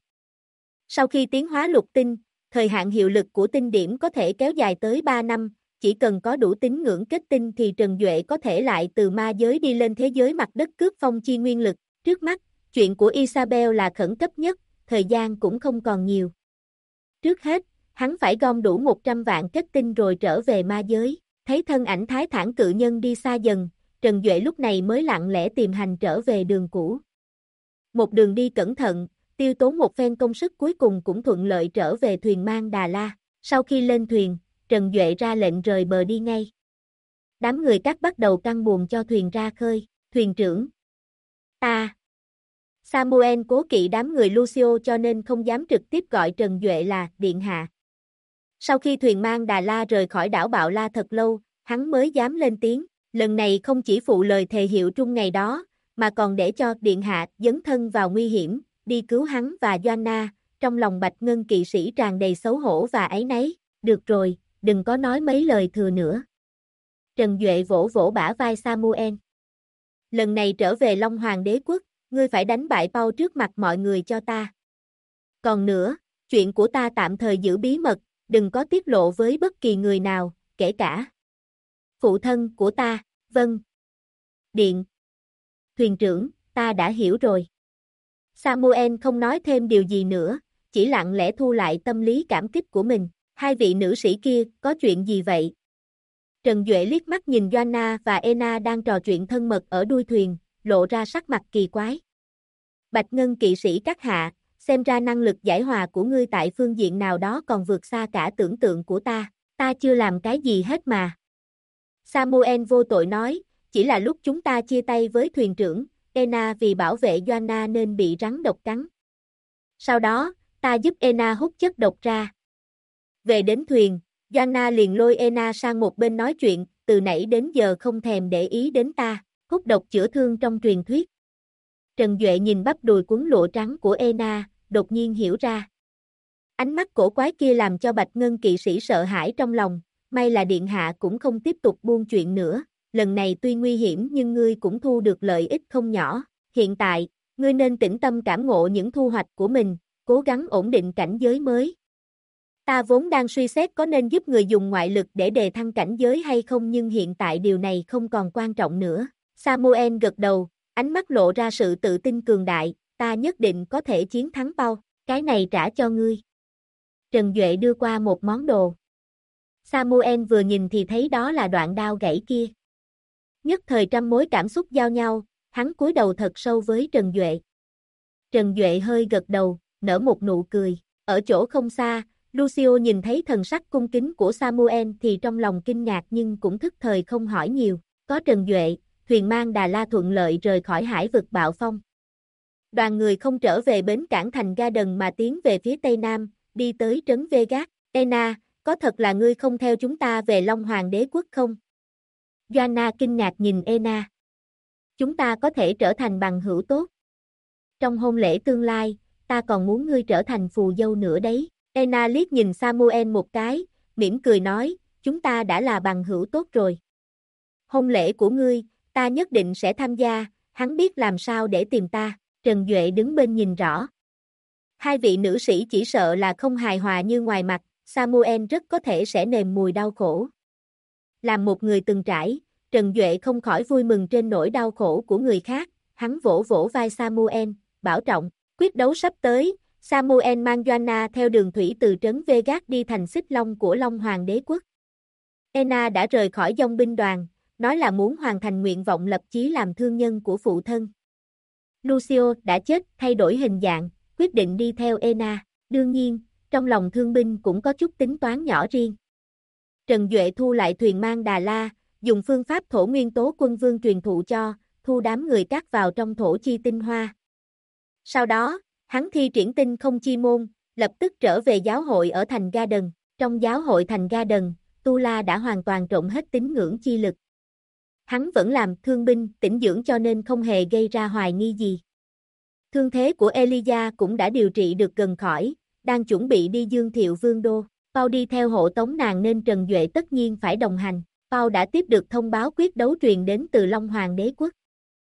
Sau khi tiến hóa lục tinh, thời hạn hiệu lực của tinh điểm có thể kéo dài tới 3 năm, chỉ cần có đủ tín ngưỡng kết tinh thì Trần Duệ có thể lại từ ma giới đi lên thế giới mặt đất cướp phong chi nguyên lực. Trước mắt, chuyện của Isabel là khẩn cấp nhất, thời gian cũng không còn nhiều. Trước hết, hắn phải gom đủ 100 vạn kết tinh rồi trở về ma giới. Thấy thân ảnh thái thản cự nhân đi xa dần, Trần Duệ lúc này mới lặng lẽ tìm hành trở về đường cũ. Một đường đi cẩn thận, tiêu tốn một phen công sức cuối cùng cũng thuận lợi trở về thuyền mang Đà La. Sau khi lên thuyền, Trần Duệ ra lệnh rời bờ đi ngay. Đám người cát bắt đầu căng buồm cho thuyền ra khơi. Thuyền trưởng. Ta. Samuel cố kỵ đám người Lucio cho nên không dám trực tiếp gọi Trần Duệ là điện hạ. Sau khi thuyền mang Đà La rời khỏi đảo Bạo La thật lâu, hắn mới dám lên tiếng. Lần này không chỉ phụ lời thề hiệu trung ngày đó, mà còn để cho điện hạ dấn thân vào nguy hiểm, đi cứu hắn và Joanna. Trong lòng Bạch Ngân kỵ sĩ tràn đầy xấu hổ và áy náy. Được rồi, đừng có nói mấy lời thừa nữa. Trần Duệ vỗ vỗ bả vai Samuel. Lần này trở về Long Hoàng đế quốc, ngươi phải đánh bại Paul trước mặt mọi người cho ta. Còn nữa, chuyện của ta tạm thời giữ bí mật, đừng có tiết lộ với bất kỳ người nào, kể cả phụ thân của ta. Vâng. Điện. Thuyền trưởng, ta đã hiểu rồi. Samuel không nói thêm điều gì nữa, chỉ lặng lẽ thu lại tâm lý cảm kích của mình. Hai vị nữ sĩ kia, có chuyện gì vậy? Trần Duệ liếc mắt nhìn Joanna và Ena đang trò chuyện thân mật ở đuôi thuyền, lộ ra sắc mặt kỳ quái. Bạch Ngân kỵ sĩ các hạ, xem ra năng lực giải hòa của ngươi tại phương diện nào đó còn vượt xa cả tưởng tượng của ta. Ta chưa làm cái gì hết mà. Samuel vô tội nói, chỉ là lúc chúng ta chia tay với thuyền trưởng, Ena vì bảo vệ Joanna nên bị rắn độc cắn. Sau đó, ta giúp Ena hút chất độc ra. Về đến thuyền, Joanna liền lôi Ena sang một bên nói chuyện, từ nãy đến giờ không thèm để ý đến ta. hút độc chữa thương trong truyền thuyết. Trần Duệ nhìn bắp đùi quấn lụa trắng của Ena, đột nhiên hiểu ra. Ánh mắt cổ quái kia làm cho Bạch Ngân kỵ sĩ sợ hãi trong lòng, may là điện hạ cũng không tiếp tục buôn chuyện nữa, lần này tuy nguy hiểm nhưng ngươi cũng thu được lợi ích không nhỏ, hiện tại, ngươi nên tĩnh tâm cảm ngộ những thu hoạch của mình, cố gắng ổn định cảnh giới mới. Ta vốn đang suy xét có nên giúp người dùng ngoại lực để đề thăng cảnh giới hay không nhưng hiện tại điều này không còn quan trọng nữa. Samuel gật đầu, ánh mắt lộ ra sự tự tin cường đại, ta nhất định có thể chiến thắng Pau, cái này trả cho ngươi. Trần Duệ đưa qua một món đồ. Samuel vừa nhìn thì thấy đó là đoạn đao gãy kia. Nhất thời trăm mối cảm xúc giao nhau, hắn cúi đầu thật sâu với Trần Duệ. Trần Duệ hơi gật đầu, nở một nụ cười, ở chỗ không xa, Lucio nhìn thấy thần sắc cung kính của Samuel thì trong lòng kinh ngạc nhưng cũng thức thời không hỏi nhiều, có Trần Duệ, thuyền mang Đà La thuận lợi rời khỏi hải vực bạo phong. Đoàn người không trở về bến cảng thành Garden mà tiến về phía tây nam, đi tới trấn Vegas. Ena, có thật là ngươi không theo chúng ta về Long Hoàng đế quốc không? Joanna kinh ngạc nhìn Ena. Chúng ta có thể trở thành bằng hữu tốt. Trong hôn lễ tương lai, ta còn muốn ngươi trở thành phù dâu nữa đấy. Ena liếc nhìn Samuel một cái, mỉm cười nói, chúng ta đã là bằng hữu tốt rồi. Hôn lễ của ngươi, ta nhất định sẽ tham gia, hắn biết làm sao để tìm ta. Trần Duệ đứng bên nhìn rõ. Hai vị nữ sĩ chỉ sợ là không hài hòa như ngoài mặt, Samuel rất có thể sẽ nếm mùi đau khổ. Làm một người từng trải, Trần Duệ không khỏi vui mừng trên nỗi đau khổ của người khác, hắn vỗ vỗ vai Samuel, bảo trọng, quyết đấu sắp tới, Samuel mang Joanna theo đường thủy từ trấn Vegas đi thành Xích Long của Long Hoàng đế quốc. Ena đã rời khỏi dòng binh đoàn, nói là muốn hoàn thành nguyện vọng lập chí làm thương nhân của phụ thân. Lucio đã chết, thay đổi hình dạng, quyết định đi theo Ena, đương nhiên, trong lòng thương binh cũng có chút tính toán nhỏ riêng. Trần Duệ thu lại thuyền mang Đà La, dùng phương pháp thổ nguyên tố quân vương truyền thụ cho, thu đám người cát vào trong thổ chi tinh hoa. Sau đó, hắn thi triển tinh không chi môn, lập tức trở về giáo hội ở thành Garden. Trong giáo hội thành Garden, Tu La đã hoàn toàn trộn hết tín ngưỡng chi lực. Hắn vẫn làm thương binh, tĩnh dưỡng cho nên không hề gây ra hoài nghi gì. Thương thế của Elijah cũng đã điều trị được gần khỏi, đang chuẩn bị đi Dương Thiệu Vương Đô. Pau đi theo hộ tống nàng nên Trần Duệ tất nhiên phải đồng hành. Pau đã tiếp được thông báo quyết đấu truyền đến từ Long Hoàng đế quốc.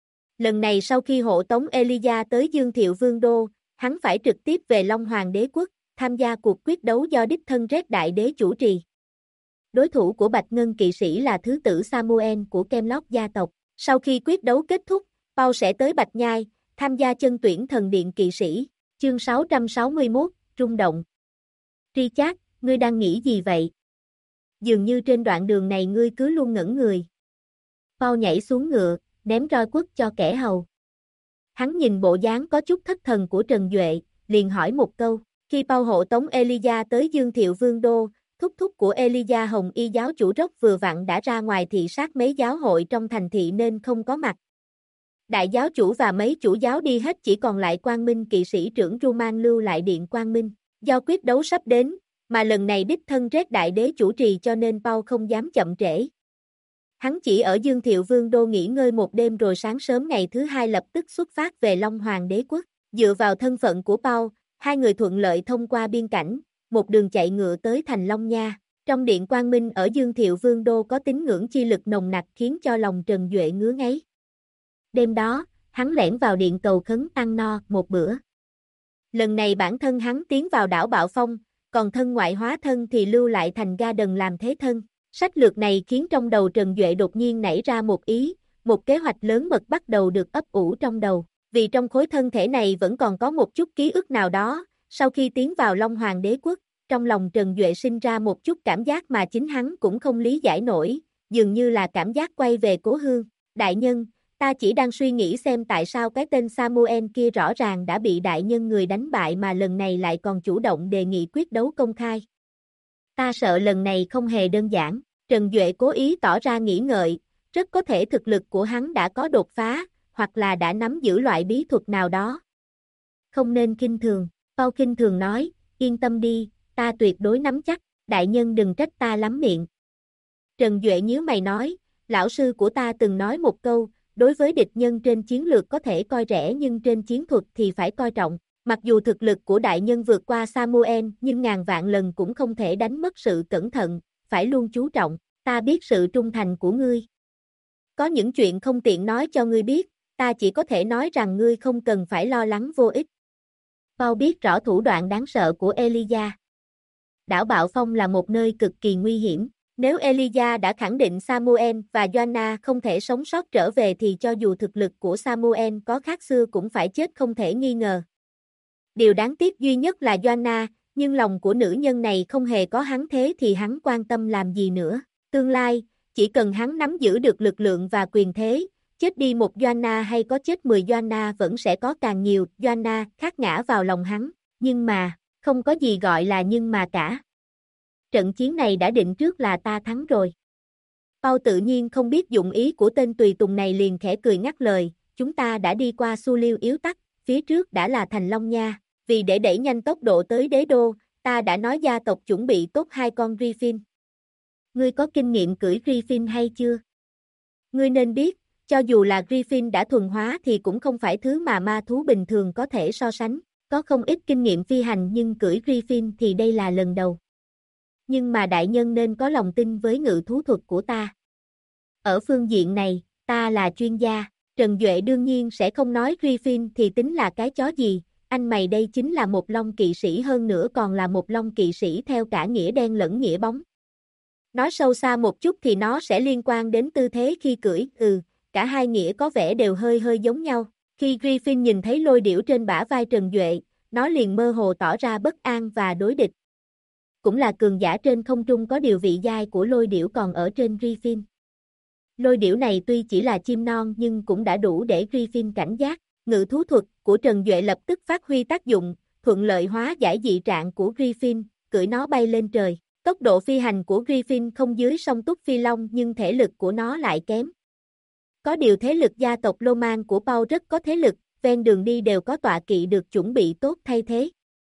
Lần này sau khi hộ tống Elijah tới Dương Thiệu Vương Đô, hắn phải trực tiếp về Long Hoàng đế quốc, tham gia cuộc quyết đấu do đích thân Red Đại đế chủ trì. Đối thủ của Bạch Ngân kỵ sĩ là thứ tử Samuel của Kemlock gia tộc. Sau khi quyết đấu kết thúc, Pau sẽ tới Bạch Nhai, tham gia chân tuyển thần điện kỵ sĩ. Chương 661, rung động. Richard, ngươi đang nghĩ gì vậy? Dường như trên đoạn đường này ngươi cứ luôn ngẩn người. Pau nhảy xuống ngựa, ném roi quất cho kẻ hầu. Hắn nhìn bộ dáng có chút thất thần của Trần Duệ, liền hỏi một câu. Khi Pau hộ tống Elijah tới Dương Thiệu Vương Đô, thúc thúc của Elijah Hồng Y giáo chủ Rốc vừa vặn đã ra ngoài thị sát mấy giáo hội trong thành thị nên không có mặt. Đại giáo chủ và mấy chủ giáo đi hết, chỉ còn lại Quang Minh kỵ sĩ trưởng Roman lưu lại điện Quang Minh. Do quyết đấu sắp đến, mà lần này đích thân Red Đại đế chủ trì cho nên Pau không dám chậm trễ. Hắn chỉ ở Dương Thiệu Vương Đô nghỉ ngơi một đêm rồi sáng sớm ngày thứ hai lập tức xuất phát về Long Hoàng đế quốc. Dựa vào thân phận của Pau, hai người thuận lợi thông qua biên cảnh, một đường chạy ngựa tới thành Long Nha. Trong điện Quang Minh ở Dương Thiệu Vương Đô có tín ngưỡng chi lực nồng nặc khiến cho lòng Trần Duệ ngứa ngáy. Đêm đó, hắn lẻn vào điện cầu khấn ăn no một bữa. Lần này bản thân hắn tiến vào đảo Bạo Phong, còn thân ngoại hóa thân thì lưu lại thành Garden làm thế thân. Sách lược này khiến trong đầu Trần Duệ đột nhiên nảy ra một ý, một kế hoạch lớn mật bắt đầu được ấp ủ trong đầu. Vì trong khối thân thể này vẫn còn có một chút ký ức nào đó, sau khi tiến vào Long Hoàng đế quốc, trong lòng Trần Duệ sinh ra một chút cảm giác mà chính hắn cũng không lý giải nổi, dường như là cảm giác quay về cố hương. Đại nhân, ta chỉ đang suy nghĩ xem tại sao cái tên Samuel kia rõ ràng đã bị đại nhân người đánh bại mà lần này lại còn chủ động đề nghị quyết đấu công khai. Ta sợ lần này không hề đơn giản. Trần Duệ cố ý tỏ ra nghĩ ngợi, rất có thể thực lực của hắn đã có đột phá, hoặc là đã nắm giữ loại bí thuật nào đó. Không nên khinh thường, Pau khinh thường nói, yên tâm đi, ta tuyệt đối nắm chắc, đại nhân đừng trách ta lắm miệng. Trần Duệ nhíu mày nói, lão sư của ta từng nói một câu, đối với địch nhân trên chiến lược có thể coi rẻ nhưng trên chiến thuật thì phải coi trọng. Mặc dù thực lực của đại nhân vượt qua Samuel nhưng ngàn vạn lần cũng không thể đánh mất sự cẩn thận, phải luôn chú trọng. Ta biết sự trung thành của ngươi. Có những chuyện không tiện nói cho ngươi biết, ta chỉ có thể nói rằng ngươi không cần phải lo lắng vô ích. Paul biết rõ thủ đoạn đáng sợ của Elijah. Đảo Bạo Phong là một nơi cực kỳ nguy hiểm. Nếu Elijah đã khẳng định Samuel và Joanna không thể sống sót trở về thì cho dù thực lực của Samuel có khác xưa cũng phải chết không thể nghi ngờ. Điều đáng tiếc duy nhất là Joanna, nhưng lòng của nữ nhân này không hề có hắn, thế thì hắn quan tâm làm gì nữa. Tương lai, chỉ cần hắn nắm giữ được lực lượng và quyền thế, chết đi một Joanna hay có chết 10 Joanna vẫn sẽ có càng nhiều Joanna khác ngã vào lòng hắn. Nhưng mà, không có gì gọi là nhưng mà cả. Trận chiến này đã định trước là ta thắng rồi. Paul tự nhiên không biết dụng ý của tên tùy tùng này liền khẽ cười ngắt lời, chúng ta đã đi qua Su Liêu yếu tắc, phía trước đã là thành Long Nha, vì để đẩy nhanh tốc độ tới đế đô, ta đã nói gia tộc chuẩn bị tốt 2 con Griffin. Ngươi có kinh nghiệm cưỡi Griffin hay chưa? Ngươi nên biết, cho dù là Griffin đã thuần hóa thì cũng không phải thứ mà ma thú bình thường có thể so sánh, có không ít kinh nghiệm phi hành nhưng cưỡi Griffin thì đây là lần đầu. Nhưng mà đại nhân nên có lòng tin với ngự thú thuật của ta. Ở phương diện này, ta là chuyên gia, Trần Duệ đương nhiên sẽ không nói Griffin thì tính là cái chó gì, anh mày đây chính là một long kỵ sĩ, hơn nữa còn là một long kỵ sĩ theo cả nghĩa đen lẫn nghĩa bóng. Nói sâu xa một chút thì nó sẽ liên quan đến tư thế khi cưỡi, cả hai nghĩa có vẻ đều hơi giống nhau. Khi Griffin nhìn thấy lôi điểu trên bả vai Trần Duệ, nó liền mơ hồ tỏ ra bất an và đối địch. Cũng là cường giả trên không trung, có điều vị giai của lôi điểu còn ở trên Griffin. Lôi điểu này tuy chỉ là chim non nhưng cũng đã đủ để Griffin cảnh giác. Ngự thú thuật của Trần Duệ lập tức phát huy tác dụng, thuận lợi hóa giải dị trạng của Griffin, cưỡi nó bay lên trời. Tốc độ phi hành của Griffin không dưới song túc phi long nhưng thể lực của nó lại kém. Có điều thế lực gia tộc Lô Mang của Paul rất có thế lực, ven đường đi đều có tọa kỵ được chuẩn bị tốt thay thế.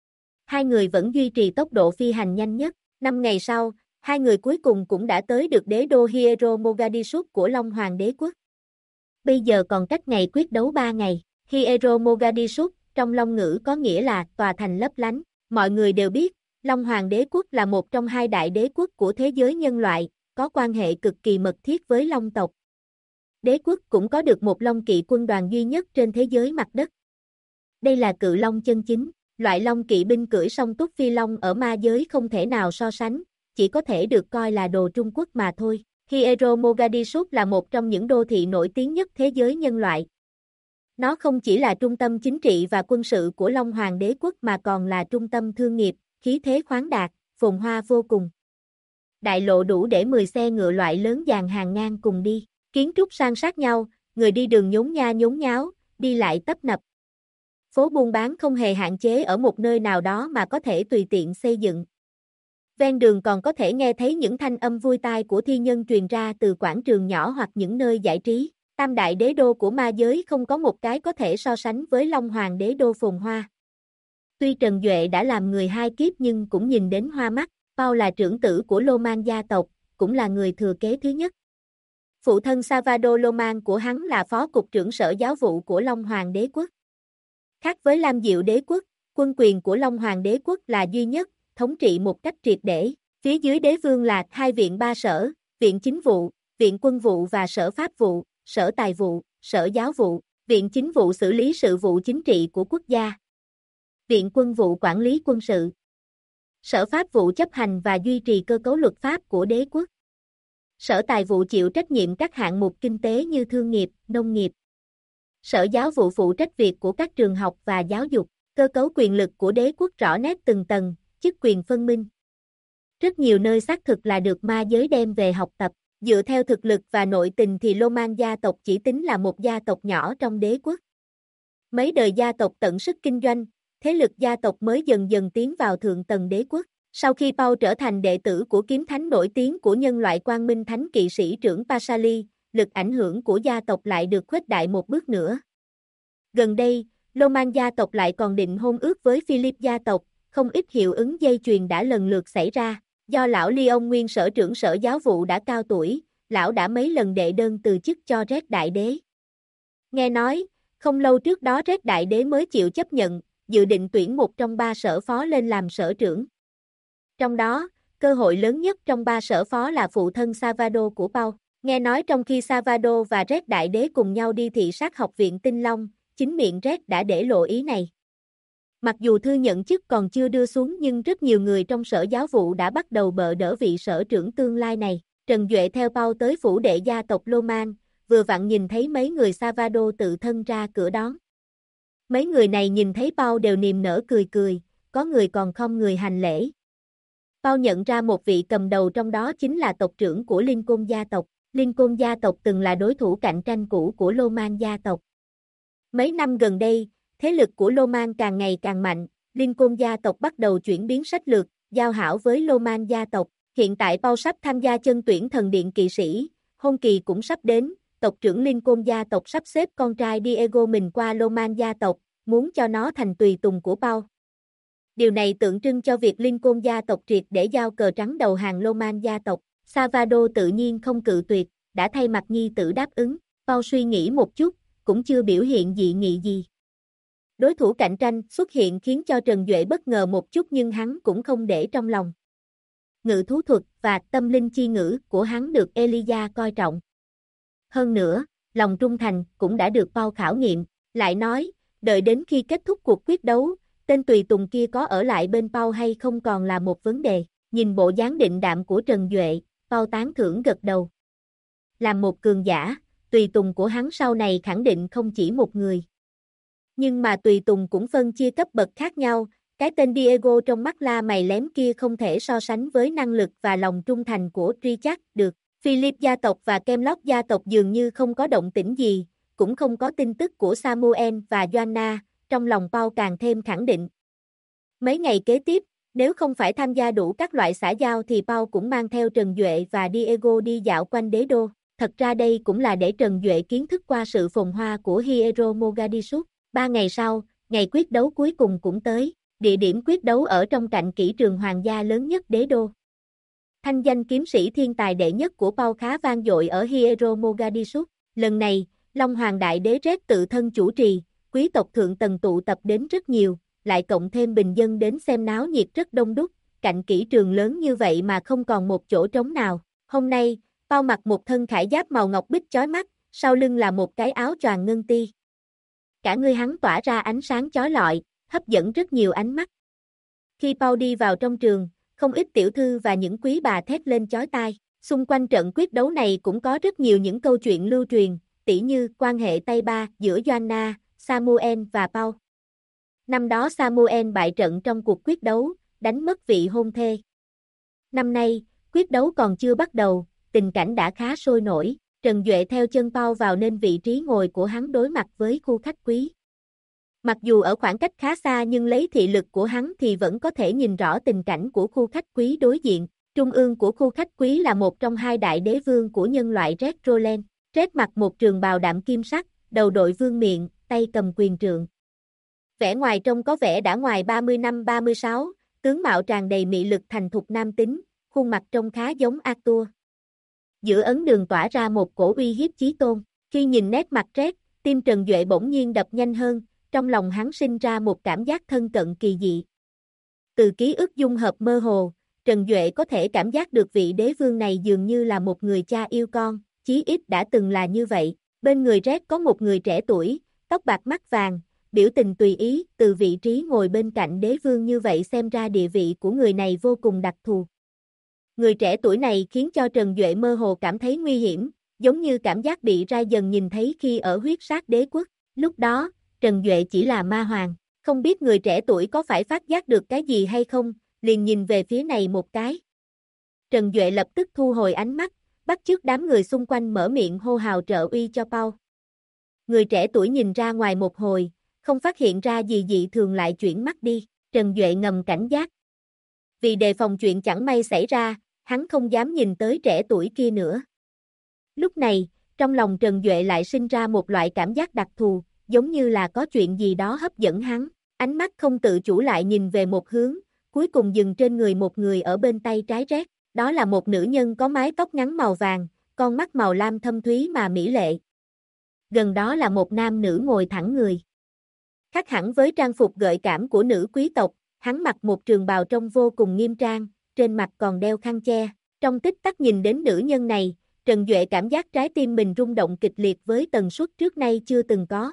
Hai người vẫn duy trì tốc độ phi hành nhanh nhất. 5 ngày sau, hai người cuối cùng cũng đã tới được đế đô Hiero Mogadishu của Long Hoàng đế quốc. Bây giờ còn cách ngày quyết đấu 3 ngày. Hiero Mogadishu, trong Long ngữ có nghĩa là tòa thành lấp lánh. Mọi người đều biết, Long Hoàng đế quốc là một trong 2 đại đế quốc của thế giới nhân loại, có quan hệ cực kỳ mật thiết với Long tộc. Đế quốc cũng có được một Long kỵ quân đoàn duy nhất trên thế giới mặt đất. Đây là cự long chân chính, loại Long kỵ binh cưỡi song túc phi long ở ma giới không thể nào so sánh, chỉ có thể được coi là đồ Trung Quốc mà thôi. Hiero Mogadishu là một trong những đô thị nổi tiếng nhất thế giới nhân loại. Nó không chỉ là trung tâm chính trị và quân sự của Long Hoàng đế quốc mà còn là trung tâm thương nghiệp, khí thế khoáng đạt, phồn hoa vô cùng. Đại lộ đủ để 10 xe ngựa loại lớn dàn hàng ngang cùng đi, kiến trúc san sát nhau, người đi đường nhốn nha nhốn nháo, đi lại tấp nập. Phố buôn bán không hề hạn chế ở một nơi nào đó mà có thể tùy tiện xây dựng. Ven đường còn có thể nghe thấy những thanh âm vui tai của thi nhân truyền ra từ quảng trường nhỏ hoặc những nơi giải trí. Tam đại đế đô của ma giới không có một cái có thể so sánh với Long Hoàng đế đô phồn hoa. Tuy Trần Duệ đã làm người 2 kiếp nhưng cũng nhìn đến hoa mắt. Paul là trưởng tử của Lô Mang gia tộc, cũng là người thừa kế thứ nhất. Phụ thân Salvador Lô Mang của hắn là phó cục trưởng sở giáo vụ của Long Hoàng đế quốc. Khác với Lam Diệu đế quốc, quân quyền của Long Hoàng đế quốc là duy nhất, thống trị một cách triệt để. Phía dưới đế vương là 2 viện 3 sở, viện chính vụ, viện quân vụ và sở pháp vụ, sở tài vụ, sở giáo vụ. Viện chính vụ xử lý sự vụ chính trị của quốc gia. Viện quân vụ quản lý quân sự. Sở pháp vụ chấp hành và duy trì cơ cấu luật pháp của đế quốc. Sở tài vụ chịu trách nhiệm các hạng mục kinh tế như thương nghiệp, nông nghiệp. Sở giáo vụ phụ trách việc của các trường học và giáo dục. Cơ cấu quyền lực của đế quốc rõ nét từng tầng, chức quyền phân minh. Rất nhiều nơi xác thực là được ma giới đem về học tập. Dựa theo thực lực và nội tình thì Lô Mang gia tộc chỉ tính là một gia tộc nhỏ trong đế quốc. Mấy đời gia tộc tận sức kinh doanh, thế lực gia tộc mới dần dần tiến vào thượng tầng đế quốc. Sau khi Paul trở thành đệ tử của kiếm thánh nổi tiếng của nhân loại Quang Minh Thánh kỵ sĩ trưởng Pasali, lực ảnh hưởng của gia tộc lại được khuếch đại một bước nữa. Gần đây, Lô Mang gia tộc lại còn định hôn ước với Philip gia tộc, không ít hiệu ứng dây chuyền đã lần lượt xảy ra. Do lão Leon nguyên sở trưởng sở giáo vụ đã cao tuổi, lão đã mấy lần đệ đơn từ chức cho Red đại đế. Nghe nói, không lâu trước đó Red Đại Đế mới chịu chấp nhận, dự định tuyển một trong 3 sở phó lên làm sở trưởng. Trong đó, cơ hội lớn nhất trong 3 sở phó là phụ thân Salvador của Pau. Nghe nói trong khi Salvador và Red Đại Đế cùng nhau đi thị sát học viện Tinh Long, chính miệng Red đã để lộ ý này. Mặc dù thư nhận chức còn chưa đưa xuống nhưng rất nhiều người trong sở giáo vụ đã bắt đầu bợ đỡ vị sở trưởng tương lai này. Trần Duệ theo Pau tới phủ đệ gia tộc Lô Mang, vừa vặn nhìn thấy mấy người Salvador tự thân ra cửa đón. Mấy người này nhìn thấy Pau đều niềm nở cười cười, có người còn không người hành lễ. Pau nhận ra một vị cầm đầu trong đó chính là tộc trưởng của Lincoln gia tộc. Lincoln gia tộc từng là đối thủ cạnh tranh cũ của Lô Mang gia tộc. Mấy năm gần đây, thế lực của Lô Mang càng ngày càng mạnh, Lincoln gia tộc bắt đầu chuyển biến sách lược, giao hảo với Lô Mang gia tộc. Hiện tại Pau sắp tham gia chân tuyển thần điện kỵ sĩ, hôn kỳ cũng sắp đến, tộc trưởng Lincoln gia tộc sắp xếp con trai Diego mình qua Lô Mang gia tộc, muốn cho nó thành tùy tùng của Pau. Điều này tượng trưng cho việc Lincoln gia tộc triệt để giao cờ trắng đầu hàng Lô Mang gia tộc. Salvador tự nhiên không cự tuyệt, đã thay mặt nhi tử đáp ứng. Pau suy nghĩ một chút, cũng chưa biểu hiện dị nghị gì. Đối thủ cạnh tranh xuất hiện khiến cho Trần Duệ bất ngờ một chút nhưng hắn cũng không để trong lòng. Ngự thú thuật và tâm linh chi ngữ của hắn được Elijah coi trọng. Hơn nữa, lòng trung thành cũng đã được Pau khảo nghiệm, lại nói, đợi đến khi kết thúc cuộc quyết đấu, tên tùy tùng kia có ở lại bên Pau hay không còn là một vấn đề. Nhìn bộ dáng định đạm của Trần Duệ, Pau tán thưởng gật đầu. Làm một cường giả, tùy tùng của hắn sau này khẳng định không chỉ một người. Nhưng mà tùy tùng cũng phân chia cấp bậc khác nhau, cái tên Diego trong mắt la mày lém kia không thể so sánh với năng lực và lòng trung thành của Richard được. Philip gia tộc và Kemlock gia tộc dường như không có động tĩnh gì, cũng không có tin tức của Samuel và Joanna, trong lòng Pau càng thêm khẳng định. Mấy ngày kế tiếp, nếu không phải tham gia đủ các loại xã giao thì Pau cũng mang theo Trần Duệ và Diego đi dạo quanh đế đô. Thật ra đây cũng là để Trần Duệ kiến thức qua sự phồn hoa của Hierro Mogadishu. 3 ngày sau, ngày quyết đấu cuối cùng cũng tới, địa điểm quyết đấu ở trong cạnh kỹ trường hoàng gia lớn nhất đế đô. Thanh danh kiếm sĩ thiên tài đệ nhất của Pau khá vang dội ở Hierro Mogadishu. Lần này, Long Hoàng Đại Đế Red tự thân chủ trì, quý tộc thượng tầng tụ tập đến rất nhiều, lại cộng thêm bình dân đến xem náo nhiệt rất đông đúc, cạnh kỹ trường lớn như vậy mà không còn một chỗ trống nào. Hôm nay, Pau mặc một thân khải giáp màu ngọc bích chói mắt, sau lưng là một cái áo choàng ngân ti. Cả người hắn tỏa ra ánh sáng chói lọi, hấp dẫn rất nhiều ánh mắt. Khi Pau đi vào trong trường, không ít tiểu thư và những quý bà thét lên chói tai. Xung quanh trận quyết đấu này cũng có rất nhiều những câu chuyện lưu truyền, tỉ như quan hệ tay ba giữa Joanna, Samuel và Pau. Năm đó Samuel bại trận trong cuộc quyết đấu, đánh mất vị hôn thê. Năm nay, quyết đấu còn chưa bắt đầu, tình cảnh đã khá sôi nổi. Trần Duệ theo chân Pau vào nên vị trí ngồi của hắn đối mặt với khu khách quý. Mặc dù ở khoảng cách khá xa nhưng lấy thị lực của hắn thì vẫn có thể nhìn rõ tình cảnh của khu khách quý đối diện. Trung ương của khu khách quý là một trong 2 đại đế vương của nhân loại Red Roland. Red mặc một trường bào đạm kim sắc, đầu đội vương miện, tay cầm quyền trượng. Vẻ ngoài trông có vẻ đã ngoài 30 năm 36, tướng mạo tràn đầy mị lực thành thục nam tính, khuôn mặt trông khá giống Arthur. Giữa ấn đường tỏa ra một cổ uy hiếp chí tôn, khi nhìn nét mặt Red, tim Trần Duệ bỗng nhiên đập nhanh hơn, trong lòng hắn sinh ra một cảm giác thân cận kỳ dị. Từ ký ức dung hợp mơ hồ, Trần Duệ có thể cảm giác được vị đế vương này dường như là một người cha yêu con, chí ít đã từng là như vậy. Bên người Red có một người trẻ tuổi, tóc bạc mắt vàng, biểu tình tùy ý, từ vị trí ngồi bên cạnh đế vương như vậy xem ra địa vị của người này vô cùng đặc thù. Người trẻ tuổi này khiến cho Trần Duệ mơ hồ cảm thấy nguy hiểm, giống như cảm giác bị Ra dần nhìn thấy khi ở huyết sát đế quốc. Lúc đó, Trần Duệ chỉ là ma hoàng, không biết người trẻ tuổi có phải phát giác được cái gì hay không, liền nhìn về phía này một cái. Trần Duệ lập tức thu hồi ánh mắt, bắt chước đám người xung quanh mở miệng hô hào trợ uy cho Pau. Người trẻ tuổi nhìn ra ngoài một hồi, không phát hiện ra gì dị thường lại chuyển mắt đi, Trần Duệ ngầm cảnh giác. Vì đề phòng chuyện chẳng may xảy ra, hắn không dám nhìn tới trẻ tuổi kia nữa. Lúc này, trong lòng Trần Duệ lại sinh ra một loại cảm giác đặc thù, giống như là có chuyện gì đó hấp dẫn hắn, ánh mắt không tự chủ lại nhìn về một hướng, cuối cùng dừng trên người một người ở bên tay trái Red, đó là một nữ nhân có mái tóc ngắn màu vàng, con mắt màu lam thâm thúy mà mỹ lệ. gần đó là một nam nữ ngồi thẳng người. Khác hẳn với trang phục gợi cảm của nữ quý tộc, hắn mặc một trường bào trông vô cùng nghiêm trang, trên mặt còn đeo khăn che. Trong tích tắc nhìn đến nữ nhân này, Trần Duệ cảm giác trái tim mình rung động kịch liệt với tần suất trước nay chưa từng có.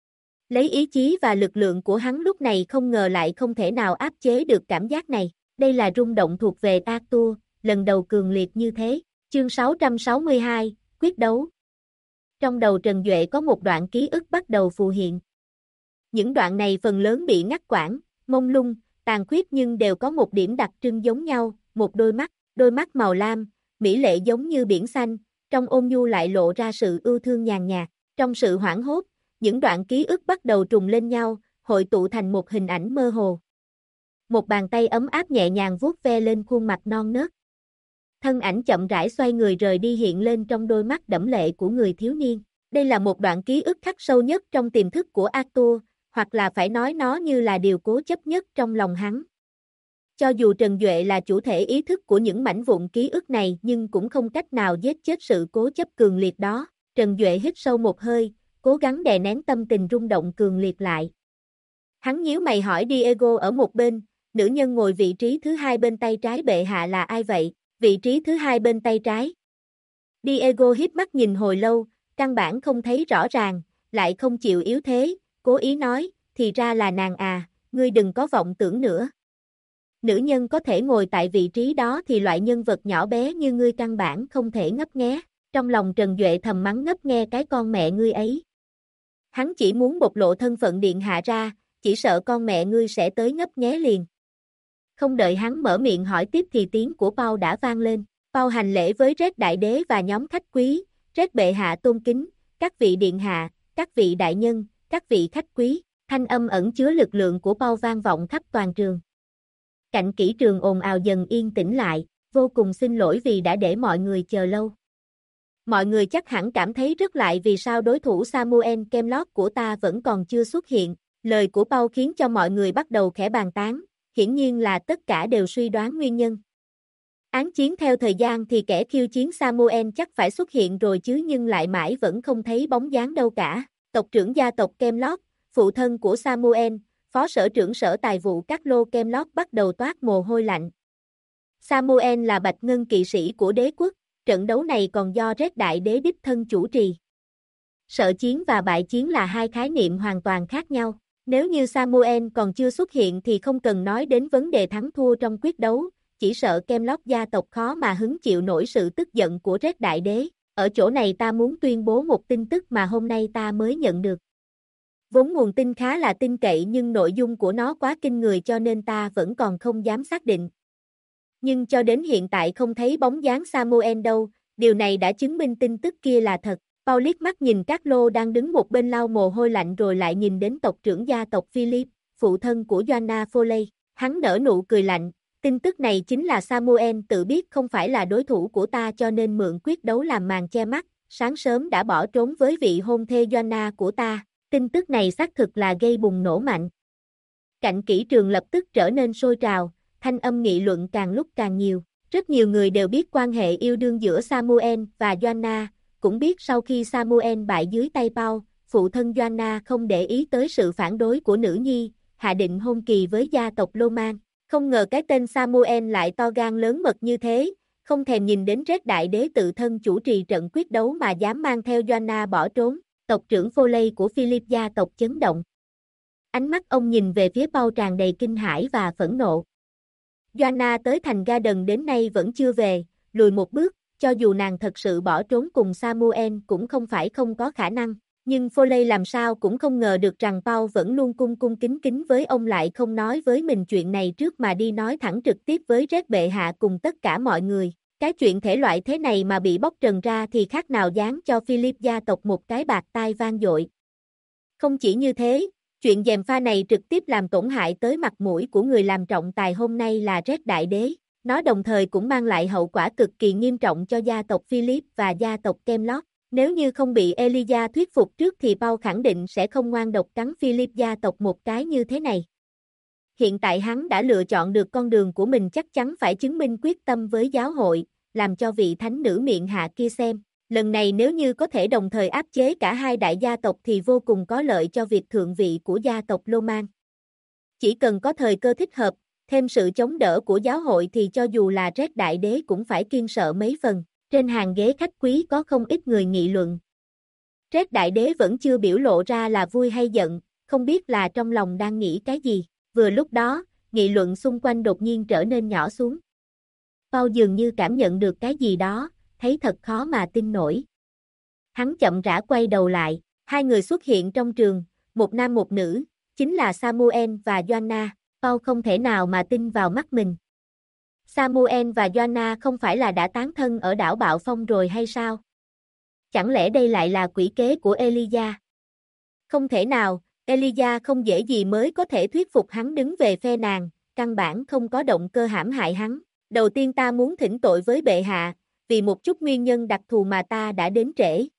Lấy ý chí và lực lượng của hắn lúc này không ngờ lại không thể nào áp chế được cảm giác này. Đây là rung động thuộc về Arthur, lần đầu cường liệt như thế. Chương 662, quyết đấu. Trong đầu Trần Duệ có một đoạn ký ức bắt đầu phù hiện. Những đoạn này phần lớn bị ngắt quãng, mông lung, tàn khuyết nhưng đều có một điểm đặc trưng giống nhau, một đôi mắt màu lam, mỹ lệ giống như biển xanh, trong ôn nhu lại lộ ra sự ưu thương nhàn nhạt. Trong sự hoảng hốt, những đoạn ký ức bắt đầu trùng lên nhau, hội tụ thành một hình ảnh mơ hồ. Một bàn tay ấm áp nhẹ nhàng vuốt ve lên khuôn mặt non nớt. Thân ảnh chậm rãi xoay người rời đi hiện lên trong đôi mắt đẫm lệ của người thiếu niên. Đây là một đoạn ký ức khắc sâu nhất trong tiềm thức của Arthur, hoặc là phải nói nó như là điều cố chấp nhất trong lòng hắn. Cho dù Trần Duệ là chủ thể ý thức của những mảnh vụn ký ức này nhưng cũng không cách nào giết chết sự cố chấp cường liệt đó. Trần Duệ hít sâu một hơi, cố gắng đè nén tâm tình rung động cường liệt lại. Hắn nhíu mày hỏi Diego ở một bên, nữ nhân ngồi vị trí thứ hai bên tay trái bệ hạ là ai vậy? Vị trí thứ hai bên tay trái. Diego híp mắt nhìn hồi lâu, căn bản không thấy rõ ràng, lại không chịu yếu thế, cố ý nói, thì ra là nàng à, ngươi đừng có vọng tưởng nữa. Nữ nhân có thể ngồi tại vị trí đó thì loại nhân vật nhỏ bé như ngươi căn bản không thể ngấp nghé. Trong lòng Trần Duệ thầm mắng ngấp nghe cái con mẹ ngươi ấy. Hắn chỉ muốn bộc lộ thân phận điện hạ ra, chỉ sợ con mẹ ngươi sẽ tới ngấp nghé liền. Không đợi hắn mở miệng hỏi tiếp thì tiếng của Paul đã vang lên. Paul hành lễ với Red đại đế và nhóm khách quý, Red bệ hạ tôn kính, các vị điện hạ, các vị đại nhân, các vị khách quý. Thanh âm ẩn chứa lực lượng của Paul vang vọng khắp toàn trường. Cạnh kỹ trường ồn ào dần yên tĩnh lại, vô cùng xin lỗi vì đã để mọi người chờ lâu. Mọi người chắc hẳn cảm thấy rất lạ vì sao đối thủ Samuel Kemlot của ta vẫn còn chưa xuất hiện. Lời của Paul khiến cho mọi người bắt đầu khẽ bàn tán, hiển nhiên là tất cả đều suy đoán nguyên nhân. Án chiến theo thời gian thì kẻ khiêu chiến Samuel chắc phải xuất hiện rồi chứ nhưng lại mãi vẫn không thấy bóng dáng đâu cả. Tộc trưởng gia tộc Kemlot, phụ thân của Samuel, phó sở trưởng sở tài vụ Carlo Kemlot bắt đầu toát mồ hôi lạnh. Samuel là bạch ngân kỵ sĩ của đế quốc, trận đấu này còn do Red đại đế đích thân chủ trì. Sợ chiến và bại chiến là hai khái niệm hoàn toàn khác nhau. Nếu như Samuel còn chưa xuất hiện thì không cần nói đến vấn đề thắng thua trong quyết đấu, chỉ sợ Kemlot gia tộc khó mà hứng chịu nổi sự tức giận của Red đại đế. Ở chỗ này ta muốn tuyên bố một tin tức mà hôm nay ta mới nhận được. Vốn nguồn tin khá là tin cậy nhưng nội dung của nó quá kinh người cho nên ta vẫn còn không dám xác định. Nhưng cho đến hiện tại không thấy bóng dáng Samuel đâu, điều này đã chứng minh tin tức kia là thật. Paul liếc mắt nhìn Carlo đang đứng một bên lau mồ hôi lạnh rồi lại nhìn đến tộc trưởng gia tộc Philip, phụ thân của Joanna Foley. Hắn nở nụ cười lạnh, tin tức này chính là Samuel tự biết không phải là đối thủ của ta cho nên mượn quyết đấu làm màn che mắt, sáng sớm đã bỏ trốn với vị hôn thê Joanna của ta. Tin tức này xác thực là gây bùng nổ mạnh. Cạnh kỹ trường lập tức trở nên sôi trào, thanh âm nghị luận càng lúc càng nhiều. Rất nhiều người đều biết quan hệ yêu đương giữa Samuel và Joanna, cũng biết sau khi Samuel bại dưới tay Paul, phụ thân Joanna không để ý tới sự phản đối của nữ nhi, hạ định hôn kỳ với gia tộc Loman. Không ngờ cái tên Samuel lại to gan lớn mật như thế, không thèm nhìn đến Red đại đế tự thân chủ trì trận quyết đấu mà dám mang theo Joanna bỏ trốn. Tộc trưởng Foley của Philip gia tộc chấn động. Ánh mắt ông nhìn về phía Paul tràn đầy kinh hãi và phẫn nộ. Joanna tới thành Garden đến nay vẫn chưa về, lùi một bước, cho dù nàng thật sự bỏ trốn cùng Samuel cũng không phải không có khả năng. Nhưng Foley làm sao cũng không ngờ được rằng Paul vẫn luôn cung kính với ông lại không nói với mình chuyện này trước mà đi nói thẳng trực tiếp với Red bệ hạ cùng tất cả mọi người. Cái chuyện thể loại thế này mà bị bóc trần ra thì khác nào dán cho Philip gia tộc một cái bạt tai vang dội. Không chỉ như thế, chuyện gièm pha này trực tiếp làm tổn hại tới mặt mũi của người làm trọng tài hôm nay là Red đại đế. Nó đồng thời cũng mang lại hậu quả cực kỳ nghiêm trọng cho gia tộc Philip và gia tộc Kemlot. Nếu như không bị Elijah thuyết phục trước thì Paul khẳng định sẽ không ngoan độc cắn Philip gia tộc một cái như thế này. Hiện tại hắn đã lựa chọn được con đường của mình chắc chắn phải chứng minh quyết tâm với giáo hội, làm cho vị thánh nữ miệng hạ kia xem. Lần này nếu như có thể đồng thời áp chế cả hai đại gia tộc thì vô cùng có lợi cho việc thượng vị của gia tộc Lô Mang. Chỉ cần có thời cơ thích hợp, thêm sự chống đỡ của giáo hội thì cho dù là Red Đại Đế cũng phải kiêng sợ mấy phần. Trên hàng ghế khách quý có không ít người nghị luận. Red Đại Đế vẫn chưa biểu lộ ra là vui hay giận, không biết là trong lòng đang nghĩ cái gì. Vừa lúc đó, nghị luận xung quanh đột nhiên trở nên nhỏ xuống. Paul dường như cảm nhận được cái gì đó, thấy thật khó mà tin nổi. Hắn chậm rãi quay đầu lại, hai người xuất hiện trong trường, một nam một nữ, chính là Samuel và Joanna. Paul không thể nào mà tin vào mắt mình. Samuel và Joanna không phải là đã tán thân ở đảo Bạo Phong rồi hay sao? Chẳng lẽ đây lại là quỷ kế của Elijah? Không thể nào, Elijah không dễ gì mới có thể thuyết phục hắn đứng về phe nàng, căn bản không có động cơ hãm hại hắn. Đầu tiên ta muốn thỉnh tội với bệ hạ, vì một chút nguyên nhân đặc thù mà ta đã đến trễ.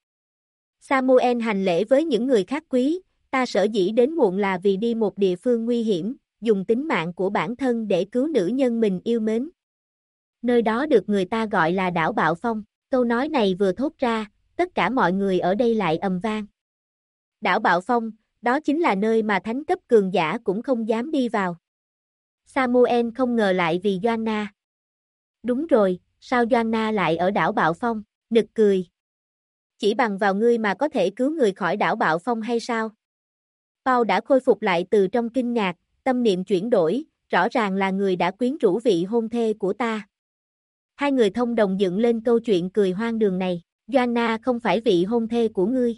Samuel hành lễ với những người khác quý, ta sở dĩ đến muộn là vì đi một địa phương nguy hiểm, dùng tính mạng của bản thân để cứu nữ nhân mình yêu mến. Nơi đó được người ta gọi là đảo Bạo Phong. Câu nói này vừa thốt ra, tất cả mọi người ở đây lại ầm vang. Đảo Bạo Phong, đó chính là nơi mà thánh cấp cường giả cũng không dám đi vào. Samuel không ngờ lại vì Joanna. Đúng rồi, sao Joanna lại ở đảo Bạo Phong? Nực cười. Chỉ bằng vào ngươi mà có thể cứu người khỏi đảo Bạo Phong hay sao? Paul đã khôi phục lại từ trong kinh ngạc, tâm niệm chuyển đổi, rõ ràng là người đã quyến rũ vị hôn thê của ta. Hai người thông đồng dựng lên câu chuyện cười hoang đường này. Joanna không phải vị hôn thê của ngươi.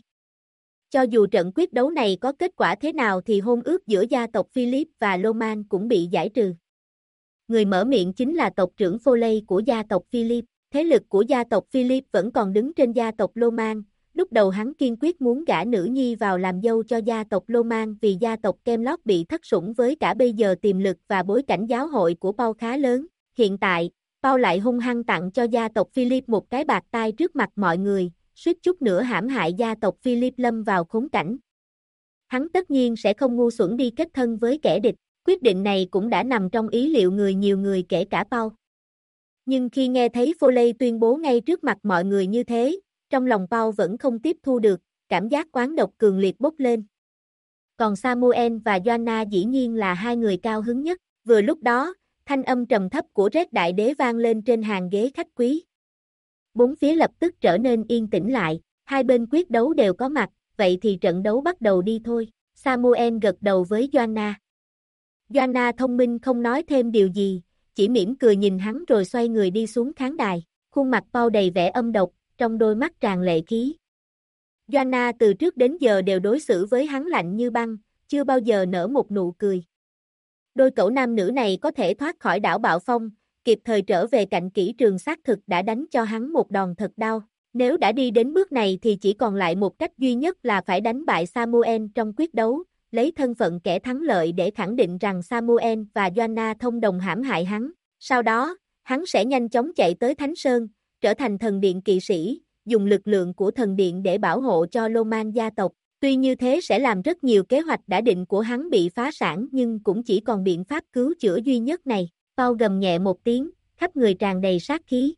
Cho dù trận quyết đấu này có kết quả thế nào thì hôn ước giữa gia tộc Philip và Loman cũng bị giải trừ. Người mở miệng chính là tộc trưởng Foley của gia tộc Philip. Thế lực của gia tộc Philip vẫn còn đứng trên gia tộc Loman. Lúc đầu hắn kiên quyết muốn gả nữ nhi vào làm dâu cho gia tộc Loman vì gia tộc Kemlot bị thất sủng với cả bây giờ tiềm lực và bối cảnh giáo hội của Paul khá lớn. Hiện tại, Paul lại hung hăng tặng cho gia tộc Philip một cái bạt tai trước mặt mọi người, suýt chút nữa hãm hại gia tộc Philip lâm vào khốn cảnh. Hắn tất nhiên sẽ không ngu xuẩn đi kết thân với kẻ địch, quyết định này cũng đã nằm trong ý liệu nhiều người kể cả Paul. Nhưng khi nghe thấy Foley tuyên bố ngay trước mặt mọi người như thế, trong lòng Paul vẫn không tiếp thu được, cảm giác oán độc cường liệt bốc lên. Còn Samuel và Joanna dĩ nhiên là hai người cao hứng nhất. Vừa lúc đó, thanh âm trầm thấp của Red Đại Đế vang lên trên hàng ghế khách quý. Bốn phía lập tức trở nên yên tĩnh lại, hai bên quyết đấu đều có mặt, vậy thì trận đấu bắt đầu đi thôi. Samuel gật đầu với Joanna. Joanna thông minh không nói thêm điều gì, chỉ mỉm cười nhìn hắn rồi xoay người đi xuống khán đài. Khuôn mặt Paul đầy vẻ âm độc, trong đôi mắt tràn lệ khí. Joanna từ trước đến giờ đều đối xử với hắn lạnh như băng, chưa bao giờ nở một nụ cười. Đôi cẩu nam nữ này có thể thoát khỏi đảo Bạo Phong, kịp thời trở về cạnh kỹ trường xác thực đã đánh cho hắn một đòn thật đau. Nếu đã đi đến bước này thì chỉ còn lại một cách duy nhất là phải đánh bại Samuel trong quyết đấu, lấy thân phận kẻ thắng lợi để khẳng định rằng Samuel và Joanna thông đồng hãm hại hắn. Sau đó, hắn sẽ nhanh chóng chạy tới Thánh Sơn, trở thành thần điện kỵ sĩ, dùng lực lượng của thần điện để bảo hộ cho Loman gia tộc. Tuy như thế sẽ làm rất nhiều kế hoạch đã định của hắn bị phá sản nhưng cũng chỉ còn biện pháp cứu chữa duy nhất này. Paul gầm nhẹ một tiếng, khắp người tràn đầy sát khí.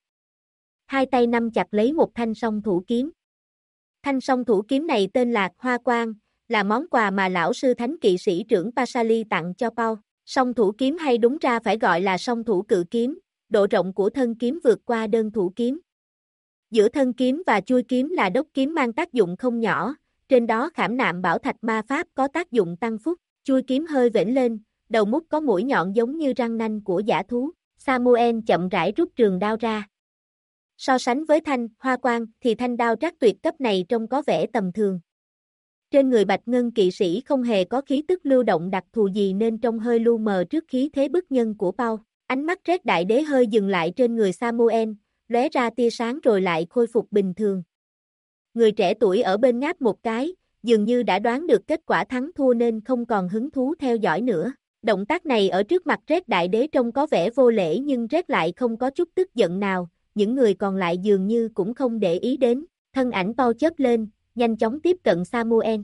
Hai tay nắm chặt lấy một thanh song thủ kiếm. Thanh song thủ kiếm này tên là Hoa Quang, là món quà mà lão sư thánh kỵ sĩ trưởng Pasali tặng cho Paul. Song thủ kiếm hay đúng ra phải gọi là song thủ cự kiếm, độ rộng của thân kiếm vượt qua đơn thủ kiếm. Giữa thân kiếm và chuôi kiếm là đốc kiếm mang tác dụng không nhỏ, trên đó khảm nạm bảo thạch ma pháp có tác dụng tăng phúc. Chuôi kiếm hơi vểnh lên, đầu mút có mũi nhọn giống như răng nanh của dã thú. Samuel chậm rãi rút trường đao ra. So sánh với thanh Hoa Quang thì thanh đao trác tuyệt cấp này trông có vẻ tầm thường. Trên người Bạch Ngân kỵ sĩ không hề có khí tức lưu động đặc thù gì nên trông hơi lu mờ trước khí thế bức nhân của Paul. Ánh mắt Red Đại Đế hơi dừng lại trên người Samuel, lóe ra tia sáng rồi lại khôi phục bình thường. Người trẻ tuổi ở bên ngáp một cái, dường như đã đoán được kết quả thắng thua nên không còn hứng thú theo dõi nữa. Động tác này ở trước mặt Red Đại Đế trông có vẻ vô lễ nhưng Red lại không có chút tức giận nào, những người còn lại dường như cũng không để ý đến. Thân ảnh Paul chớp lên, nhanh chóng tiếp cận Samuel.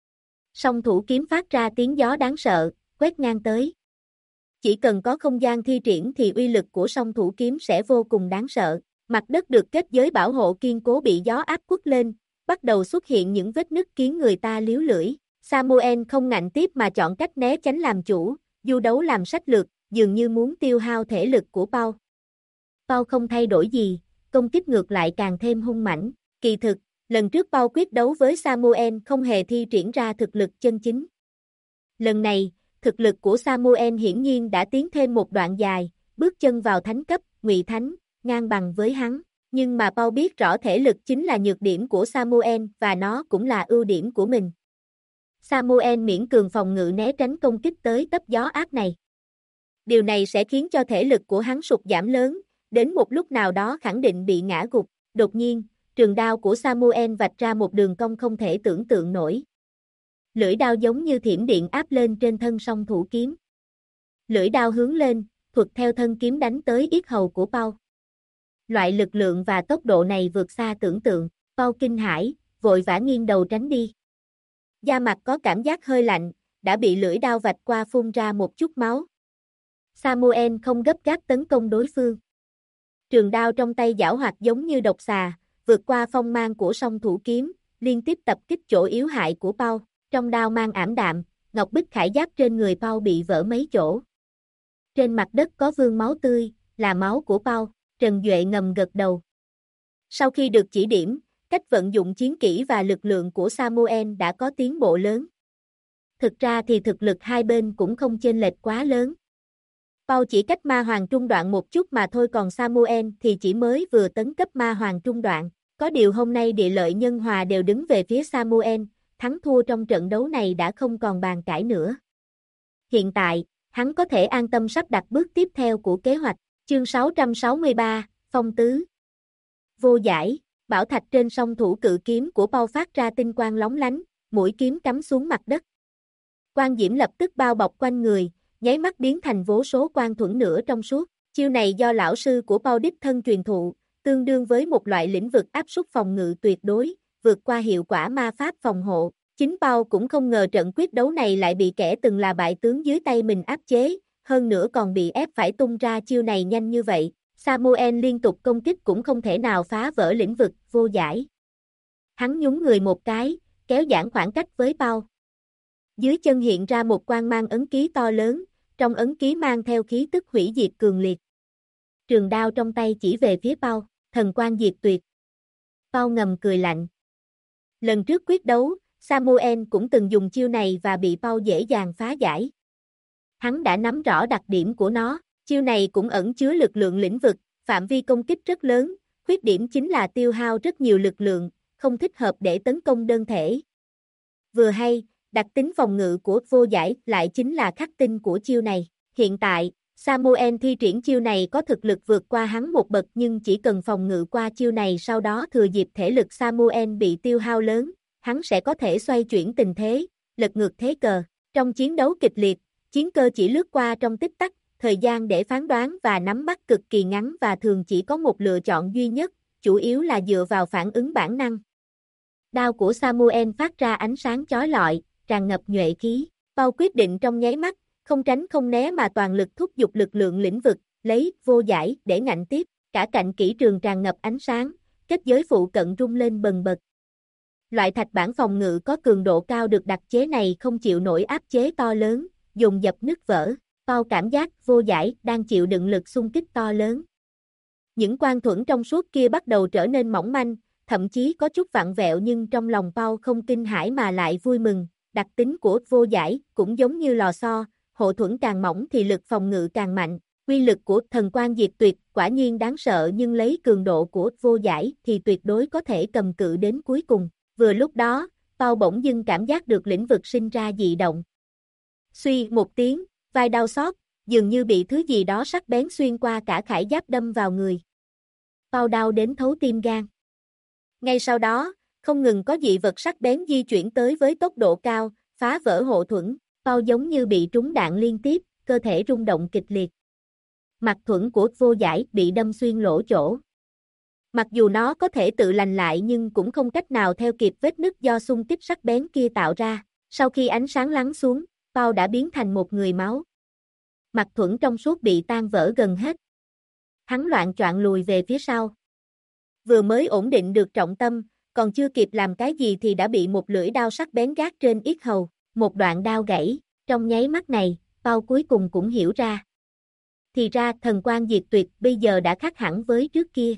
Song thủ kiếm phát ra tiếng gió đáng sợ, quét ngang tới. Chỉ cần có không gian thi triển thì uy lực của song thủ kiếm sẽ vô cùng đáng sợ. Mặt đất được kết giới bảo hộ kiên cố bị gió áp quất lên, bắt đầu xuất hiện những vết nứt khiến người ta líu lưỡi. Samuel không ngạnh tiếp mà chọn cách né tránh làm chủ, du đấu làm sách lược, dường như muốn tiêu hao thể lực của Paul. Paul không thay đổi gì, công kích ngược lại càng thêm hung mãnh. Kỳ thực, lần trước Paul quyết đấu với Samuel không hề thi triển ra thực lực chân chính. Lần này, thực lực của Samuel hiển nhiên đã tiến thêm một đoạn dài, bước chân vào thánh cấp, Ngụy Thánh, ngang bằng với hắn. Nhưng mà Paul biết rõ thể lực chính là nhược điểm của Samuel và nó cũng là ưu điểm của mình. Samuel miễn cường phòng ngự né tránh công kích tới tấp gió ác này. Điều này sẽ khiến cho thể lực của hắn sụt giảm lớn, đến một lúc nào đó khẳng định bị ngã gục. Đột nhiên, trường đao của Samuel vạch ra một đường cong không thể tưởng tượng nổi. Lưỡi đao giống như thiểm điện áp lên trên thân song thủ kiếm. Lưỡi đao hướng lên, thuật theo thân kiếm đánh tới yết hầu của Paul. Loại lực lượng và tốc độ này vượt xa tưởng tượng, Paul kinh hãi, vội vã nghiêng đầu tránh đi. Da mặt có cảm giác hơi lạnh, đã bị lưỡi đao vạch qua phun ra một chút máu. Samuel không gấp gáp tấn công đối phương. Trường đao trong tay giảo hoạt giống như độc xà, vượt qua phong mang của song thủ kiếm, liên tiếp tập kích chỗ yếu hại của Paul. Trong đao mang ảm đạm, ngọc bích khải giáp trên người Paul bị vỡ mấy chỗ. Trên mặt đất có vương máu tươi, là máu của Paul. Trần Duệ ngầm gật đầu. Sau khi được chỉ điểm, cách vận dụng chiến kỹ và lực lượng của Samuel đã có tiến bộ lớn. Thực ra thì thực lực hai bên cũng không chênh lệch quá lớn. Paul chỉ cách ma hoàng trung đoạn một chút mà thôi, còn Samuel thì chỉ mới vừa tấn cấp ma hoàng trung đoạn. Có điều hôm nay địa lợi nhân hòa đều đứng về phía Samuel, thắng thua trong trận đấu này đã không còn bàn cãi nữa. Hiện tại, hắn có thể an tâm sắp đặt bước tiếp theo của kế hoạch. Chương 663, Phong Tứ. Vô giải, bảo thạch trên song thủ cự kiếm của Paul phát ra tinh quang lóng lánh, mũi kiếm cắm xuống mặt đất. Quang diễm lập tức bao bọc quanh người, nháy mắt biến thành vô số quang thuẫn nửa trong suốt. Chiêu này do lão sư của Paul đích thân truyền thụ, tương đương với một loại lĩnh vực áp suất phòng ngự tuyệt đối, vượt qua hiệu quả ma pháp phòng hộ. Chính Paul cũng không ngờ trận quyết đấu này lại bị kẻ từng là bại tướng dưới tay mình áp chế, hơn nữa còn bị ép phải tung ra chiêu này nhanh như vậy. Samuel liên tục công kích cũng không thể nào phá vỡ lĩnh vực vô giải. Hắn nhún người một cái, kéo giãn khoảng cách với Paul. Dưới chân hiện ra một quang mang ấn ký to lớn, trong ấn ký mang theo khí tức hủy diệt cường liệt. Trường đao trong tay chỉ về phía Paul, thần quang diệt tuyệt. Paul ngầm cười lạnh. Lần trước quyết đấu, Samuel cũng từng dùng chiêu này và bị Paul dễ dàng phá giải. Hắn đã nắm rõ đặc điểm của nó, chiêu này cũng ẩn chứa lực lượng lĩnh vực, phạm vi công kích rất lớn, khuyết điểm chính là tiêu hao rất nhiều lực lượng, không thích hợp để tấn công đơn thể. Vừa hay, đặc tính phòng ngự của vô giải lại chính là khắc tinh của chiêu này. Hiện tại, Samuel thi triển chiêu này có thực lực vượt qua hắn một bậc, nhưng chỉ cần phòng ngự qua chiêu này sau đó thừa dịp thể lực Samuel bị tiêu hao lớn, hắn sẽ có thể xoay chuyển tình thế, lật ngược thế cờ. Trong chiến đấu kịch liệt, chiến cơ chỉ lướt qua trong tích tắc, thời gian để phán đoán và nắm bắt cực kỳ ngắn và thường chỉ có một lựa chọn duy nhất, chủ yếu là dựa vào phản ứng bản năng. Đao của Samuel phát ra ánh sáng chói lọi, tràn ngập nhuệ khí. Paul quyết định trong nháy mắt, không tránh không né mà toàn lực thúc giục lực lượng lĩnh vực, lấy vô giải để ngạnh tiếp. Cả cạnh kỹ trường tràn ngập ánh sáng, kết giới phụ cận rung lên bần bật. Loại thạch bản phòng ngự có cường độ cao được đặc chế này không chịu nổi áp chế to lớn, dồn dập nứt vỡ. Paul cảm giác vô giải đang chịu đựng lực xung kích to lớn. Những quang thuẫn trong suốt kia bắt đầu trở nên mỏng manh, thậm chí có chút vặn vẹo, nhưng trong lòng Paul không kinh hãi mà lại vui mừng. Đặc tính của vô giải cũng giống như lò xo, hộ thuẫn càng mỏng thì lực phòng ngự càng mạnh. Quy lực của thần quang diệt tuyệt quả nhiên đáng sợ, nhưng lấy cường độ của vô giải thì tuyệt đối có thể cầm cự đến cuối cùng. Vừa lúc đó, Paul bỗng dưng cảm giác được lĩnh vực sinh ra dị động. Suy một tiếng, vai đau xót, dường như bị thứ gì đó sắc bén xuyên qua cả khải giáp đâm vào người. Paul đau đến thấu tim gan. Ngay sau đó, không ngừng có dị vật sắc bén di chuyển tới với tốc độ cao, phá vỡ hộ thuẫn. Paul giống như bị trúng đạn liên tiếp, cơ thể rung động kịch liệt. Mặt thuẫn của vô giải bị đâm xuyên lỗ chỗ. Mặc dù nó có thể tự lành lại nhưng cũng không cách nào theo kịp vết nứt do xung kích sắc bén kia tạo ra. Sau khi ánh sáng lắng xuống, Paul đã biến thành một người máu. Mặt thuẫn trong suốt bị tan vỡ gần hết. Hắn loạng choạng lùi về phía sau. vừa mới ổn định được trọng tâm, còn chưa kịp làm cái gì thì đã bị một lưỡi đao sắc bén gác trên yết hầu, một đoạn đao gãy, trong nháy mắt này, Pao cuối cùng cũng hiểu ra. Thì ra thần quang diệt tuyệt bây giờ đã khác hẳn với trước kia.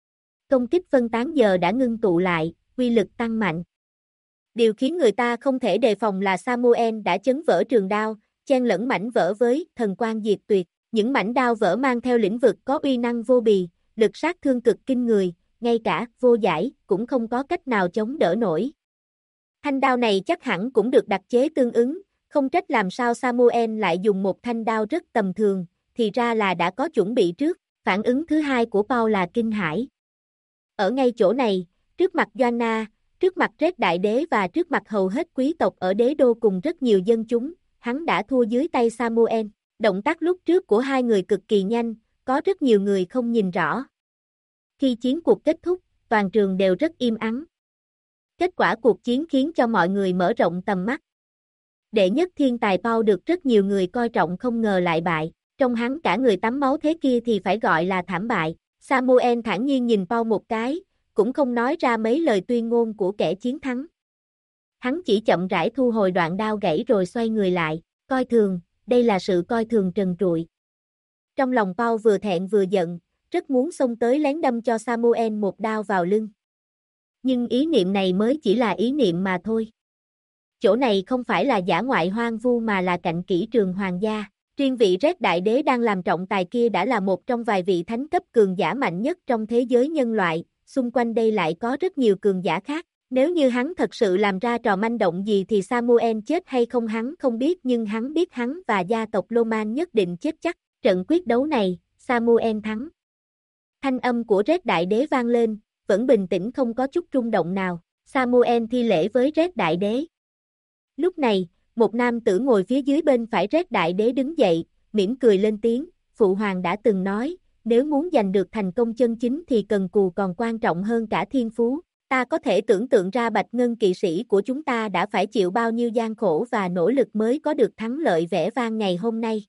Công kích phân tán giờ đã ngưng tụ lại, uy lực tăng mạnh. Điều khiến người ta không thể đề phòng là Samuel đã chấn vỡ trường đao, chen lẫn mảnh vỡ với thần quang diệt tuyệt. Những mảnh đao vỡ mang theo lĩnh vực có uy năng vô bì, lực sát thương cực kinh người, ngay cả vô giải cũng không có cách nào chống đỡ nổi. Thanh đao này chắc hẳn cũng được đặc chế tương ứng, không trách làm sao Samuel lại dùng một thanh đao rất tầm thường, thì ra là đã có chuẩn bị trước. Phản ứng thứ hai của Paul là kinh hãi. Ở ngay chỗ này, trước mặt Joanna, trước mặt Red Đại Đế và trước mặt hầu hết quý tộc ở đế đô cùng rất nhiều dân chúng, hắn đã thua dưới tay Samuel. Động tác lúc trước của hai người cực kỳ nhanh, có rất nhiều người không nhìn rõ. Khi chiến cuộc kết thúc, toàn trường đều rất im ắng. Kết quả cuộc chiến khiến cho mọi người mở rộng tầm mắt. Đệ nhất thiên tài Paul được rất nhiều người coi trọng không ngờ lại bại, trong hắn cả người tắm máu thế kia thì phải gọi là thảm bại. Samuel thản nhiên nhìn Paul một cái, cũng không nói ra mấy lời tuyên ngôn của kẻ chiến thắng. Hắn chỉ chậm rãi thu hồi đoạn đao gãy rồi xoay người lại, coi thường, đây là sự coi thường trần trụi. Trong lòng Paul vừa thẹn vừa giận, rất muốn xông tới lén đâm cho Samuel một đao vào lưng. Nhưng ý niệm này mới chỉ là ý niệm mà thôi. Chỗ này không phải là dã ngoại hoang vu mà là cạnh kỹ trường hoàng gia. Riêng vị Red Đại Đế đang làm trọng tài kia đã là một trong vài vị thánh cấp cường giả mạnh nhất trong thế giới nhân loại, xung quanh đây lại có rất nhiều cường giả khác. Nếu như hắn thật sự làm ra trò manh động gì thì Samuel chết hay không hắn không biết, nhưng hắn biết hắn và gia tộc Loman nhất định chết chắc. Trận quyết đấu này, Samuel thắng. Thanh âm của Red Đại Đế vang lên, vẫn bình tĩnh không có chút rung động nào. Samuel thi lễ với Red Đại Đế. Lúc này, một nam tử ngồi phía dưới bên phải Red Đại Đế đứng dậy, mỉm cười lên tiếng, Phụ Hoàng đã từng nói, nếu muốn giành được thành công chân chính thì cần cù còn quan trọng hơn cả thiên phú. Ta có thể tưởng tượng ra Bạch Ngân kỵ sĩ của chúng ta đã phải chịu bao nhiêu gian khổ và nỗ lực mới có được thắng lợi vẻ vang ngày hôm nay.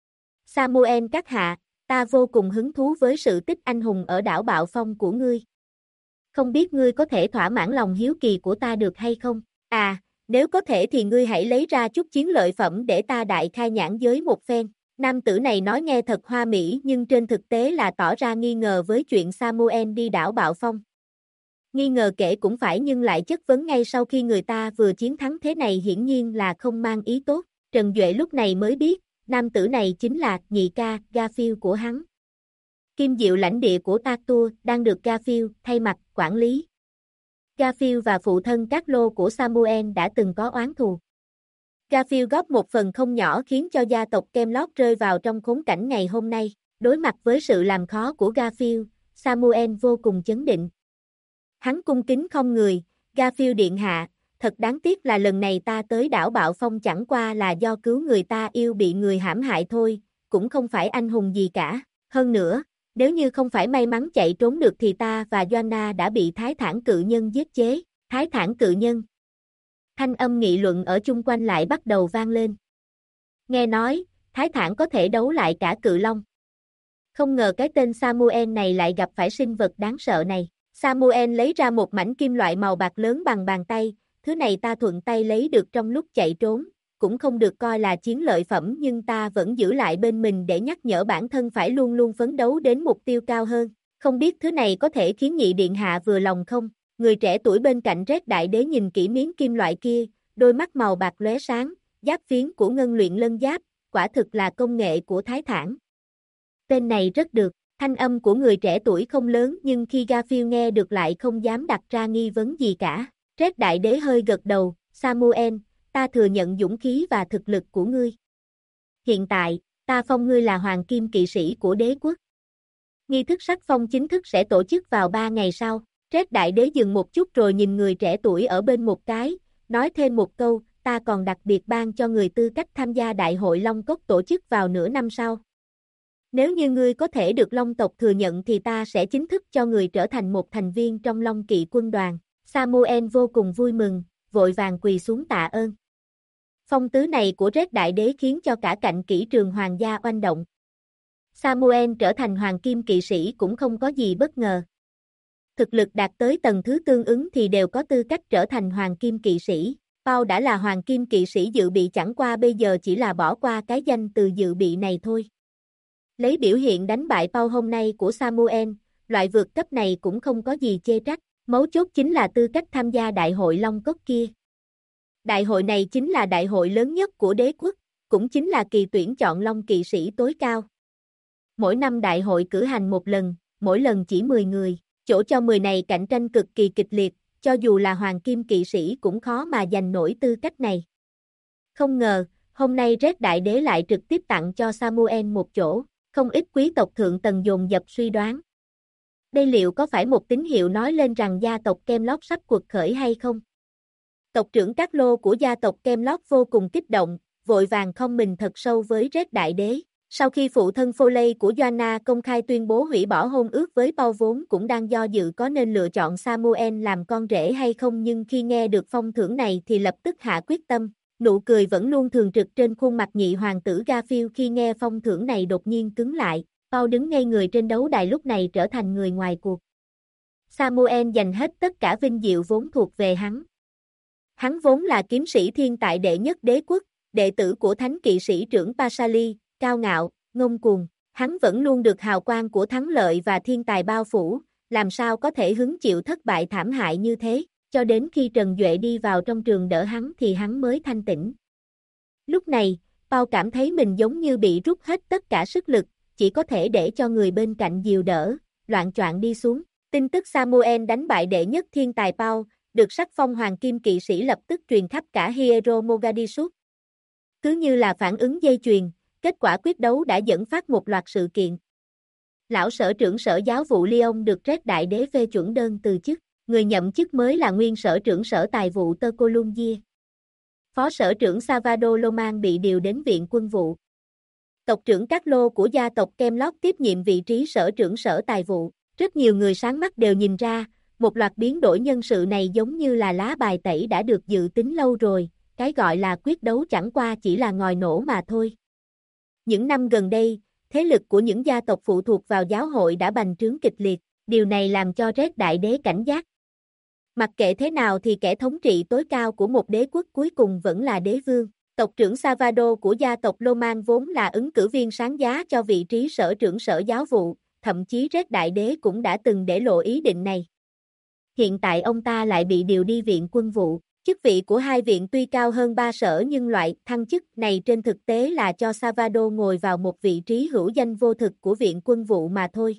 Samuel các hạ, ta vô cùng hứng thú với sự tích anh hùng ở đảo Bạo Phong của ngươi. Không biết ngươi có thể thỏa mãn lòng hiếu kỳ của ta được hay không? À, nếu có thể thì ngươi hãy lấy ra chút chiến lợi phẩm để ta đại khai nhãn giới một phen. Nam tử này nói nghe thật hoa mỹ nhưng trên thực tế là tỏ ra nghi ngờ với chuyện Samuel đi đảo Bạo Phong. Nghi ngờ kể cũng phải nhưng lại chất vấn ngay sau khi người ta vừa chiến thắng thế này hiển nhiên là không mang ý tốt. Trần Duệ lúc này mới biết, nam tử này chính là nhị ca, Garfield của hắn. Kim Diệu lãnh địa của Tartua đang được Garfield thay mặt quản lý. Garfield và phụ thân các lô của Samuel đã từng có oán thù. Garfield góp một phần không nhỏ khiến cho gia tộc Camelot rơi vào trong khốn cảnh ngày hôm nay. Đối mặt với sự làm khó của Garfield, Samuel vô cùng chấn định. Hắn cung kính không người, Garfield điện hạ, thật đáng tiếc là lần này ta tới đảo Bạo Phong chẳng qua là do cứu người ta yêu bị người hãm hại thôi, cũng không phải anh hùng gì cả. Hơn nữa, nếu như không phải may mắn chạy trốn được thì ta và Joanna đã bị Thái Thản cự nhân giết chế. Thái Thản cự nhân. Thanh âm nghị luận ở chung quanh lại bắt đầu vang lên. Nghe nói, Thái Thản có thể đấu lại cả cự long. Không ngờ cái tên Samuel này lại gặp phải sinh vật đáng sợ này. Samuel lấy ra một mảnh kim loại màu bạc lớn bằng bàn tay, thứ này ta thuận tay lấy được trong lúc chạy trốn, cũng không được coi là chiến lợi phẩm nhưng ta vẫn giữ lại bên mình để nhắc nhở bản thân phải luôn luôn phấn đấu đến mục tiêu cao hơn. Không biết thứ này có thể khiến nhị điện hạ vừa lòng không? Người trẻ tuổi bên cạnh Red Đại Đế nhìn kỹ miếng kim loại kia, đôi mắt màu bạc lóe sáng, giáp phiến của ngân luyện lân giáp, quả thực là công nghệ của Thái Thản. Tên này rất được. Thanh âm của người trẻ tuổi không lớn nhưng khi Garfield nghe được lại không dám đặt ra nghi vấn gì cả. Red Đại Đế hơi gật đầu, Samuel, ta thừa nhận dũng khí và thực lực của ngươi. Hiện tại, ta phong ngươi là Hoàng Kim Kỵ sĩ của đế quốc. Nghi thức sắc phong chính thức sẽ tổ chức vào 3 ngày sau. Red Đại Đế dừng một chút rồi nhìn người trẻ tuổi ở bên một cái, nói thêm một câu, ta còn đặc biệt ban cho người tư cách tham gia đại hội Long Cốc tổ chức vào nửa năm sau. Nếu như ngươi có thể được Long tộc thừa nhận thì ta sẽ chính thức cho người trở thành một thành viên trong Long Kỵ quân đoàn. Samuel vô cùng vui mừng, vội vàng quỳ xuống tạ ơn. Phong tứ này của Red Đại Đế khiến cho cả cạnh kỹ trường hoàng gia oanh động. Samuel trở thành Hoàng Kim Kỵ sĩ cũng không có gì bất ngờ. thực lực đạt tới tầng thứ tương ứng thì đều có tư cách trở thành hoàng kim kỵ sĩ. Paul đã là hoàng kim kỵ sĩ dự bị, chẳng qua bây giờ chỉ là bỏ qua cái danh từ dự bị này thôi. Lấy biểu hiện đánh bại Paul hôm nay của Samuel, loại vượt cấp này cũng không có gì chê trách, mấu chốt chính là tư cách tham gia đại hội Long Cốt kia. Đại hội này chính là đại hội lớn nhất của đế quốc, cũng chính là kỳ tuyển chọn Long kỵ sĩ tối cao. Mỗi năm đại hội cử hành một lần, mỗi lần chỉ 10 người, chỗ cho 10 này cạnh tranh cực kỳ kịch liệt, cho dù là hoàng kim kỵ sĩ cũng khó mà giành nổi tư cách này. Không ngờ, hôm nay Red Đại Đế lại trực tiếp tặng cho Samuel một chỗ, không ít quý tộc thượng tầng dồn dập suy đoán. Đây liệu có phải một tín hiệu nói lên rằng gia tộc Kemlock sắp quật khởi hay không? Tộc trưởng Cát Lô của gia tộc Kemlock vô cùng kích động, vội vàng khom mình thật sâu với Red Đại Đế. Sau khi phụ thân Foley của Joanna công khai tuyên bố hủy bỏ hôn ước với Paul vốn cũng đang do dự có nên lựa chọn Samuel làm con rể hay không, nhưng khi nghe được phong thưởng này thì lập tức hạ quyết tâm. Nụ cười vẫn luôn thường trực trên khuôn mặt nhị hoàng tử Garfield khi nghe phong thưởng này đột nhiên cứng lại. Paul đứng ngây người trên đấu đài lúc này trở thành người ngoài cuộc. Samuel giành hết tất cả vinh diệu vốn thuộc về hắn. Hắn vốn là kiếm sĩ thiên tài đệ nhất đế quốc, đệ tử của thánh kỵ sĩ trưởng Pasali, cao ngạo, ngông cuồng. Hắn vẫn luôn được hào quang của thắng lợi và thiên tài bao phủ, làm sao có thể hứng chịu thất bại thảm hại như thế, cho đến khi Trần Duệ đi vào trong trường đỡ hắn thì hắn mới thanh tỉnh. Lúc này, Paul cảm thấy mình giống như bị rút hết tất cả sức lực, chỉ có thể để cho người bên cạnh dìu đỡ, loạng choạng đi xuống. Tin tức Samuel đánh bại đệ nhất thiên tài Paul, được sắc phong hoàng kim kỵ sĩ lập tức truyền khắp cả Hierro Mogadishu. Cứ như là phản ứng dây chuyền, kết quả quyết đấu đã dẫn phát một loạt sự kiện. Lão sở trưởng sở giáo vụ Lyon được Red Đại Đế phê chuẩn đơn từ chức, người nhậm chức mới là nguyên sở trưởng sở tài vụ Tơ Columbia. Phó sở trưởng Salvador Loman bị điều đến viện quân vụ. Tộc trưởng Cát Lô của gia tộc Kemlock tiếp nhiệm vị trí sở trưởng sở tài vụ. Rất nhiều người sáng mắt đều nhìn ra, một loạt biến đổi nhân sự này giống như là lá bài tẩy đã được dự tính lâu rồi, cái gọi là quyết đấu chẳng qua chỉ là ngòi nổ mà thôi. Những năm gần đây, thế lực của những gia tộc phụ thuộc vào giáo hội đã bành trướng kịch liệt, điều này làm cho Red Đại Đế cảnh giác. Mặc kệ thế nào thì kẻ thống trị tối cao của một đế quốc cuối cùng vẫn là đế vương. Tộc trưởng Salvador của gia tộc Loman vốn là ứng cử viên sáng giá cho vị trí sở trưởng sở giáo vụ, thậm chí Red Đại Đế cũng đã từng để lộ ý định này. Hiện tại ông ta lại bị điều đi viện quân vụ. Chức vị của hai viện tuy cao hơn ba sở nhưng loại thăng chức này trên thực tế là cho Salvador ngồi vào một vị trí hữu danh vô thực của viện quân vụ mà thôi.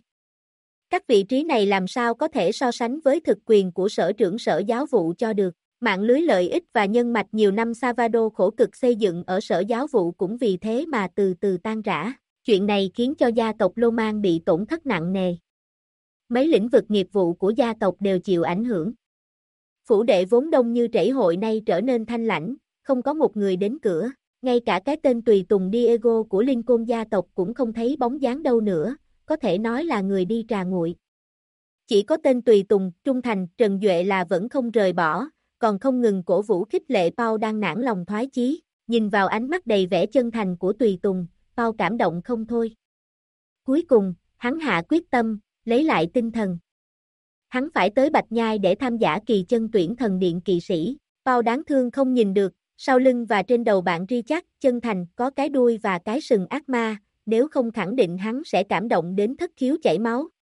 Các vị trí này làm sao có thể so sánh với thực quyền của sở trưởng sở giáo vụ cho được. Mạng lưới lợi ích và nhân mạch nhiều năm Salvador khổ cực xây dựng ở sở giáo vụ cũng vì thế mà từ từ tan rã. Chuyện này khiến cho gia tộc Loman bị tổn thất nặng nề. Mấy lĩnh vực nghiệp vụ của gia tộc đều chịu ảnh hưởng. Phủ đệ vốn đông như trẩy hội nay trở nên thanh lãnh, không có một người đến cửa. Ngay cả cái tên tùy tùng Diego của Lincoln gia tộc cũng không thấy bóng dáng đâu nữa, có thể nói là người đi trà nguội. Chỉ có tên tùy tùng, trung thành, Trần Duệ là vẫn không rời bỏ, còn không ngừng cổ vũ khích lệ Paul đang nản lòng thoái chí. Nhìn vào ánh mắt đầy vẻ chân thành của tùy tùng, Paul cảm động không thôi. Cuối cùng, hắn hạ quyết tâm, lấy lại tinh thần. Hắn phải tới Bạch Nhai để tham giả kỳ chân tuyển thần điện kỵ sĩ. Paul đáng thương không nhìn được, sau lưng và trên đầu bạn Richard, chân thành, có cái đuôi và cái sừng ác ma, nếu không khẳng định hắn sẽ cảm động đến thất khiếu chảy máu.